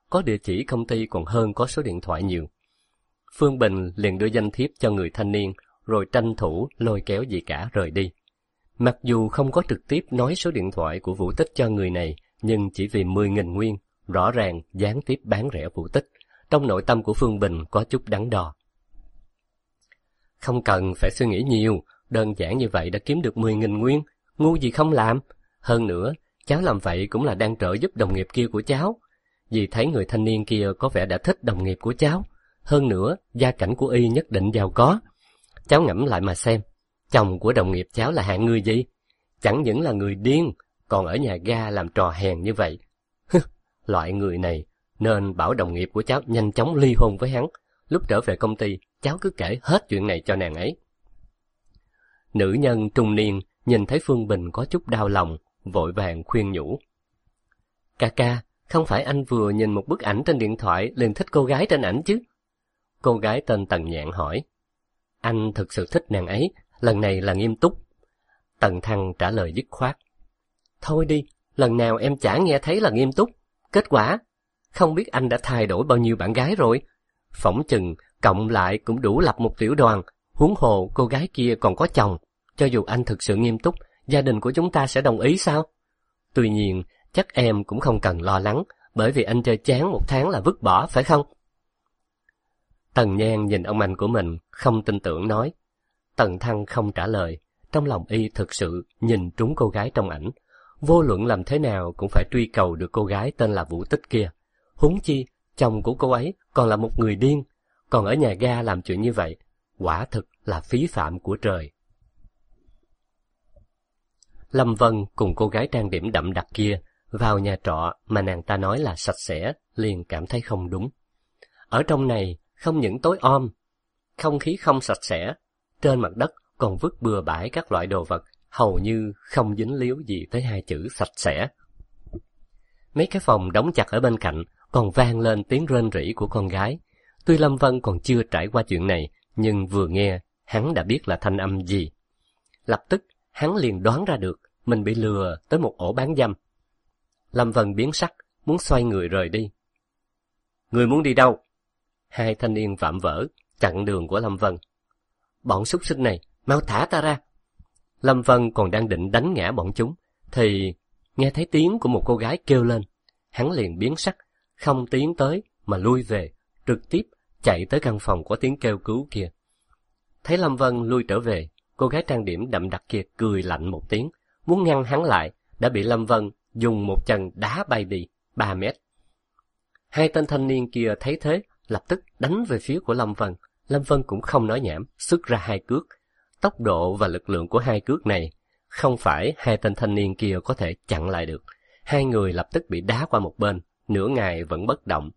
[SPEAKER 1] có địa chỉ công ty còn hơn có số điện thoại nhiều. Phương Bình liền đưa danh thiếp cho người thanh niên, rồi tranh thủ lôi kéo dì cả rời đi. Mặc dù không có trực tiếp nói số điện thoại của Vũ Tích cho người này, nhưng chỉ vì 10.000 nguyên, rõ ràng gián tiếp bán rẻ Vũ Tích. Trong nội tâm của Phương Bình có chút đắn đo. Không cần phải suy nghĩ nhiều, đơn giản như vậy đã kiếm được 10.000 nguyên, ngu gì không làm. Hơn nữa, cháu làm vậy cũng là đang trợ giúp đồng nghiệp kia của cháu. Vì thấy người thanh niên kia có vẻ đã thích đồng nghiệp của cháu. Hơn nữa, gia cảnh của y nhất định giàu có. Cháu ngẫm lại mà xem, chồng của đồng nghiệp cháu là hạng người gì? Chẳng những là người điên, còn ở nhà ga làm trò hèn như vậy. Loại người này nên bảo đồng nghiệp của cháu nhanh chóng ly hôn với hắn. Lúc trở về công ty, cháu cứ kể hết chuyện này cho nàng ấy. Nữ nhân trung niên nhìn thấy Phương Bình có chút đau lòng, vội vàng khuyên nhủ. Ca, không phải anh vừa nhìn một bức ảnh trên điện thoại liền thích cô gái trên ảnh chứ? Cô gái tên Tần Nhạn hỏi. Anh thực sự thích nàng ấy, lần này là nghiêm túc. Tần Thăng trả lời dứt khoát. Thôi đi, lần nào em chả nghe thấy là nghiêm túc. Kết quả, không biết anh đã thay đổi bao nhiêu bạn gái rồi. Phỏng chừng, cộng lại cũng đủ lập một tiểu đoàn, huống hồ cô gái kia còn có chồng. Cho dù anh thực sự nghiêm túc, gia đình của chúng ta sẽ đồng ý sao? Tuy nhiên, chắc em cũng không cần lo lắng, bởi vì anh chơi chán 1 tháng là vứt bỏ, phải không? Tần Nhan nhìn ông anh của mình, không tin tưởng nói. Tần Thăng không trả lời, trong lòng y thực sự nhìn trúng cô gái trong ảnh. Vô luận làm thế nào cũng phải truy cầu được cô gái tên là Vũ Tích kia. Huống chi, chồng của cô ấy còn là một người điên, còn ở nhà ga làm chuyện như vậy, quả thực là phí phạm của trời. Lâm Vân cùng cô gái trang điểm đậm đặc kia vào nhà trọ mà nàng ta nói là sạch sẽ, liền cảm thấy không đúng. Ở trong này không những tối om, không khí không sạch sẽ, trên mặt đất còn vứt bừa bãi các loại đồ vật, hầu như không dính líu gì tới 2 chữ sạch sẽ. Mấy cái phòng đóng chặt ở bên cạnh còn vang lên tiếng rên rỉ của con gái. Tuy Lâm Vân còn chưa trải qua chuyện này, nhưng vừa nghe, hắn đã biết là thanh âm gì. Lập tức, hắn liền đoán ra được mình bị lừa tới một ổ bán dâm. Lâm Vân biến sắc, muốn xoay người rời đi. Người muốn đi đâu? 2 thanh niên vạm vỡ, chặn đường của Lâm Vân. Bọn súc sinh này, mau thả ta ra. Lâm Vân còn đang định đánh ngã bọn chúng, thì nghe thấy tiếng của một cô gái kêu lên. Hắn liền biến sắc, không tiến tới mà lui về, trực tiếp chạy tới căn phòng có tiếng kêu cứu kia. Thấy Lâm Vân lui trở về, cô gái trang điểm đậm đặc kia cười lạnh một tiếng, muốn ngăn hắn lại, đã bị Lâm Vân dùng một chân đá bay đi 3 mét. 2 tên thanh niên kia thấy thế, lập tức đánh về phía của Lâm Vân. Lâm Vân cũng không nói nhảm, xuất ra 2 cước. Tốc độ và lực lượng của 2 cước này không phải 2 tên thanh niên kia có thể chặn lại được. 2 người lập tức bị đá qua một bên, nửa ngày vẫn bất động.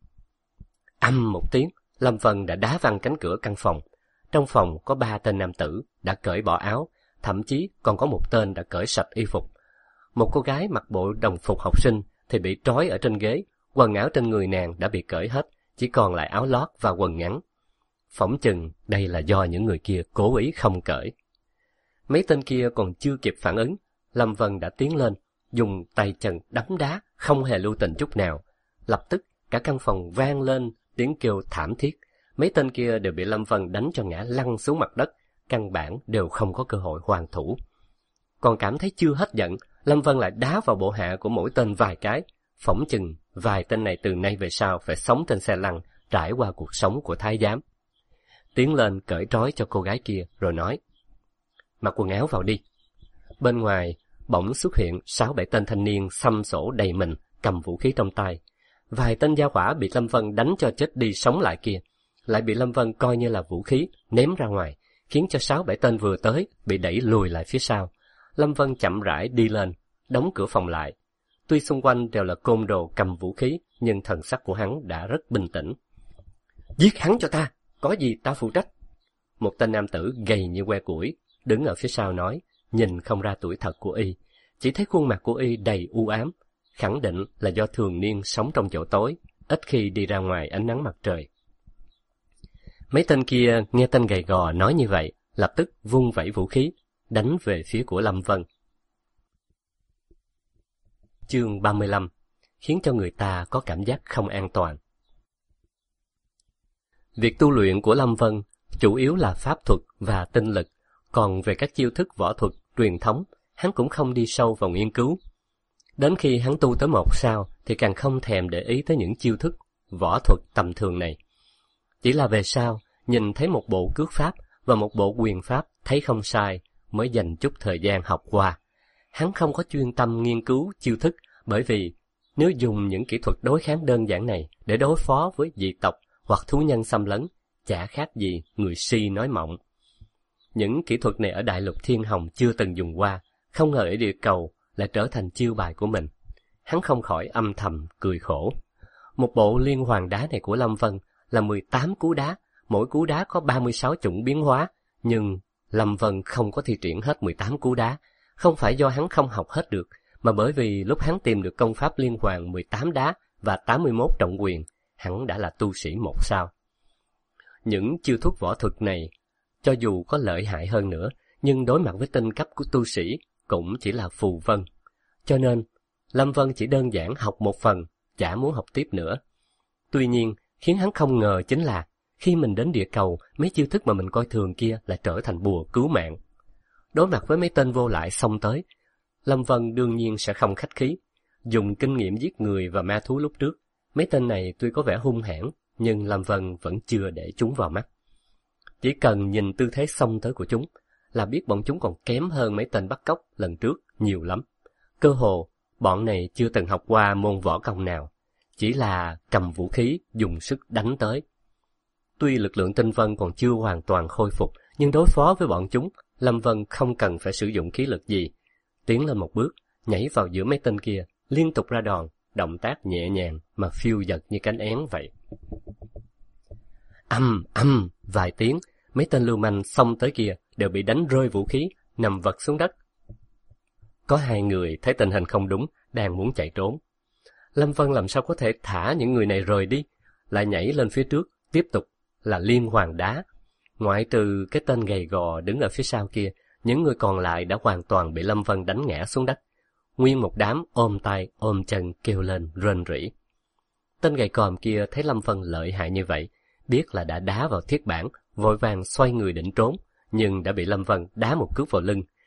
[SPEAKER 1] Ầm một tiếng, Lâm Vân đã đá văng cánh cửa căn phòng. Trong phòng có 3 tên nam tử đã cởi bỏ áo, thậm chí còn có một tên đã cởi sạch y phục. Một cô gái mặc bộ đồng phục học sinh thì bị trói ở trên ghế, quần áo trên người nàng đã bị cởi hết, chỉ còn lại áo lót và quần ngắn. Phỏng chừng đây là do những người kia cố ý không cởi. Mấy tên kia còn chưa kịp phản ứng, Lâm Vân đã tiến lên, dùng tay chân đấm đá, không hề lưu tình chút nào. Lập tức cả căn phòng vang lên tiếng kêu thảm thiết. Mấy tên kia đều bị Lâm Vân đánh cho ngã lăn xuống mặt đất, căn bản đều không có cơ hội hoàn thủ. Còn cảm thấy chưa hết giận, Lâm Vân lại đá vào bộ hạ của mỗi tên vài cái. Phỏng chừng vài tên này từ nay về sau phải sống trên xe lăn, trải qua cuộc sống của thái giám. Tiến lên cởi trói cho cô gái kia rồi nói, mặc quần áo vào đi. Bên ngoài bỗng xuất hiện 6-7 tên thanh niên xăm xổ đầy mình, cầm vũ khí trong tay. Vài tên gia hỏa bị Lâm Vân đánh cho chết đi sống lại kia lại bị Lâm Vân coi như là vũ khí ném ra ngoài, khiến cho 6-7 tên vừa tới bị đẩy lùi lại phía sau. Lâm Vân chậm rãi đi lên, đóng cửa phòng lại. Tuy xung quanh đều là côn đồ cầm vũ khí, nhưng thần sắc của hắn đã rất bình tĩnh. Giết hắn cho ta, có gì ta phụ trách. Một tên nam tử gầy như que củi đứng ở phía sau nói, nhìn không ra tuổi thật của y, chỉ thấy khuôn mặt của y đầy u ám, khẳng định là do thường niên sống trong chỗ tối, ít khi đi ra ngoài ánh nắng mặt trời. Mấy tên kia nghe tên gầy gò nói như vậy, lập tức vung vẩy vũ khí, đánh về phía của Lâm Vân. Chương 35. khiến cho người ta có cảm giác không an toàn. Việc tu luyện của Lâm Vân chủ yếu là pháp thuật và tinh lực, còn về các chiêu thức võ thuật truyền thống, hắn cũng không đi sâu vào nghiên cứu. Đến khi hắn tu tới 1 sao thì càng không thèm để ý tới những chiêu thức võ thuật tầm thường này. Chỉ là về sau, nhìn thấy một bộ cước pháp và một bộ quyền pháp thấy không sai, mới dành chút thời gian học qua. Hắn không có chuyên tâm nghiên cứu chiêu thức, bởi vì nếu dùng những kỹ thuật đối kháng đơn giản này để đối phó với dị tộc hoặc thú nhân xâm lấn, chả khác gì người si nói mộng. Những kỹ thuật này ở Đại Lục Thiên Hồng chưa từng dùng qua, không ngờ ở địa cầu lại trở thành chiêu bài của mình. Hắn không khỏi âm thầm cười khổ. Một bộ liên hoàn đá này của Lâm Vân là 18 cú đá, mỗi cú đá có 36 chủng biến hóa, nhưng Lâm Vân không có thi triển hết 18 cú đá, không phải do hắn không học hết được, mà bởi vì lúc hắn tìm được công pháp liên hoàn 18 đá và 81 trọng quyền, hắn đã là tu sĩ 1 sao. Những chiêu thức võ thuật này, cho dù có lợi hại hơn nữa, nhưng đối mặt với tinh cấp của tu sĩ cũng chỉ là phù vân. Cho nên, Lâm Vân chỉ đơn giản học một phần, chả muốn học tiếp nữa. Tuy nhiên, khiến hắn không ngờ chính là, khi mình đến địa cầu, mấy chiêu thức mà mình coi thường kia lại trở thành bùa cứu mạng. Đối mặt với mấy tên vô lại xông tới, Lâm Vân đương nhiên sẽ không khách khí. Dùng kinh nghiệm giết người và ma thú lúc trước, mấy tên này tuy có vẻ hung hãn, nhưng Lâm Vân vẫn chưa để chúng vào mắt. Chỉ cần nhìn tư thế xông tới của chúng, là biết bọn chúng còn kém hơn mấy tên bắt cóc lần trước nhiều lắm. Cơ hồ, bọn này chưa từng học qua môn võ công nào, chỉ là cầm vũ khí, dùng sức đánh tới. Tuy lực lượng tinh vân còn chưa hoàn toàn khôi phục, nhưng đối phó với bọn chúng, Lâm Vân không cần phải sử dụng khí lực gì. Tiến lên một bước, nhảy vào giữa mấy tên kia, liên tục ra đòn, động tác nhẹ nhàng mà phiêu dật như cánh én vậy. Âm, vài tiếng, mấy tên lưu manh xông tới kia đều bị đánh rơi vũ khí, nằm vật xuống đất. Có 2 người thấy tình hình không đúng, đang muốn chạy trốn. Lâm Vân làm sao có thể thả những người này rời đi, lại nhảy lên phía trước, tiếp tục là liên hoàn đá. Ngoại trừ cái tên gầy gò đứng ở phía sau kia, những người còn lại đã hoàn toàn bị Lâm Vân đánh ngã xuống đất. Nguyên một đám ôm tay ôm chân kêu lên rên rỉ. Tên gầy còm kia thấy Lâm Vân lợi hại như vậy, biết là đã đá vào thiết bản, vội vàng xoay người định trốn, nhưng đã bị Lâm Vân đá một cước vào lưng,